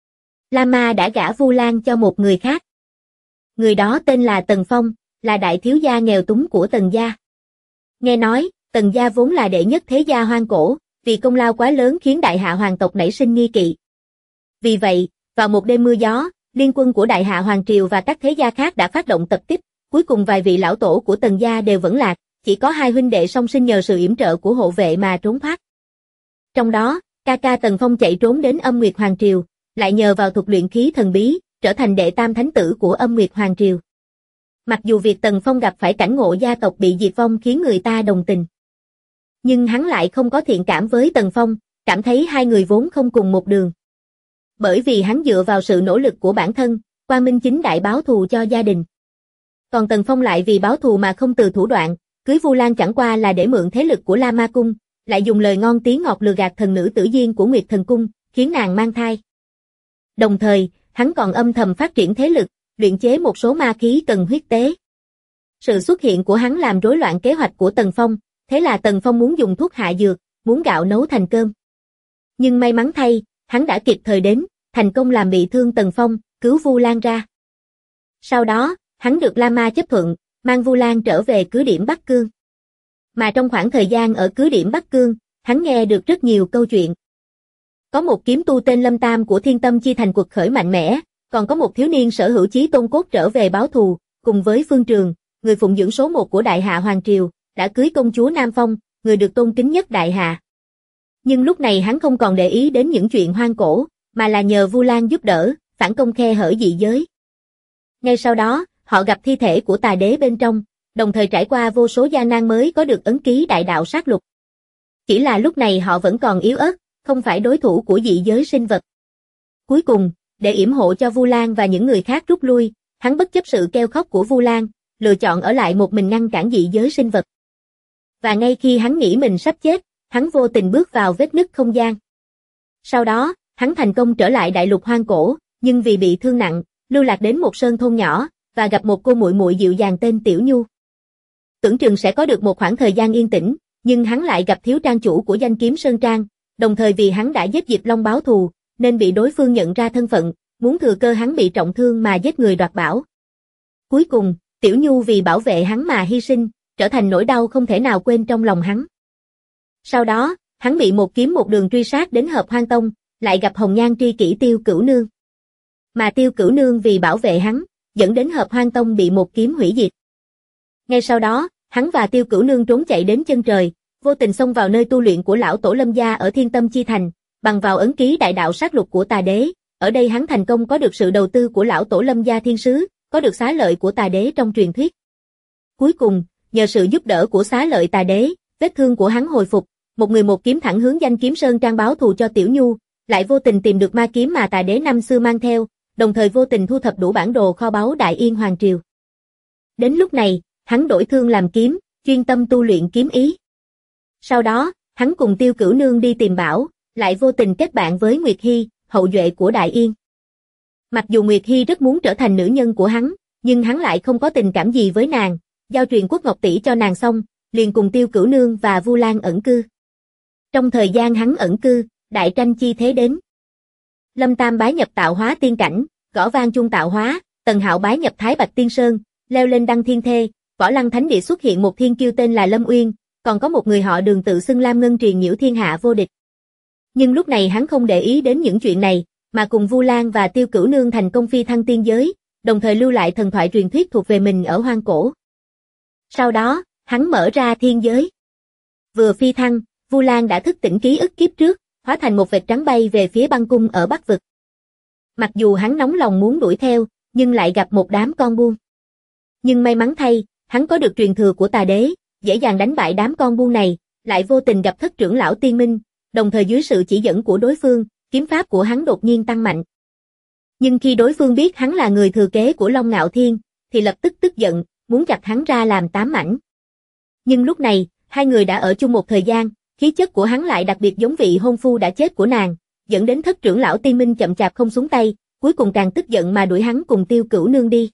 Lama đã gả Vu Lan cho một người khác. Người đó tên là Tần Phong, là đại thiếu gia nghèo túng của Tần gia. Nghe nói, Tần gia vốn là đệ nhất thế gia hoang cổ, vì công lao quá lớn khiến đại hạ hoàng tộc nảy sinh nghi kỵ. Vì vậy, vào một đêm mưa gió, liên quân của đại hạ hoàng triều và các thế gia khác đã phát động tập kích, cuối cùng vài vị lão tổ của Tần gia đều vẫn lạc, chỉ có hai huynh đệ song sinh nhờ sự yểm trợ của hộ vệ mà trốn thoát. Trong đó, ca ca Tần Phong chạy trốn đến Âm Nguyệt Hoàng Triều, lại nhờ vào thuật luyện khí thần bí, trở thành đệ tam thánh tử của Âm Nguyệt Hoàng Triều. Mặc dù việc Tần Phong gặp phải cảnh ngộ gia tộc bị diệt vong khiến người ta đồng tình, nhưng hắn lại không có thiện cảm với Tần Phong, cảm thấy hai người vốn không cùng một đường. Bởi vì hắn dựa vào sự nỗ lực của bản thân, quang minh chính đại báo thù cho gia đình. Còn Tần Phong lại vì báo thù mà không từ thủ đoạn, cưới Vu Lan chẳng qua là để mượn thế lực của Lama cung, lại dùng lời ngon tiếng ngọt lừa gạt thần nữ Tử Duyên của Nguyệt Thần cung, khiến nàng mang thai. Đồng thời, hắn còn âm thầm phát triển thế lực, luyện chế một số ma khí cần huyết tế. Sự xuất hiện của hắn làm rối loạn kế hoạch của Tần Phong, thế là Tần Phong muốn dùng thuốc hạ dược, muốn gạo nấu thành cơm. Nhưng may mắn thay, hắn đã kịp thời đến, thành công làm bị thương Tần Phong, cứu Vu Lan ra. Sau đó, hắn được Lama chấp thuận, mang Vu Lan trở về cứ điểm Bắc Cương. Mà trong khoảng thời gian ở cứ điểm Bắc Cương, hắn nghe được rất nhiều câu chuyện. Có một kiếm tu tên Lâm Tam của Thiên Tâm Chi Thành quật khởi mạnh mẽ, còn có một thiếu niên sở hữu chí tôn cốt trở về báo thù, cùng với Phương Trường, người phụng dưỡng số 1 của Đại Hạ Hoàng Triều, đã cưới công chúa Nam Phong, người được tôn kính nhất Đại Hạ. Nhưng lúc này hắn không còn để ý đến những chuyện hoang cổ, mà là nhờ Vu Lan giúp đỡ, phản công khe hở dị giới. Ngay sau đó, họ gặp thi thể của tà đế bên trong, đồng thời trải qua vô số gian nan mới có được ấn ký đại đạo sát lục. Chỉ là lúc này họ vẫn còn yếu ớt, không phải đối thủ của dị giới sinh vật. Cuối cùng, để yểm hộ cho Vu Lan và những người khác rút lui, hắn bất chấp sự kêu khóc của Vu Lan, lựa chọn ở lại một mình ngăn cản dị giới sinh vật. và ngay khi hắn nghĩ mình sắp chết, hắn vô tình bước vào vết nứt không gian. Sau đó, hắn thành công trở lại đại lục hoang cổ, nhưng vì bị thương nặng, lưu lạc đến một sơn thôn nhỏ, và gặp một cô muội muội dịu dàng tên Tiểu Nhu. Tưởng chừng sẽ có được một khoảng thời gian yên tĩnh, nhưng hắn lại gặp thiếu trang chủ của danh kiếm Sơn Trang, đồng thời vì hắn đã giết Diệp Long báo thù, nên bị đối phương nhận ra thân phận, muốn thừa cơ hắn bị trọng thương mà giết người đoạt bảo. Cuối cùng, Tiểu Nhu vì bảo vệ hắn mà hy sinh, trở thành nỗi đau không thể nào quên trong lòng hắn. Sau đó, hắn bị một kiếm một đường truy sát đến Hợp Hoang Tông, lại gặp hồng nhan tri kỷ Tiêu Cửu Nương. Mà Tiêu Cửu Nương vì bảo vệ hắn, dẫn đến Hợp Hoang Tông bị một kiếm hủy diệt. Ngay sau đó, hắn và Tiêu Cửu Nương trốn chạy đến chân trời, vô tình xông vào nơi tu luyện của lão tổ Lâm gia ở Thiên Tâm Chi Thành, bằng vào ấn ký đại đạo sát lục của Tà Đế. Ở đây hắn thành công có được sự đầu tư của lão tổ Lâm gia thiên sứ, có được xá lợi của Tà Đế trong truyền thuyết. Cuối cùng, nhờ sự giúp đỡ của xá lợi Tà Đế, vết thương của hắn hồi phục, một người một kiếm thẳng hướng danh kiếm Sơn Trang báo thù cho Tiểu Nhu, lại vô tình tìm được ma kiếm mà Tà Đế năm xưa mang theo, đồng thời vô tình thu thập đủ bản đồ kho báu Đại Yên Hoàng Triều. Đến lúc này, hắn đổi thương làm kiếm, chuyên tâm tu luyện kiếm ý. Sau đó, hắn cùng Tiêu Cửu Nương đi tìm bảo, lại vô tình kết bạn với Nguyệt Hy, hậu duệ của Đại Yên. Mặc dù Nguyệt Hy rất muốn trở thành nữ nhân của hắn, nhưng hắn lại không có tình cảm gì với nàng, giao truyền Quốc Ngọc tỷ cho nàng xong, liền cùng Tiêu Cửu Nương và Vu Lan ẩn cư. Trong thời gian hắn ẩn cư, đại tranh chi thế đến. Lâm Tam bái nhập Tạo Hóa tiên cảnh, gõ vang chung tạo hóa, Tần Hạo bái nhập Thái Bạch Tiên Sơn, leo lên đăng thiên thê, Võ Lăng Thánh Địa xuất hiện một thiên kiêu tên là Lâm Uyên, còn có một người họ Đường tự xưng Lam Ngân truyền nhiễu thiên hạ vô địch. Nhưng lúc này hắn không để ý đến những chuyện này, mà cùng Vu Lan và Tiêu Cửu Nương thành công phi thăng tiên giới, đồng thời lưu lại thần thoại truyền thuyết thuộc về mình ở hoang cổ. Sau đó, hắn mở ra thiên giới. Vừa phi thăng, Vu Lan đã thức tỉnh ký ức kiếp trước, hóa thành một vệt trắng bay về phía băng cung ở Bắc Vực. Mặc dù hắn nóng lòng muốn đuổi theo, nhưng lại gặp một đám con buôn. Nhưng may mắn thay, hắn có được truyền thừa của Tà Đế, dễ dàng đánh bại đám con buôn này, lại vô tình gặp thất trưởng lão Tiên Minh, đồng thời dưới sự chỉ dẫn của đối phương, kiếm pháp của hắn đột nhiên tăng mạnh. Nhưng khi đối phương biết hắn là người thừa kế của Long Ngạo Thiên, thì lập tức tức giận, muốn chặt hắn ra làm 8 mảnh. Nhưng lúc này, hai người đã ở chung một thời gian, khí chất của hắn lại đặc biệt giống vị hôn phu đã chết của nàng, dẫn đến thất trưởng lão Tiên Minh chậm chạp không xuống tay, cuối cùng càng tức giận mà đuổi hắn cùng Tiêu Cửu Nương đi.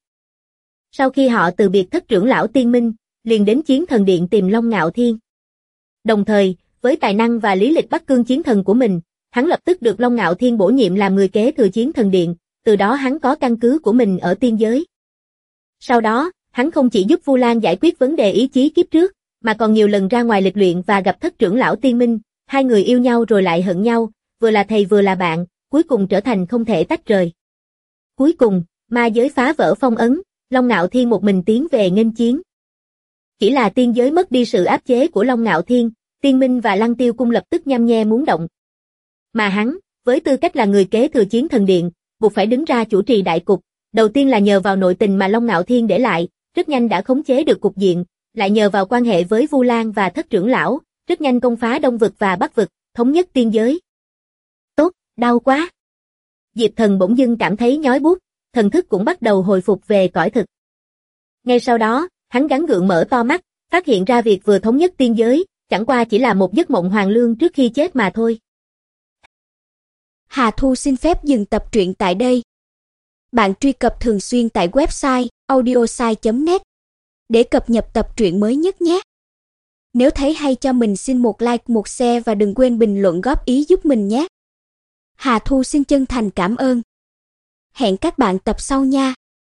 Sau khi họ từ biệt thất trưởng lão Tiên Minh, liền đến Chiến Thần Điện tìm Long Ngạo Thiên. Đồng thời, với tài năng và lý lịch Bắc Cương chiến thần của mình, hắn lập tức được Long Ngạo Thiên bổ nhiệm làm người kế thừa Chiến Thần Điện, từ đó hắn có căn cứ của mình ở tiên giới. Sau đó, hắn không chỉ giúp Vu Lan giải quyết vấn đề ý chí kiếp trước, mà còn nhiều lần ra ngoài lịch luyện và gặp thất trưởng lão Tiên Minh, hai người yêu nhau rồi lại hận nhau, vừa là thầy vừa là bạn, cuối cùng trở thành không thể tách rời. Cuối cùng, ma giới phá vỡ phong ấn, Long Ngạo Thiên một mình tiến về nghênh chiến. Chỉ là tiên giới mất đi sự áp chế của Long Ngạo Thiên, Tiên Minh và Lăng Tiêu Cung lập tức nhăm nhe muốn động. Mà hắn, với tư cách là người kế thừa Chiến Thần Điện, buộc phải đứng ra chủ trì đại cục, đầu tiên là nhờ vào nội tình mà Long Ngạo Thiên để lại, rất nhanh đã khống chế được cục diện, lại nhờ vào quan hệ với Vu Lan và thất trưởng lão, rất nhanh công phá Đông Vực và Bắc Vực, thống nhất tiên giới. Tốt, đau quá. Diệp Thần bỗng dưng cảm thấy nhói buốt, thần thức cũng bắt đầu hồi phục về cõi thực. Ngay sau đó, hắn gắng gượng mở to mắt, phát hiện ra việc vừa thống nhất tiên giới, chẳng qua chỉ là một giấc mộng hoàn lương trước khi chết mà thôi. Hà Thu xin phép dừng tập truyện tại đây. Bạn truy cập thường xuyên tại website audiosai.net để cập nhật tập truyện mới nhất nhé. Nếu thấy hay cho mình xin một like, một share và đừng quên bình luận góp ý giúp mình nhé. Hà Thu xin chân thành cảm ơn. Hẹn các bạn tập sau nha.